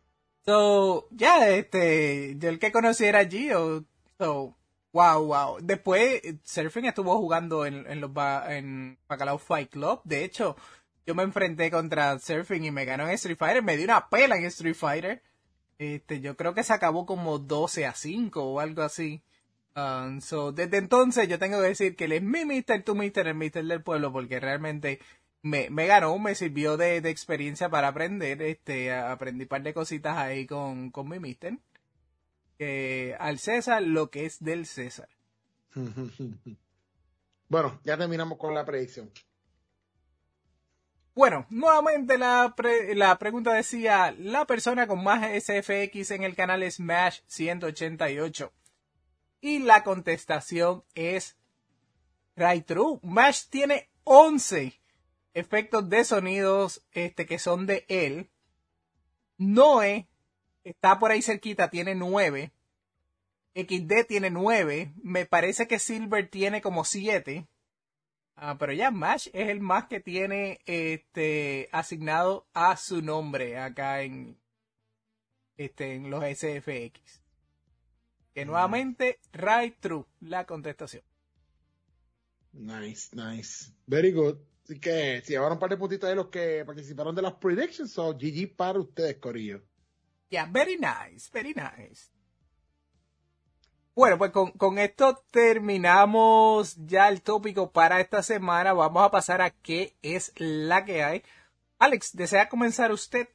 So, ya, yo el que conocí era Gio. So, wow. Después, Surfing estuvo jugando en Bacalao Fight Club. De hecho, yo me enfrenté contra Surfing y me ganó en Street Fighter. Me dio una pela en Street Fighter. Yo creo que se acabó como 12-5 o algo así. So, desde entonces yo tengo que decir que él es mi mister, tu mister, el mister del pueblo, porque realmente me ganó, me sirvió de experiencia para aprender. Aprendí un par de cositas ahí con mi mister. Al César lo que es del César. Bueno, ya terminamos con la predicción. Bueno, nuevamente la pregunta decía, la persona con más SFX en el canal es Smash 188. Y la contestación es right true. Mash tiene 11 efectos de sonidos que son de él. Noe está por ahí cerquita, tiene 9. XD tiene 9. Me parece que Silver tiene como 7. Pero ya Mash es el más que tiene asignado a su nombre acá en los SFX. Que nuevamente, right true, la contestación. Nice. Very good. Así que se llevaron un par de puntitos de los que participaron de las predictions. So, GG para ustedes, corillo. Yeah, very nice. Bueno, pues con esto terminamos ya el tópico para esta semana. Vamos a pasar a qué es la que hay. Alex, ¿desea comenzar usted?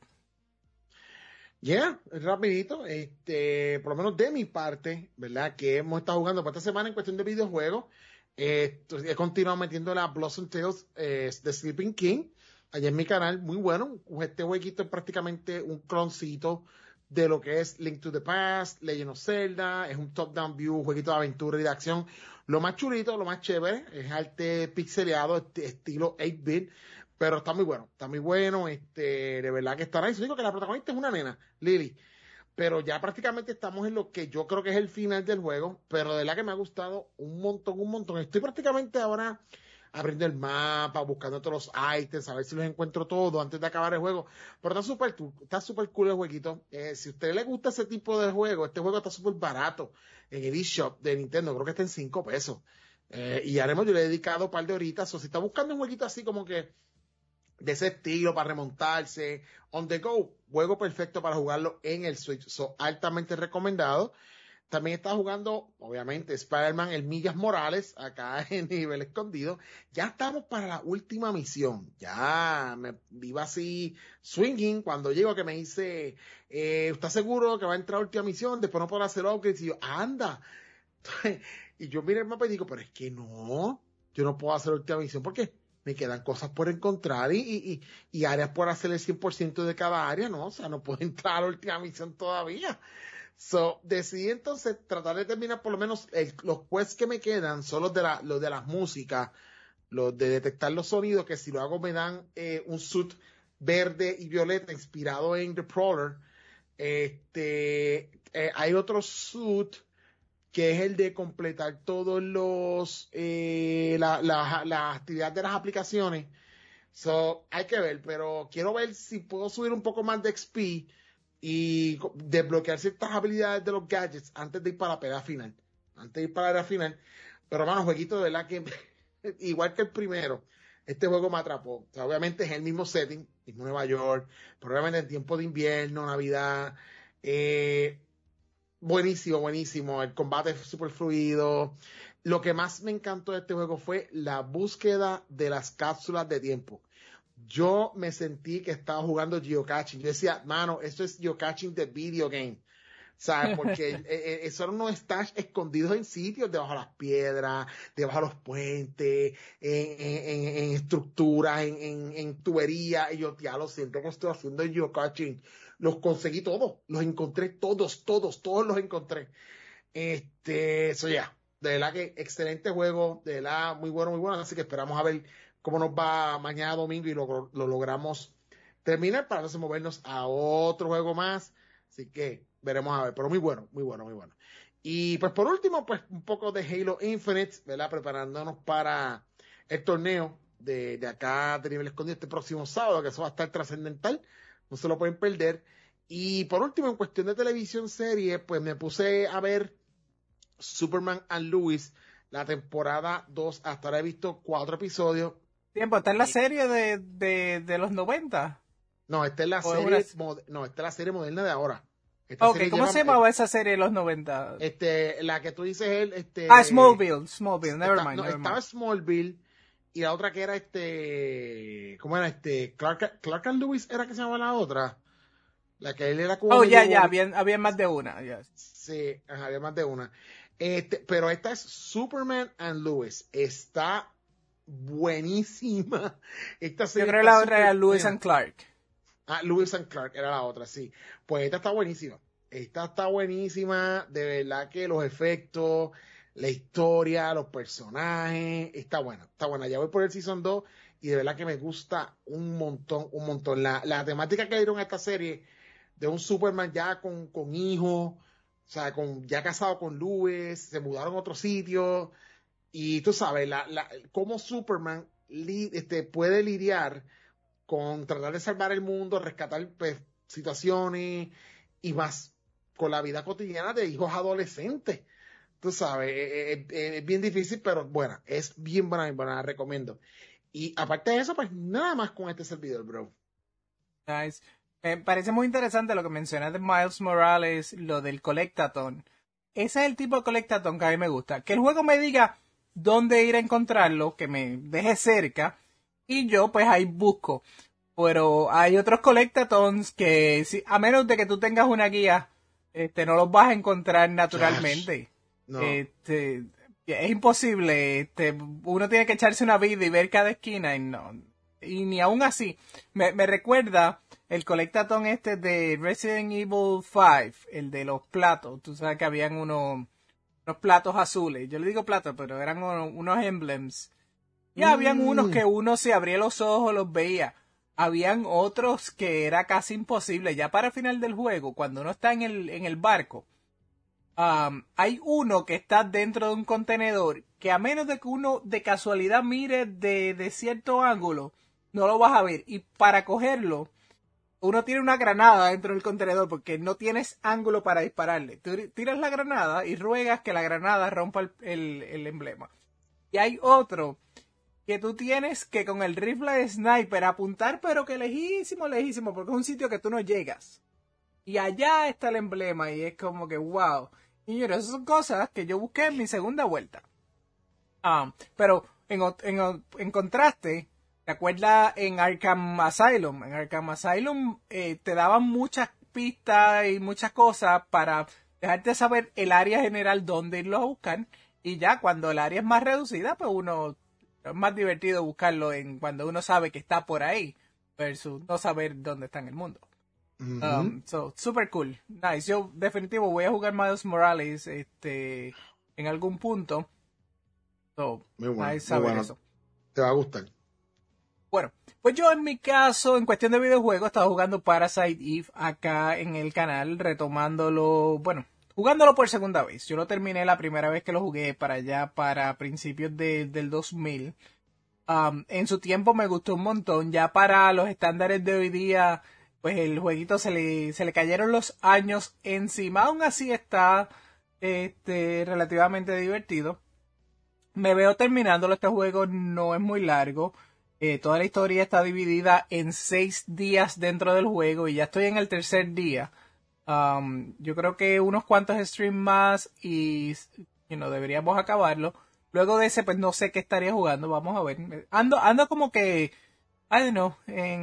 Rapidito, por lo menos de mi parte, ¿verdad? Que hemos estado jugando para esta semana en cuestión de videojuegos. He continuado metiendo la Blossom Tales de Sleeping King allá en mi canal, muy bueno. Este jueguito es prácticamente un cloncito de lo que es Link to the Past, Legend of Zelda, es un top-down view, jueguito de aventura y de acción. Lo más chulito, lo más chévere, es arte pixeleado, estilo 8-bit. Pero está muy bueno, de verdad que está nice. Digo que la protagonista es una nena, Lily, pero ya prácticamente estamos en lo que yo creo que es el final del juego, pero de verdad que me ha gustado un montón. Estoy prácticamente ahora abriendo el mapa, buscando todos los ítems, a ver si los encuentro todos antes de acabar el juego, pero está súper cool el jueguito. Si a usted le gusta ese tipo de juego, este juego está súper barato en el eShop de Nintendo, creo que está en $5. Y yo le he dedicado un par de horitas, o si está buscando un jueguito así como que de ese estilo para remontarse, on the go, juego perfecto para jugarlo en el Switch, altamente recomendado. También está jugando, obviamente, Spider-Man, el Millas Morales, acá en nivel escondido. Ya estamos para la última misión. Ya me iba así swinging cuando llego que me dice, ¿estás seguro que va a entrar a la última misión? Después no podrá hacer upgrades. Y yo, anda. Y yo miro el mapa y digo, pero es que no, yo no puedo hacer la última misión porque me quedan cosas por encontrar y áreas por hacer el 100% de cada área, ¿no? O sea, no puedo entrar a la última misión todavía. So, decidí entonces tratar de terminar por lo menos los quests que me quedan son los de las músicas, los de detectar los sonidos, que si lo hago me dan un suit verde y violeta inspirado en The Prowler. Hay otro suit que es el de completar todos las actividades de las aplicaciones. So, hay que ver, pero quiero ver si puedo subir un poco más de XP y desbloquear ciertas habilidades de los gadgets antes de ir para la pelea final. Pero, mano, jueguito de verdad que, igual que el primero, este juego me atrapó. O sea, obviamente es el mismo setting, mismo Nueva York, probablemente en tiempo de invierno, Navidad. Buenísimo. El combate es súper fluido. Lo que más me encantó de este juego fue la búsqueda de las cápsulas de tiempo. Yo me sentí que estaba jugando geocaching. Yo decía, mano, esto es geocaching de video game. ¿Sabes? Porque eso eran unos stash escondidos en sitios, debajo de las piedras, debajo de los puentes, en estructuras, en tuberías. Y yo ya lo siento que estoy haciendo geocaching. Los conseguí todos, los encontré todos los encontré. Eso ya, de verdad que excelente juego, de verdad muy bueno. Así que esperamos a ver cómo nos va mañana domingo y lo logramos terminar para entonces movernos a otro juego más. Así que veremos a ver, pero muy bueno. Y pues por último, pues un poco de Halo Infinite, ¿verdad? Preparándonos para el torneo de acá de nivel escondido este próximo sábado, que eso va a estar trascendental, no se lo pueden perder. Y por último, en cuestión de televisión serie, pues me puse a ver Superman and Lois, la temporada 2. Hasta ahora he visto 4 episodios. Tiempo, está en la serie de los 90. No, esta es la ¿O es serie, una- no, esta es la serie moderna de ahora. Esta Ok, serie ¿cómo lleva, se llamaba esa serie de los 90? la que tú dices, Smallville, never mind, no, never estaba mind. Smallville, y la otra que era ¿cómo era Clark and Lewis era que se llamaba la otra? La que él era como Oh, medio ya, había más de una, ya. sí, ajá, había más de una. Pero esta es Superman and Lewis. Está buenísima. Esta Yo serie creo que está la otra era súper Lewis buena. and Clark. Ah, Lewis and Clark era la otra, sí. Pues esta está buenísima. Esta está buenísima. De verdad que los efectos, la historia, los personajes, está buena. Está buena. Ya voy por el Season 2 y de verdad que me gusta un montón, un montón. La temática que dieron a esta serie de un Superman ya con hijos, o sea, ya casado con Lewis, se mudaron a otro sitio, y tú sabes, cómo Superman puede lidiar con tratar de salvar el mundo, rescatar pues, situaciones y más con la vida cotidiana de hijos adolescentes. Tú sabes, es bien difícil, pero bueno, es bien buena, la recomiendo. Y aparte de eso, pues nada más con este servidor, bro. Nice. Me parece muy interesante lo que mencionas de Miles Morales, lo del Collectathon. Ese es el tipo de Collectathon que a mí me gusta. Que el juego me diga dónde ir a encontrarlo, que me deje cerca, y yo pues ahí busco. Pero hay otros Collectathons que, a menos de que tú tengas una guía, no los vas a encontrar naturalmente. No. Es imposible. Uno tiene que echarse una vida y ver cada esquina y no. Y ni aún así. Me recuerda el Collectathon de Resident Evil 5, el de los platos. Tú sabes que habían unos platos azules. Yo le digo platos, pero eran unos emblems. Y habían unos que uno se abría los ojos, los veía. Habían otros que era casi imposible. Ya para el final del juego, cuando uno está en el barco, hay uno que está dentro de un contenedor que a menos de que uno de casualidad mire de cierto ángulo, no lo vas a ver. Y para cogerlo, uno tiene una granada dentro del contenedor porque no tienes ángulo para dispararle. Tú tiras la granada y ruegas que la granada rompa el emblema. Y hay otro que tú tienes que con el rifle de sniper apuntar, pero que lejísimo, lejísimo, porque es un sitio que tú no llegas. Y allá está el emblema y es como que wow. Y esas son cosas que yo busqué en mi segunda vuelta. Pero en contraste, ¿te acuerdas en Arkham Asylum? En Arkham Asylum te daban muchas pistas y muchas cosas para dejarte saber el área general donde irlo a buscar. Y ya cuando el área es más reducida, pues es más divertido buscarlo cuando uno sabe que está por ahí versus no saber dónde está en el mundo. Super cool. Nice. Yo definitivo voy a jugar Miles Morales en algún punto. Muy bueno, nice saber eso. Te va a gustar. Bueno, pues yo en mi caso, en cuestión de videojuegos, estaba jugando Parasite Eve acá en el canal, retomándolo, bueno, jugándolo por segunda vez. Yo lo terminé la primera vez que lo jugué para allá, para principios del 2000. En su tiempo me gustó un montón. Ya para los estándares de hoy día, pues el jueguito se le cayeron los años encima. Aún así está relativamente divertido. Me veo terminándolo. Este juego no es muy largo. Toda la historia está dividida en 6 días dentro del juego y ya estoy en el tercer día. Yo creo que unos cuantos streams más y deberíamos acabarlo. Luego de ese, pues no sé qué estaría jugando. Vamos a ver. Ando como que, I don't know,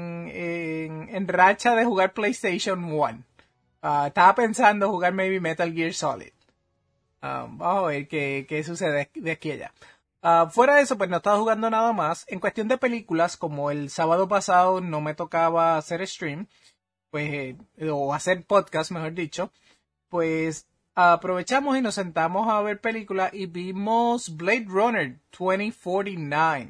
en racha de jugar PlayStation 1. Estaba pensando jugar maybe Metal Gear Solid. Vamos a ver qué sucede de aquí a allá. Fuera de eso, pues no estaba jugando nada más. En cuestión de películas, como el sábado pasado no me tocaba hacer stream, pues, o hacer podcast, mejor dicho, pues aprovechamos y nos sentamos a ver películas y vimos Blade Runner 2049.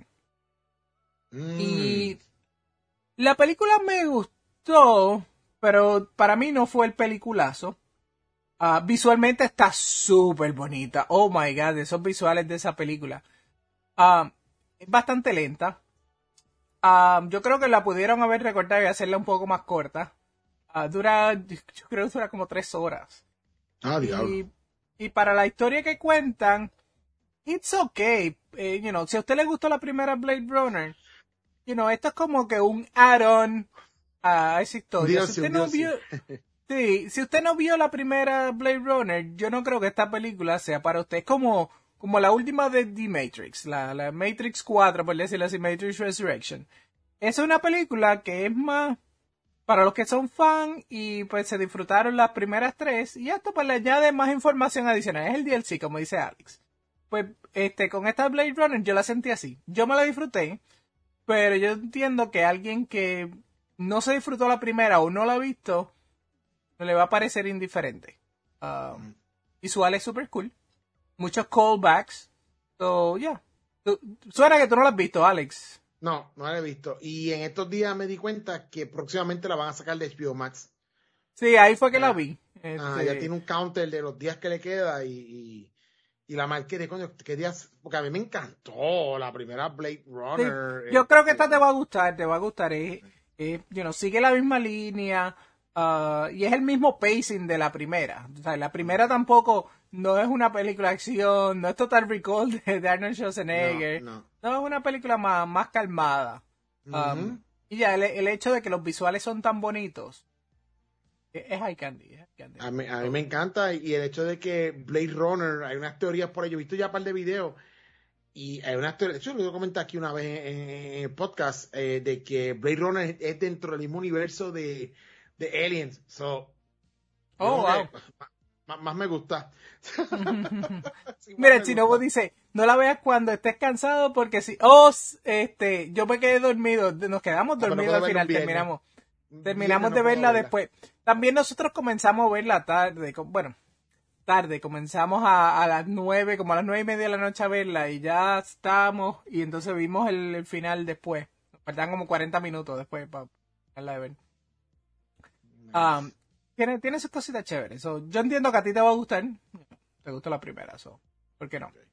Y la película me gustó, pero para mí no fue el peliculazo. Visualmente está súper bonita. Oh my god, esos visuales de esa película. Es bastante lenta. Yo creo que la pudieron haber recortado y hacerla un poco más corta. Yo creo que dura como 3 horas. Ah, diablo. Y para la historia que cuentan, it's okay. Si a usted le gustó la primera Blade Runner, esto es como que un add-on a esa historia. Dios, Si usted no vio, sí, si usted no vio la primera Blade Runner, yo no creo que esta película sea para usted. Es como la última de The Matrix, la Matrix 4, por decirlo así, Matrix Resurrection. Es una película que es más para los que son fan y pues se disfrutaron las primeras 3 y esto pues le añade más información adicional. Es el DLC, como dice Alex. Pues con esta Blade Runner yo la sentí así. Yo me la disfruté, pero yo entiendo que alguien que no se disfrutó la primera o no la ha visto, le va a parecer indiferente. Visual es super cool. Muchos callbacks. So, yeah. Suena que tú no la has visto, Alex. No la he visto. Y en estos días me di cuenta que próximamente la van a sacar de HBO Max. Sí, ahí fue que la vi. Ya tiene un counter de los días que le queda y la marqué de coño, qué días, porque a mí me encantó la primera Blade Runner. Sí, yo creo que esta te va a gustar. Sigue la misma línea y es el mismo pacing de la primera. O sea, la primera tampoco no es una película de acción, no es Total Recall de Arnold Schwarzenegger. No es una película más calmada. Y ya el hecho de que los visuales son tan bonitos es high candy. A mí me encanta, y el hecho de que Blade Runner, hay unas teorías por ahí, yo he visto ya un par de videos, y hay unas teorías, yo lo comenté aquí una vez en el podcast, de que Blade Runner es dentro del mismo universo de Aliens. Wow. Más me gusta. Mira, el Chinobo dice, no la veas cuando estés cansado porque si, yo me quedé dormido, nos quedamos dormidos al final, terminamos de verla después. También nosotros comenzamos a verla tarde, comenzamos a las 9, como a las 9:30 de la noche a verla y ya estamos, y entonces vimos el final después. Faltan como 40 minutos después para verla de ver. Nice. Tiene sus cositas chéveres. Yo entiendo que a ti te va a gustar. Te gustó la primera, ¿por qué no? Okay.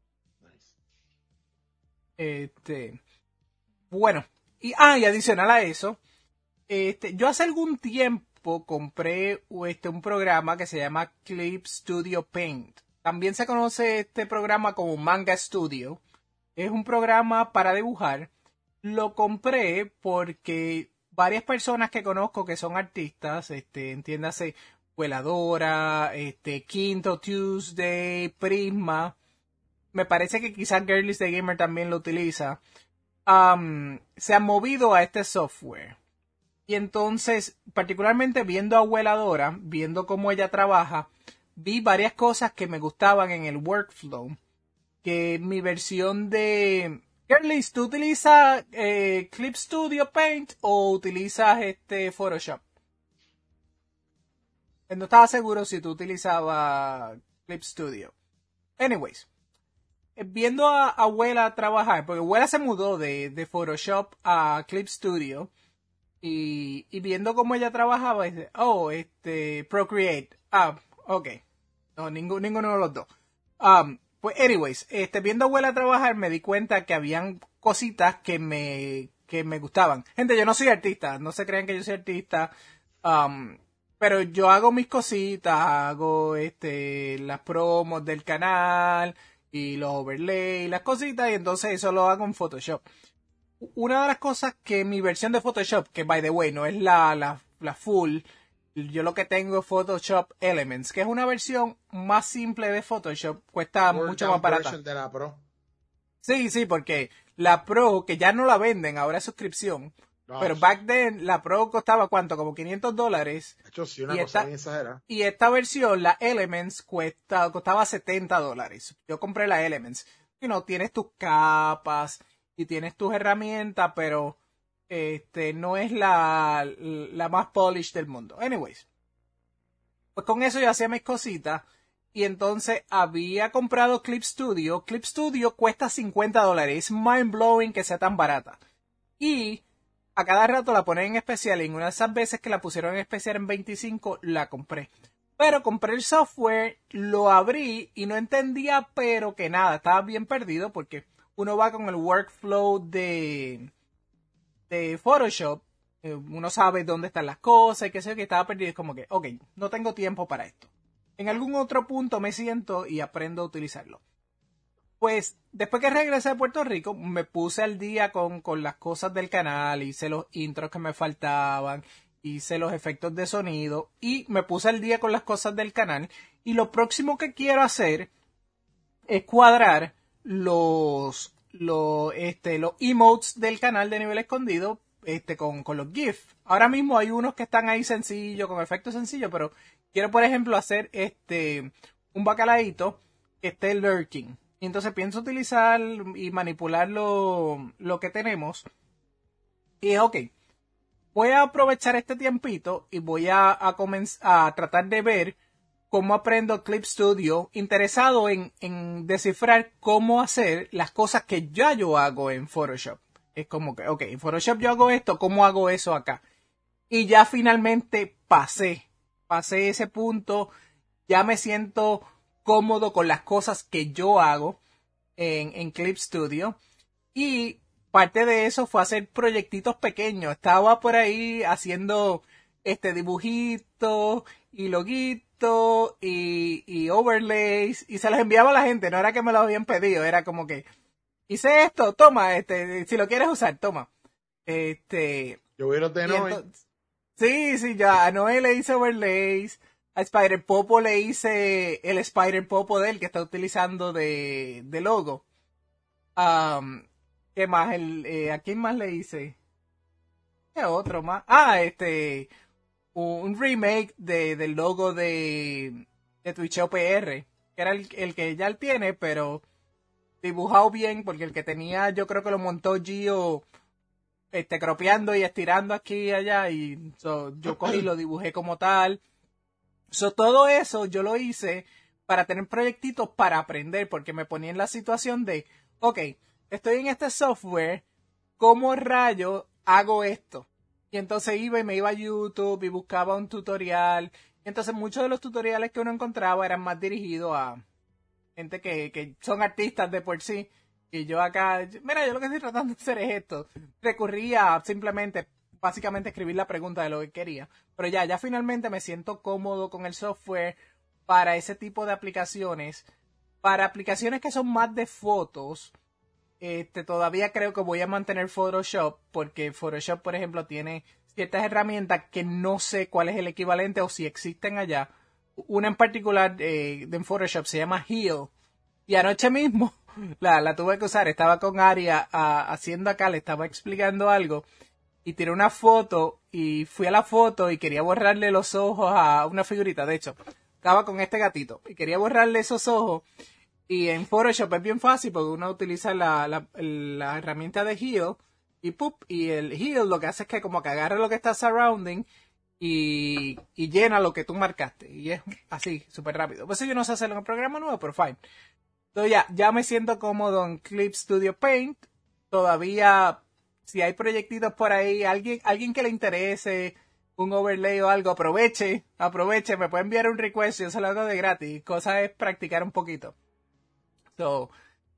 Nice. Bueno, y adicional a eso, yo hace algún tiempo compré un programa que se llama Clip Studio Paint. También se conoce este programa como Manga Studio. Es un programa para dibujar. Lo compré porque varias personas que conozco que son artistas, entiéndase, Vueladora, Quinto Tuesday, Prisma, me parece que quizás Girlies the Gamer también lo utiliza, se han movido a este software. Y entonces, particularmente viendo a Vueladora, viendo cómo ella trabaja, vi varias cosas que me gustaban en el workflow, que mi versión de... Girlies, ¿tú utilizas Clip Studio Paint o utilizas Photoshop? No estaba seguro si tú utilizabas Clip Studio. Anyways, viendo a Abuela trabajar, porque Abuela se mudó de Photoshop a Clip Studio, y viendo cómo ella trabajaba, dice, Procreate. Ok. No, ninguno de los dos. Pues, anyways, viendo a Abuela trabajar, me di cuenta que habían cositas que me gustaban. Gente, yo no soy artista, no se crean que yo soy artista, pero yo hago mis cositas, hago las promos del canal y los overlays, las cositas, y entonces eso lo hago en Photoshop. Una de las cosas que mi versión de Photoshop, que by the way no es la full, yo lo que tengo es Photoshop Elements, que es una versión más simple de Photoshop, cuesta mucho más barata. De la Pro. Sí, porque la Pro, que ya no la venden, ahora es suscripción, pero back then la Pro costaba ¿cuánto? Como $500. De hecho, sí, una cosa bien exagerada. Y esta versión, la Elements, costaba $70. Yo compré la Elements. Tienes tus capas y tienes tus herramientas, pero no es la más polished del mundo. Anyways, pues con eso yo hacía mis cositas, y entonces había comprado Clip Studio. Clip Studio cuesta $50. Es mind blowing que sea tan barata. Y a cada rato la ponen en especial, y en una de esas veces que la pusieron en especial en 25, la compré. Pero compré el software, lo abrí y no entendía, pero que nada, estaba bien perdido porque uno va con el workflow de Photoshop uno sabe dónde están las cosas y qué sé yo, que estaba perdido. Es como que, ok, no tengo tiempo para esto. En algún otro punto me siento y aprendo a utilizarlo. Pues después que regresé a Puerto Rico, me puse al día con las cosas del canal, hice los intros que me faltaban, hice los efectos de sonido y me puse al día con las cosas del canal. Y lo próximo que quiero hacer es cuadrar los emotes del canal de Nivel Escondido con los GIF. Ahora mismo hay unos que están ahí sencillos, con efectos sencillos, pero quiero, por ejemplo, hacer un bacalaíto que esté lurking. Y entonces pienso utilizar y manipular lo que tenemos. Y ok, voy a aprovechar este tiempito y voy a tratar de ver cómo aprendo Clip Studio, interesado en descifrar cómo hacer las cosas que ya yo hago en Photoshop. Es como que, ok, en Photoshop yo hago esto, ¿cómo hago eso acá? Y ya finalmente pasé ese punto, ya me siento cómodo con las cosas que yo hago en Clip Studio. Y parte de eso fue hacer proyectitos pequeños. Estaba por ahí haciendo dibujitos y loguitos y overlays y se los enviaba a la gente. No era que me lo habían pedido, era como que hice esto, toma, si lo quieres usar, toma. Yo vi los de Noé. Sí, ya a Noé le hice overlays. A Spider Popo le hice el Spider Popo de él que está utilizando de logo. ¿Qué más? ¿A quién más le hice? ¿Qué otro más? Un remake del logo de Twitcheo PR, que era el que ya él tiene, pero dibujado bien, porque el que tenía yo creo que lo montó Gio cropeando y estirando aquí y allá, y yo cogí y lo dibujé como tal. Todo eso yo lo hice para tener proyectitos para aprender, porque me ponía en la situación de, ok, estoy en este software, ¿cómo rayo hago esto? Y entonces me iba a YouTube y buscaba un tutorial. Entonces muchos de los tutoriales que uno encontraba eran más dirigidos a gente que son artistas de por sí. Y yo acá, mira, yo lo que estoy tratando de hacer es esto. Recurría a simplemente, básicamente escribir la pregunta de lo que quería. Pero ya finalmente me siento cómodo con el software para ese tipo de aplicaciones. Para aplicaciones que son más de fotos, todavía creo que voy a mantener Photoshop, porque Photoshop, por ejemplo, tiene ciertas herramientas que no sé cuál es el equivalente o si existen allá. Una en particular en Photoshop se llama Heal. Y anoche mismo la tuve que usar. Estaba con Aria haciendo acá, le estaba explicando algo. Y tiré una foto y fui a la foto y quería borrarle los ojos a una figurita. De hecho, estaba con este gatito y quería borrarle esos ojos. Y en Photoshop es bien fácil porque uno utiliza la herramienta de Heal y el Heal lo que hace es que como que agarra lo que está surrounding y llena lo que tú marcaste. Y es así, súper rápido. Pues yo no sé hacerlo en el programa nuevo, pero fine. Entonces ya me siento cómodo en Clip Studio Paint. Todavía, si hay proyectitos por ahí, alguien que le interese un overlay o algo, aproveche, me puede enviar un request, yo se lo hago de gratis. Cosa es practicar un poquito. Eso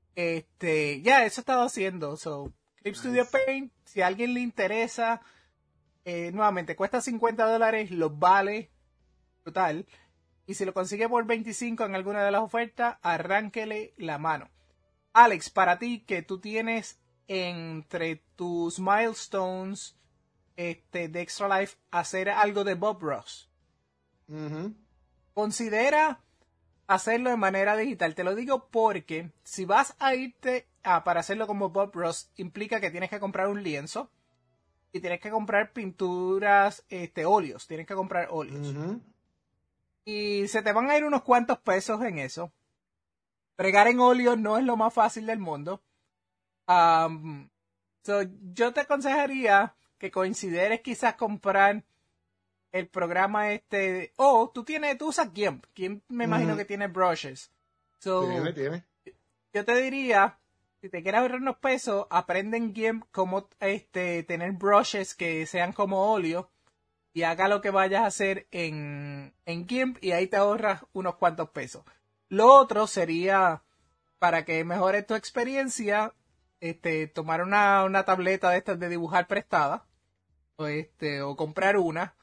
he estado haciendo. Clip Studio Paint, si a alguien le interesa, nuevamente cuesta $50, los vale, brutal. Y si lo consigue por 25 en alguna de las ofertas, arránquele la mano. Alex, para ti, que tú tienes entre tus milestones de Extra Life hacer algo de Bob Ross. Considera hacerlo de manera digital. Te lo digo porque si vas a irte para hacerlo como Bob Ross, implica que tienes que comprar un lienzo y tienes que comprar pinturas, óleos. Tienes que comprar óleos. Y se te van a ir unos cuantos pesos en eso. Pregar en óleo no es lo más fácil del mundo. Yo te aconsejaría que consideres quizás comprar el programa tú usas GIMP. GIMP me imagino que tiene brushes. Tiene. Yo te diría, si te quieres ahorrar unos pesos, aprende en GIMP cómo tener brushes que sean como óleo y haga lo que vayas a hacer en GIMP y ahí te ahorras unos cuantos pesos. Lo otro sería, para que mejore tu experiencia, tomar una tableta de estas de dibujar prestada. o comprar una,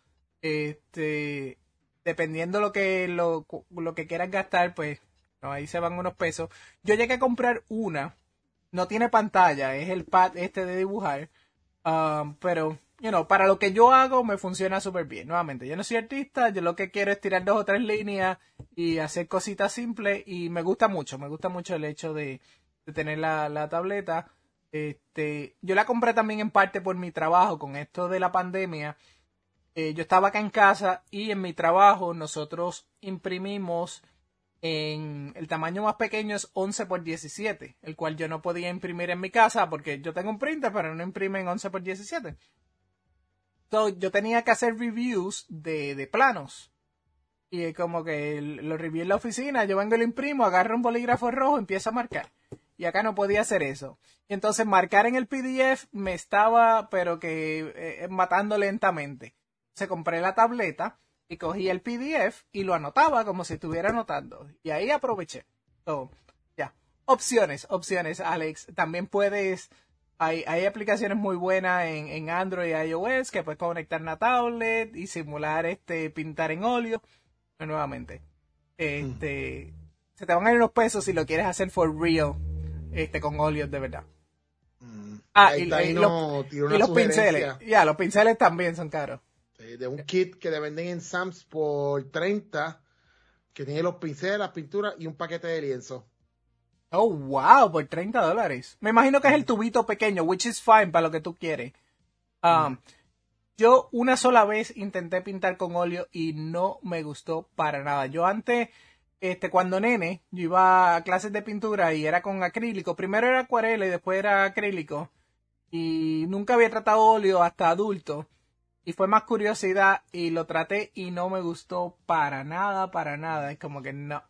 dependiendo lo que quieras gastar, pues no, ahí se van unos pesos. Yo llegué a comprar una, no tiene pantalla, es el pad de dibujar, pero para lo que yo hago me funciona súper bien. Nuevamente, yo no soy artista, yo lo que quiero es tirar 2 o 3 líneas y hacer cositas simples y me gusta mucho el hecho de tener la tableta. Yo la compré también en parte por mi trabajo con esto de la pandemia. Yo estaba acá en casa y en mi trabajo nosotros imprimimos en el tamaño más pequeño es 11x17, el cual yo no podía imprimir en mi casa porque yo tengo un printer, pero no imprime en 11x17. So, yo tenía que hacer reviews de planos. Y como que lo review en la oficina, yo vengo y lo imprimo, agarro un bolígrafo rojo, empiezo a marcar. Y acá no podía hacer eso. Y entonces marcar en el PDF me estaba, pero que matando lentamente. Se compré la tableta y cogí el PDF y lo anotaba como si estuviera anotando. Y ahí aproveché. So, ya. Opciones, Alex. También puedes... Hay aplicaciones muy buenas en Android y iOS que puedes conectar una tablet y simular pintar en óleo. Nuevamente. Se te van a ir unos pesos si lo quieres hacer for real. Con óleos de verdad. Y los pinceles. Ya, los pinceles también son caros. De un kit que te venden en Sam's por 30, que tiene los pinceles, las pinturas y un paquete de lienzo. Oh, wow, por $30. Me imagino que es el tubito pequeño, which is fine para lo que tú quieres. Yo una sola vez intenté pintar con óleo y no me gustó para nada. Yo antes, cuando nene, yo iba a clases de pintura y era con acrílico. Primero era acuarela y después era acrílico. Y nunca había tratado óleo hasta adulto. Y fue más curiosidad y lo traté y no me gustó para nada. Es como que no.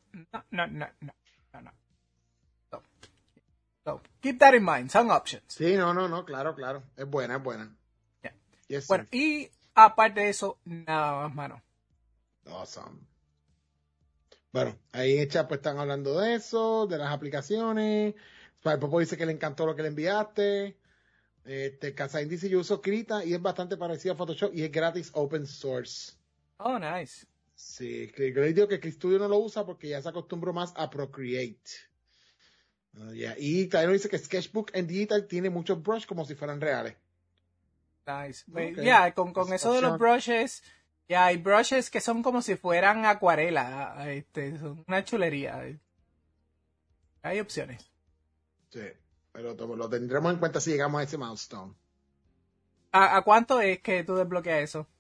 So, keep that in mind, some options. Sí, no, claro. Es buena. Yeah. Yes, bueno, sir. y aparte de eso, nada más, mano. Awesome. Bueno, ahí en el chat pues están hablando de eso, de las aplicaciones. El Popo dice que le encantó lo que le enviaste. Casain dice, yo uso Krita y es bastante parecido a Photoshop y es gratis open source. Oh, nice. Sí, yo le digo que Studio no lo usa porque ya se acostumbró más a Procreate. Yeah. Y también dice que Sketchbook en digital tiene muchos brushes como si fueran reales. Nice. Okay. Ya, con eso de los brushes, ya hay brushes que son como si fueran acuarela. Son una chulería. Hay opciones. Sí, pero lo tendremos en cuenta si llegamos a ese milestone. ¿A cuánto es que tú desbloqueas eso?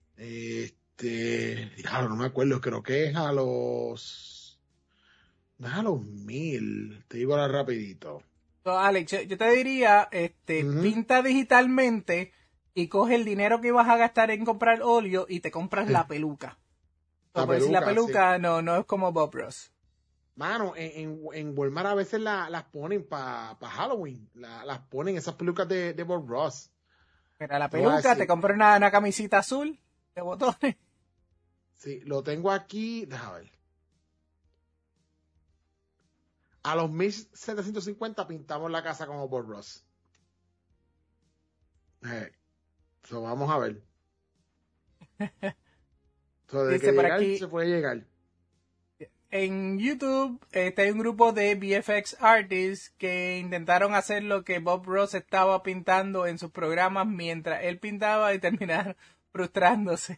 No me acuerdo, creo que es a los 1000, te digo ahora rapidito. So, Alex, yo te diría, pinta digitalmente y coge el dinero que ibas a gastar en comprar óleo y te compras la peluca. Porque si la peluca sí. no es como Bob Ross. Mano, en Walmart a veces las ponen para Halloween. Las ponen esas pelucas de Bob Ross. Mira, la peluca, te compras una camisita azul de botones. Sí, lo tengo aquí, déjame ver. A los 1750 pintamos la casa como Bob Ross. Vamos a ver. De que llegar, aquí, se puede llegar. En YouTube hay un grupo de VFX artists que intentaron hacer lo que Bob Ross estaba pintando en sus programas mientras él pintaba y terminaron frustrándose.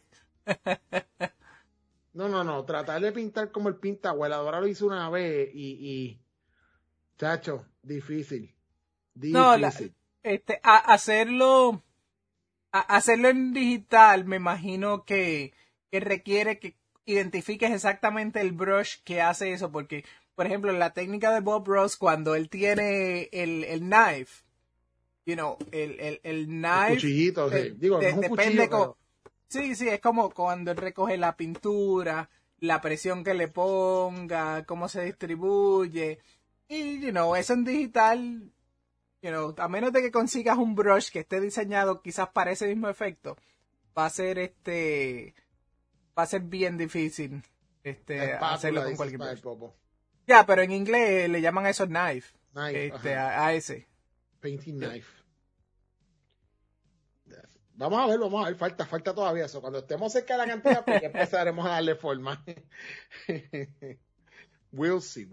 No, tratar de pintar como el pinta, ahora lo hizo una vez y chacho, difícil. No, hacerlo en digital me imagino que requiere que identifiques exactamente el brush que hace eso, porque, por ejemplo, en la técnica de Bob Ross, cuando él tiene el knife, el knife... El cuchillito, sí. Digo, no es un cuchillo, pero... Sí, es como cuando él recoge la pintura, la presión que le ponga, cómo se distribuye, y, eso en digital, a menos de que consigas un brush que esté diseñado quizás para ese mismo efecto, va a ser bien difícil hacerlo con cualquier brush. Ya, pero en inglés le llaman a esos knife a ese. Painting knife. Vamos a ver, falta todavía eso. Cuando estemos cerca de la cantidad, pues ya empezaremos a darle forma. We'll see.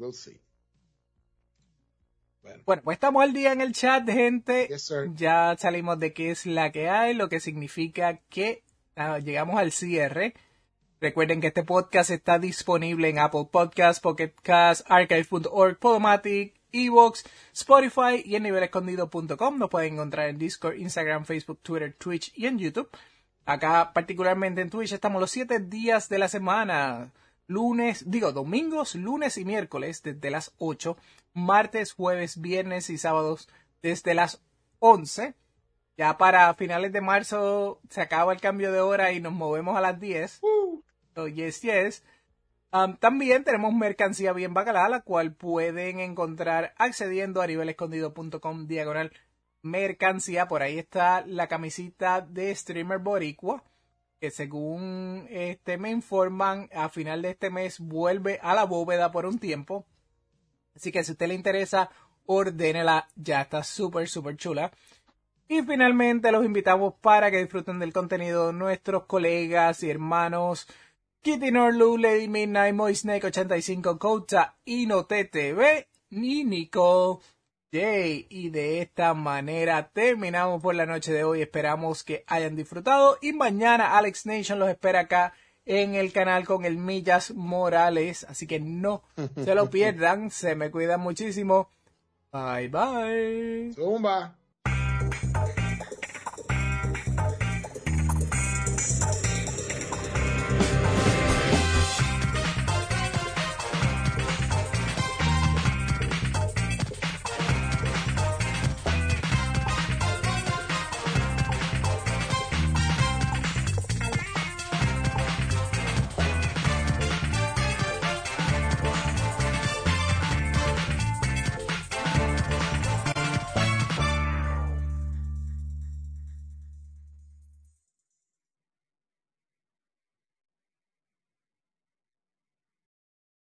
Bueno, pues estamos al día en el chat, gente. Yes, sir. Ya salimos de qué es la que hay, lo que significa que llegamos al cierre. Recuerden que este podcast está disponible en Apple Podcasts, Pocket Casts, Archive.org, Podomatic, Evox, Spotify y en nivelescondido.com. Nos pueden encontrar en Discord, Instagram, Facebook, Twitter, Twitch y en YouTube. Acá, particularmente en Twitch, estamos los 7 días de la semana. Domingos, lunes y miércoles desde las 8. Martes, jueves, viernes y sábados desde las 11. Ya para finales de marzo se acaba el cambio de hora y nos movemos a las 10. So, yes. También tenemos mercancía bien bacalá, la cual pueden encontrar accediendo a nivelescondido.com/mercancía. Por ahí está la camisita de Streamer Boricua, que según me informan, a final de este mes vuelve a la bóveda por un tiempo. Así que si a usted le interesa, ordénela, ya está súper chula. Y finalmente los invitamos para que disfruten del contenido de nuestros colegas y hermanos Kitty Norlu, Lady Midnight, Moisnake 85, Kouta, Inote TV, ni Nicole J. Y de esta manera terminamos por la noche de hoy. Esperamos que hayan disfrutado. Y mañana Alex Nation los espera acá en el canal con el Millas Morales. Así que no se lo pierdan. Se me cuidan muchísimo. Bye. Zumba.